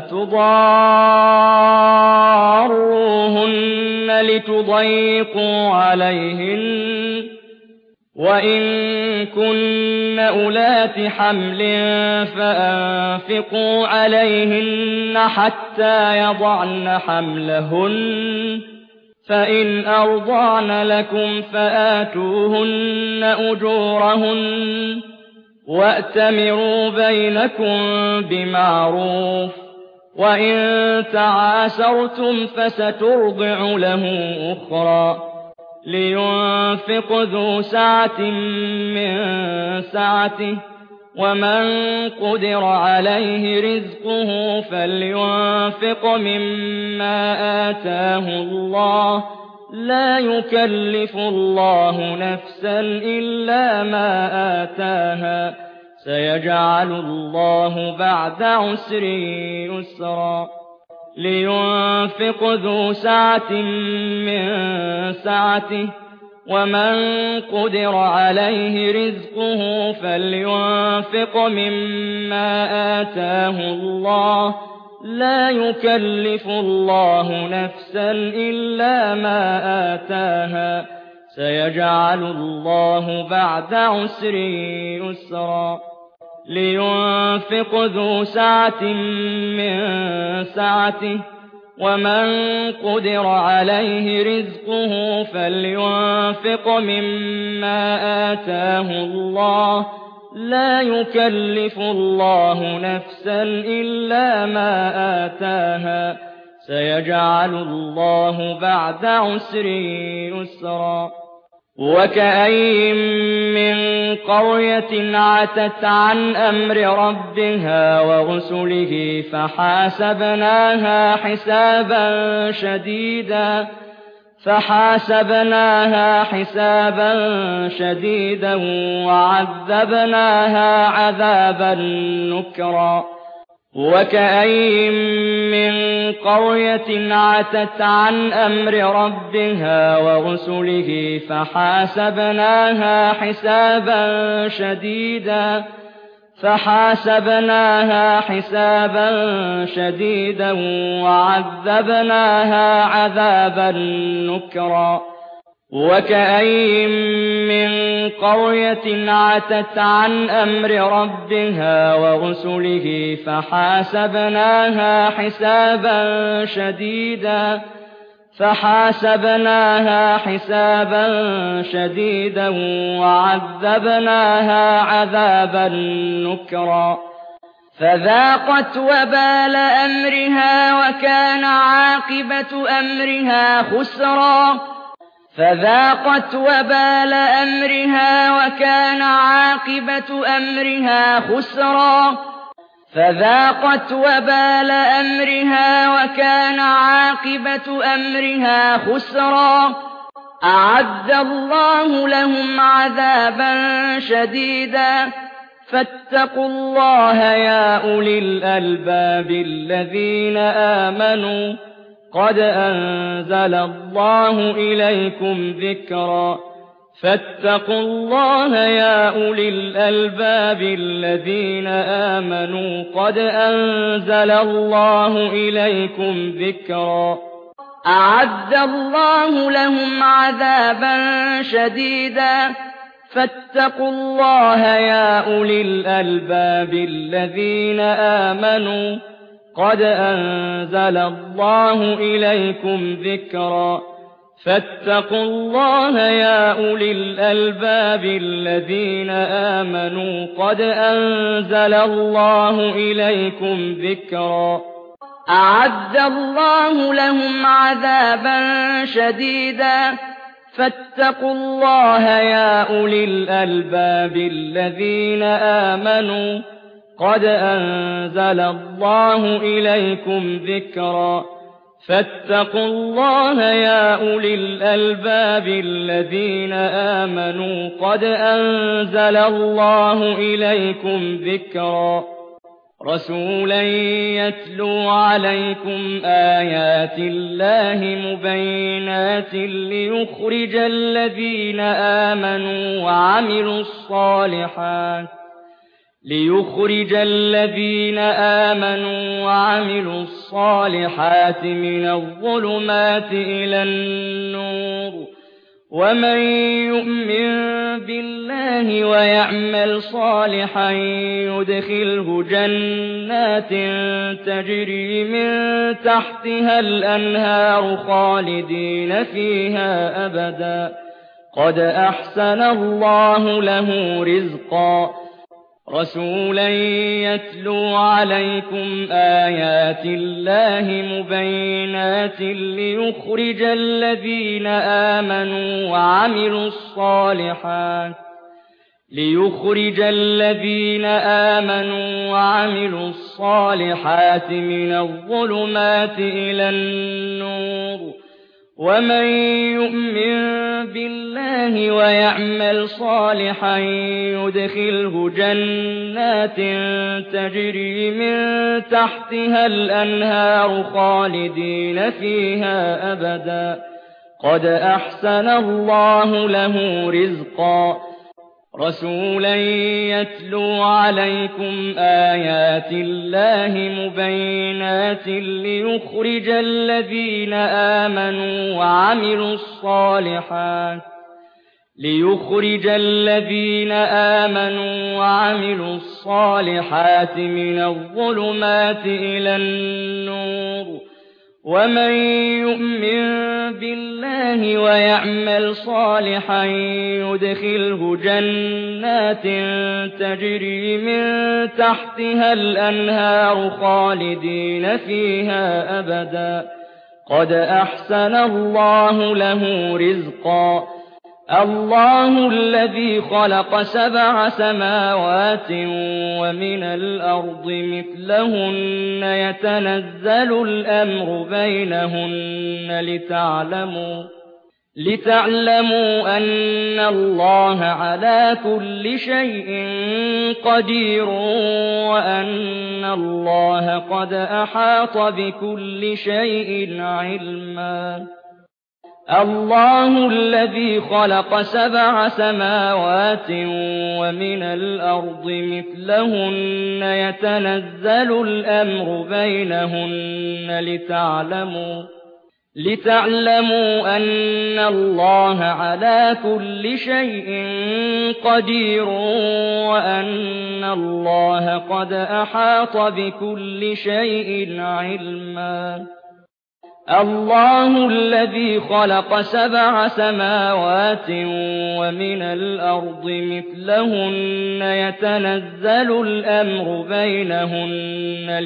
تضاروهن لتضيقوا عليهن وإن كن أولات حمل فأنفقوا عليهن حتى يضعن حملهن فإن أرضعن لكم فآتوهن أجورهن وأتمروا بينكم بمعروف وإن تعاسرتم فسترضع له أخرى لينفق ذو سعة من سعته ومن قدر عليه رزقه فلينفق مما آتاه الله لا يكلف الله نفسا إلا ما آتاها سيجعل الله بعد عسر يسرا لينفق ذو سعة من سعته ومن قدر عليه رزقه فلينفق مما آتاه الله لا يكلف الله نفسا إلا ما آتاها سيجعل الله بعد عسر يسرا لينفق ذو سعة من سعته ومن قدر عليه رزقه فلينفق مما آتاه الله لا يكلف الله نفسا إلا ما آتاها سيجعل الله بعد عسر يسرا وكأين من قرية عتت عن أمر ربها ورسله فحاسبناها حسابا شديدا وعذبناها عذابا نكرا وكأين من قرية عتت عن أمر ربها ورسله فحاسبناها حسابا شديدا وعذبناها عذابا نكرا وكأين من قرية عتت عن أمر ربها ورسله فحاسبناها حسابا شديدا وعذبناها عذابا نكرا فذاقت وبال أمرها وكان عاقبة أمرها خسرا أعد الله لهم عذابا شديدا فاتقوا الله يا أولي الألباب الذين آمنوا قد أنزل الله إليكم ذكرا فاتقوا الله يا أولي الألباب الذين آمنوا قد أنزل الله إليكم ذكرا أعد الله لهم عذابا شديدا فاتقوا الله يا أولي الألباب الذين آمنوا قد أنزل الله إليكم ذكرا فاتقوا الله يا أولي الألباب الذين آمنوا قد أنزل الله إليكم ذكرا أعد الله لهم عذابا شديدا فاتقوا الله يا أولي الألباب الذين آمنوا قد أنزل الله إليكم ذكرا فاتقوا الله يا أولي الألباب الذين آمنوا قد أنزل الله إليكم ذكرا رسولا يتلو عليكم آيات الله مبينات ليخرج الذين آمنوا وعملوا الصالحات من الظلمات إلى النور ومن يؤمن بالله ويعمل صالحا يدخله جنات تجري من تحتها الأنهار خالدين فيها أبدا قد أحسن الله له رزقا رسولا يتلو عليكم آيات الله مبينات ليخرج الذين آمنوا وعملوا الصالحات من الظلمات إلى النور ومن يؤمن بالله ويعمل صالحا يدخله جنات تجري من تحتها الأنهار خالدين فيها أبدا قد أحسن الله له رزقا رسولا يتلو عليكم آيات الله مبينات ليخرج الذين آمنوا وعملوا الصالحات من الظلمات إلى النور ومن يؤمن بالله ويعمل صالحا يدخله جنات تجري من تحتها الأنهار خالدين فيها أبدا قد أحسن الله له رزقا الله الذي خلق 7 سماوات ومن الأرض مثلهن يتنزل الأمر بينهن لتعلموا أن الله على كل شيء قدير وأن الله قد أحاط بكل شيء علما الله الذي خلق 7 سماوات ومن الأرض مثلهن يتنزل الأمر بينهن لتعلموا أن الله على كل شيء قدير وأن الله قد أحاط بكل شيء علما الله الذي خلق 7 سماوات ومن الأرض مثلهن يتنزل الأمر بينهن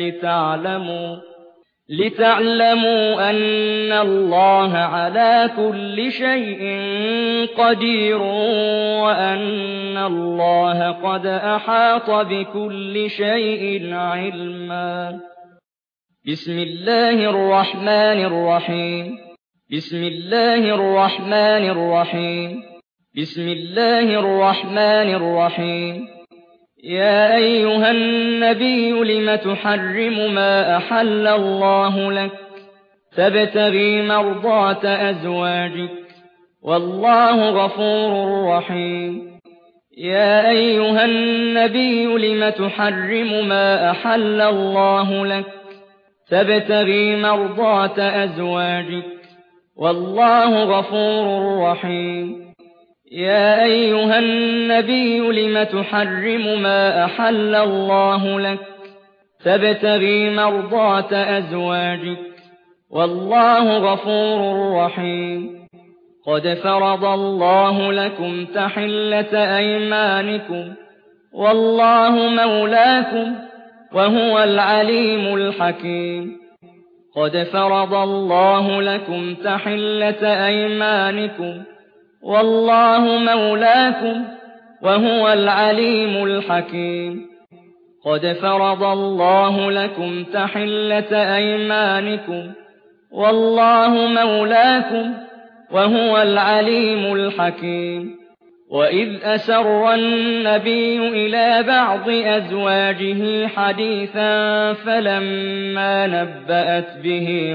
لتعلموا أن الله على كل شيء قدير وأن الله قد أحاط بكل شيء علما بسم الله الرحمن الرحيم بسم الله الرحمن الرحيم بسم الله الرحمن الرحيم يا أيها النبي لم تحرم ما أحل الله لك تبتغي مرضات أزواجك والله غفور رحيم يا أيها النبي لم تحرم ما أحل الله لك تبتغي مرضات أزواجك والله غفور رحيم يا أيها النبي لم تحرم ما أحل الله لك تبتغي مرضات أزواجك والله غفور رحيم قد فرض الله لكم تحلة أيمانكم والله مولاكم وهو العليم الحكيم قد فرض الله لكم تحلة أيمانكم والله مولاكم وهو العليم الحكيم قد فرض الله لكم تحلة أيمانكم والله مولاكم وهو العليم الحكيم وإذ أسر النبي إلى بعض أزواجه حديثا فلما نبأت به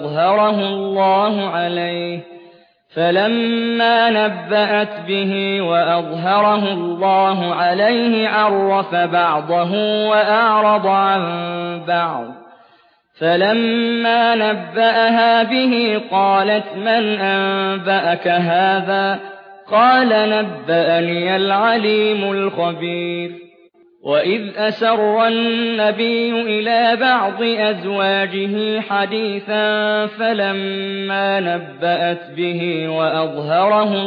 وأظهره الله عليه عرف بعضه وأعرض عن بعض فلما نبأها به قالت من أنبأك هذا قال نبأني العليم الخبير وإذ أسر النبي إلى بعض أزواجه حديثا فلما نبأت به وأظهره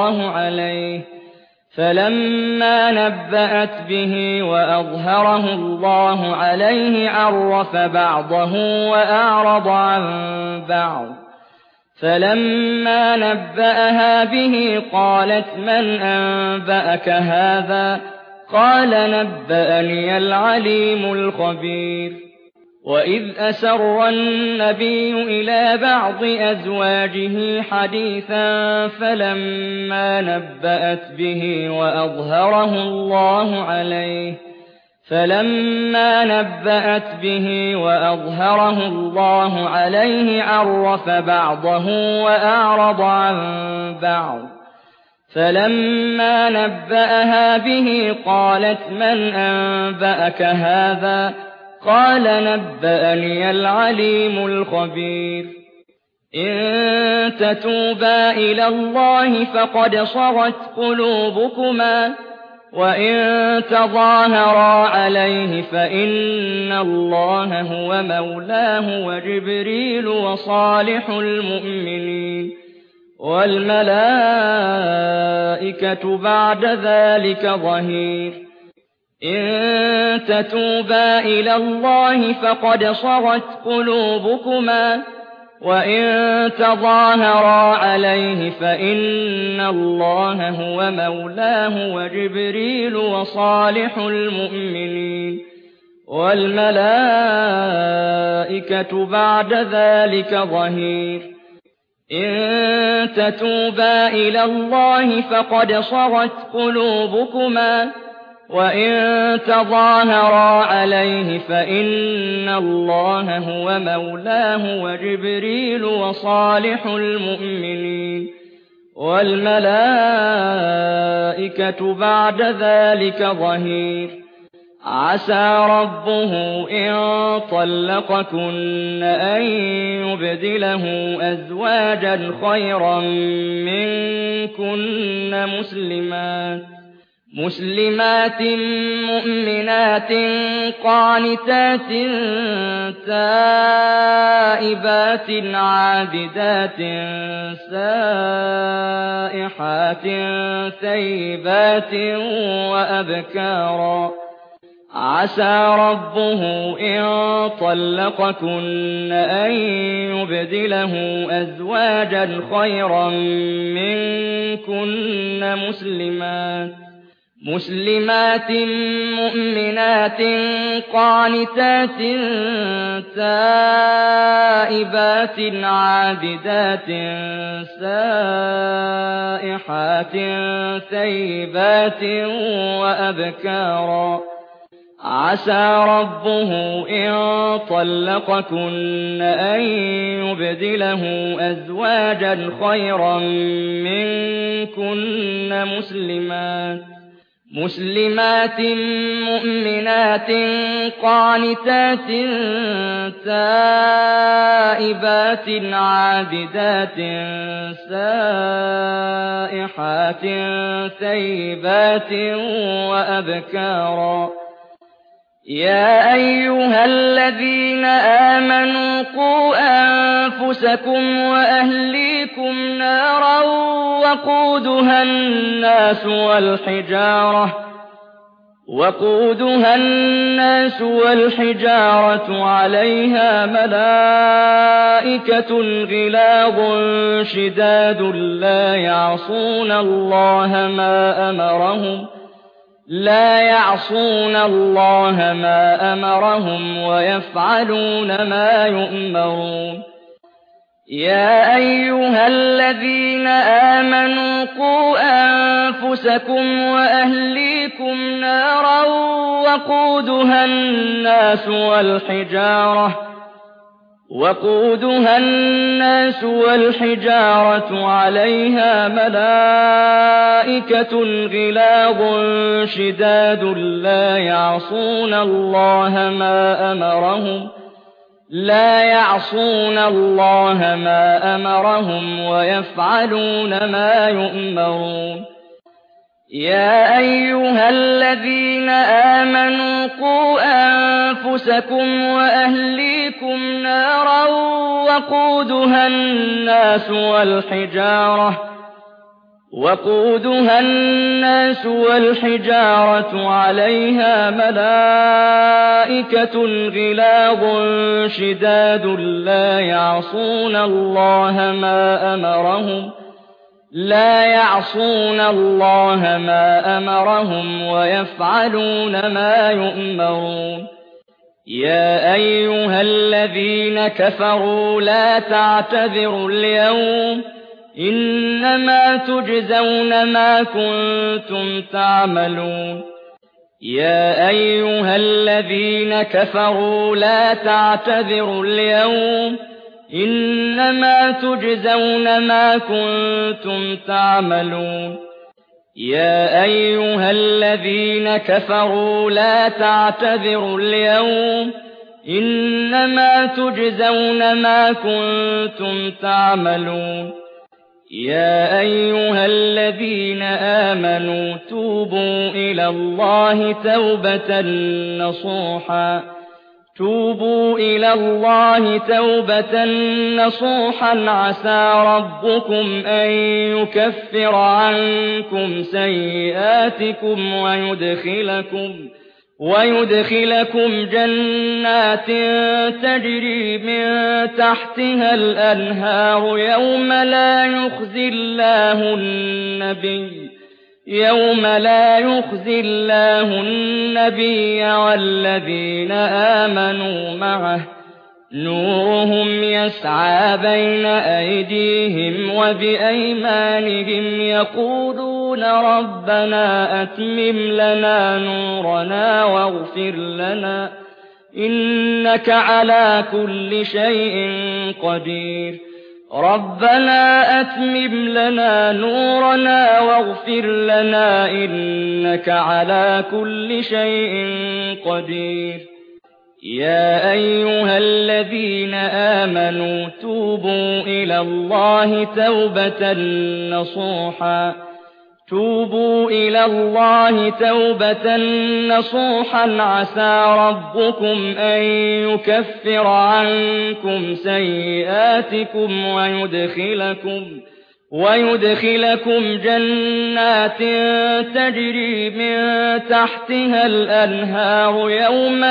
الله عليه عرف بعضه وأعرض عن بعض فلما نبأها به قالت من أنبأك هذا قال نبأني العليم الخبير وإذ أسر النبي إلى بعض أزواجه حديثا فلما نبأت به وأظهره الله عليه عرف بعضه وأعرض عن بعض فلما نبأها به قالت من أنبأك هذا قال نبأني العليم الخبير إن تتوبا إلى الله فقد صغت قلوبكما وإن تظاهرا عليه فإن الله هو مولاه وجبريل وصالح المؤمنين والملائكة بعد ذلك ظهير إن تتوبا إلى الله فقد صغت قلوبكما وإن تظاهرا عليه فإن الله هو مولاه وجبريل وصالح المؤمنين والملائكة بعد ذلك ظهير إن تتوبا إلى الله فقد صغت قلوبكما وإن تظاهرا عليه فإن الله هو مولاه وجبريل وصالح المؤمنين والملائكة بعد ذلك ظهير عسى ربه إن طلقكن أن يبدله أزواجا خيرا منكن مسلمات مؤمنات قانتات تائبات عابدات سائحات ثيبات وأبكارا عسى ربه إن طلقكن أن يبدله أزواجا خيرا منكن مسلمات مؤمنات قانتات تائبات عابدات سائحات ثيبات وأبكارا عسى ربه إن طلقكن أن يبدله أزواجا خيرا منكن مسلمات مؤمنات قانتات تائبات عابدات سائحات ثيبات وأبكارا يا أيها الذين آمنوا قوا أنفسكم وأهليكم نارا وقودها الناس والحجارة عليها ملائكة غلاظ شداد لا يعصون الله ما أمرهم ويفعلون ما يؤمرون يا أيها الذين آمنوا قوا أنفسكم وأهليكم نارا وقودها الناس والحجارة عليها ملائكة غلاظ شداد لا يعصون الله ما أمرهم ويفعلون ما يؤمرون يا أيها الذين آمنوا قوا أنفسكم وأهليكم نارا وقودها الناس والحجارة عليها ملائكة غلاظ شداد لا يعصون الله ما أمرهم ويفعلون ما يؤمرون يا أيها الذين كفروا لا تعتذروا اليوم إنما تجزون ما كنتم تعملون يا أيها الذين كفروا لا تعتذروا اليوم إنما تجزون ما كنتم تعملون يا أيها الذين كفروا لا تعتذروا اليوم إنما تجزون ما كنتم تعملون يا أيها الذين آمنوا توبوا إلى الله توبة نصوحا عسى ربكم أن يكفر عنكم سيئاتكم ويدخلكم جنات تجري من تحتها الأنهار يوم لا يخزي الله النبي والذين آمنوا معه نورهم يسعى بين أيديهم وبأيمانهم يقولون ربنا أتمم لنا نورنا واغفر لنا إنك على كل شيء قدير ربنا أتمم لنا نورنا واغفر لنا إنك على كل شيء قدير يا أيها الذين آمنوا توبوا إلى الله توبة نصوحا عسى ربكم أن يكفر عنكم سيئاتكم ويدخلكم جنات تجري من تحتها الأنهار يوم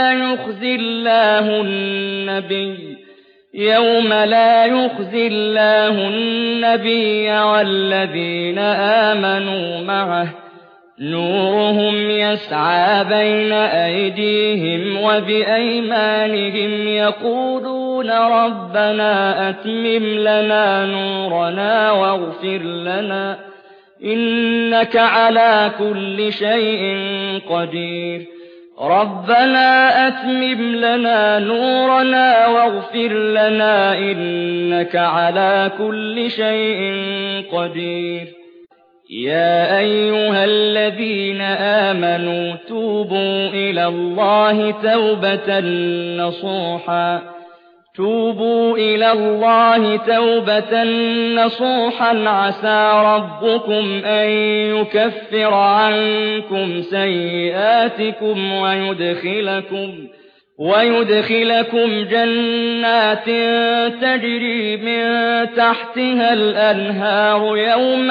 لا يخزي الله النبي والذين آمنوا معه نورهم يسعى بين أيديهم وبأيمانهم يقولون ربنا أتمم لنا نورنا واغفر لنا إنك على كل شيء قدير ربنا أتمم لنا نورنا واغفر لنا إنك على كل شيء قدير يا أيها الذين آمنوا توبوا إلى الله توبة نصوحا عسى ربكم أن يكفر عنكم سيئاتكم ويدخلكم جنات تجري من تحتها الأنهار يوم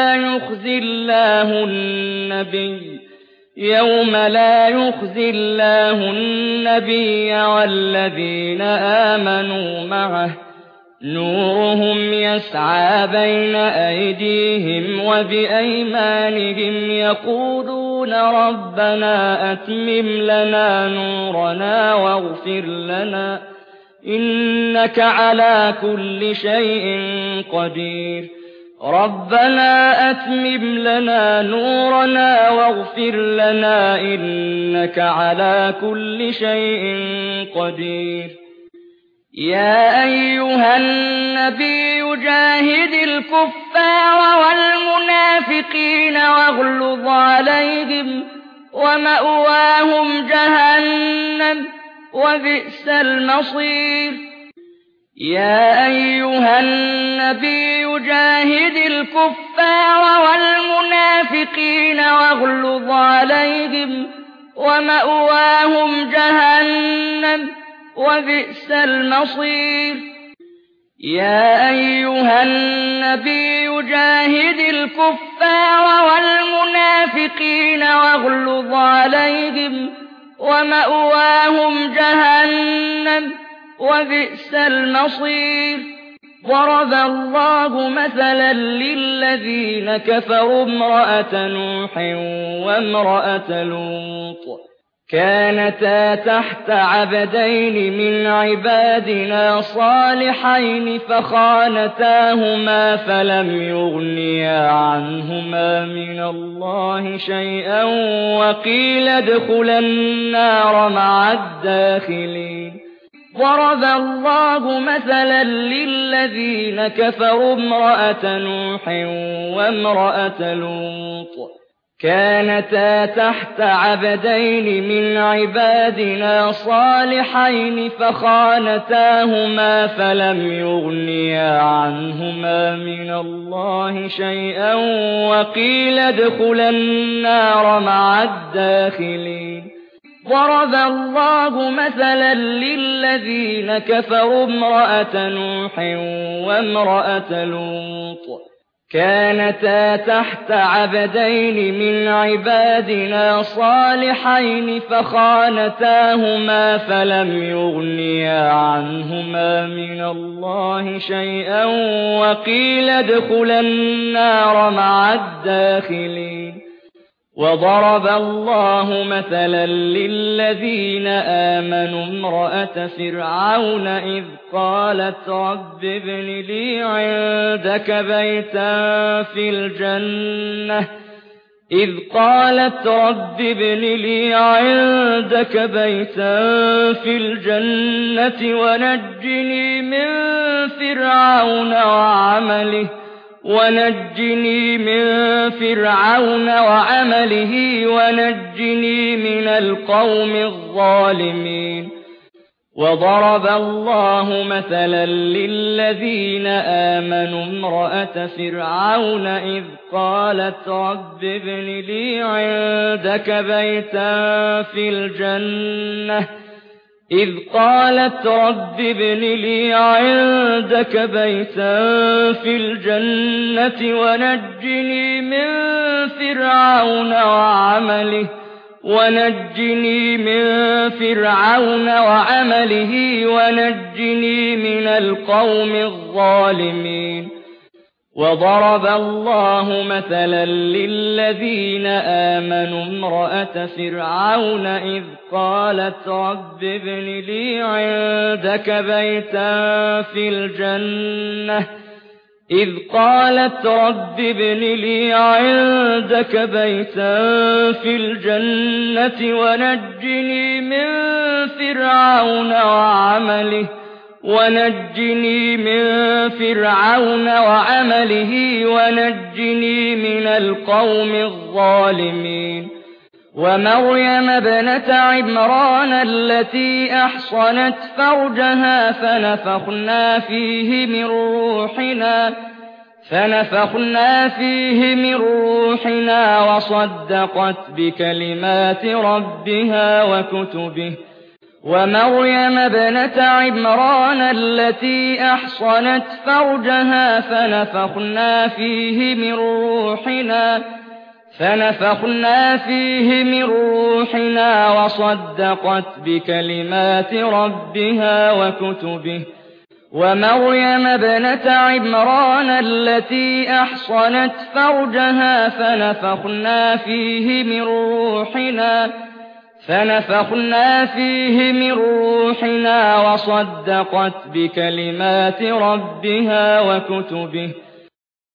لا يخزي الله النبي والذين آمنوا معه نورهم يسعى بين أيديهم وبأيمانهم يقولون ربنا أتمم لنا نورنا واغفر لنا إنك على كل شيء قدير ربنا أتمم لنا نورنا واغفر لنا إنك على كل شيء قدير يا أيها النبي جاهد الكفار والمنافقين واغلظ عليهم ومأواهم جهنم وبئس المصير يا أيها النبي جاهد الكفار والمنافقين واغلظ عليهم ومأواهم جهنم وبئس المصير يا أيها النبي جاهد الكفار والمنافقين واغلظ عليهم ومأواهم جهنم وبئس المصير ضرب الله مثلا للذين كفروا امرأة نوح وامرأة لوط كانتا تحت عبدين من عبادنا صالحين فخانتاهما فلم يغنيا عنهما من الله شيئا وقيل ادخلا النار مع الداخلين ضرب الله مثلا للذين كفروا امرأة نوح وامرأة لوط كانتا تحت عبدين من عبادنا صالحين فخانتاهما فلم يغنيا عنهما من الله شيئا وقيل ادخلا النار مع الداخلين ضرب الله مثلا للذين كفروا امرأة نوح وامرأة لوط كانتا تحت عبدين من عبادنا صالحين فخانتاهما فلم يغنيا عنهما من الله شيئا وقيل ادخلا النار مع الداخلين وضرب الله مثلا للذين آمنوا امرأة فرعون إذ قالت رب ابن لي عندك بيتا في الجنة ونجني من فرعون وعمله ونجني من القوم الظالمين وضرب الله مثلا للذين آمنوا امرأة فرعون إذ قالت رب ابن لي عندك بيتا في الجنة ونجني من فرعون وعمله ونجني من القوم الظالمين وضرب الله مثلا للذين آمنوا امرأة فرعون إذ قالت رب ابن لي عندك بيتا في الجنة ونجني من فرعون وعمله ونجني من القوم الظالمين ومريم ابنة عمران التي أحصنت فرجها فنفخنا فيه من روحنا وصدقت بكلمات ربها وكتبه ومريم ابنة عمران التي أحصنت فرجها فنفخنا فيه من روحنا وصدقت بكلمات ربها وكتبه ومريم ابنة عمران التي أحصنت فرجها فنفخنا فيه من روحنا وصدقت بكلمات ربها وكتبه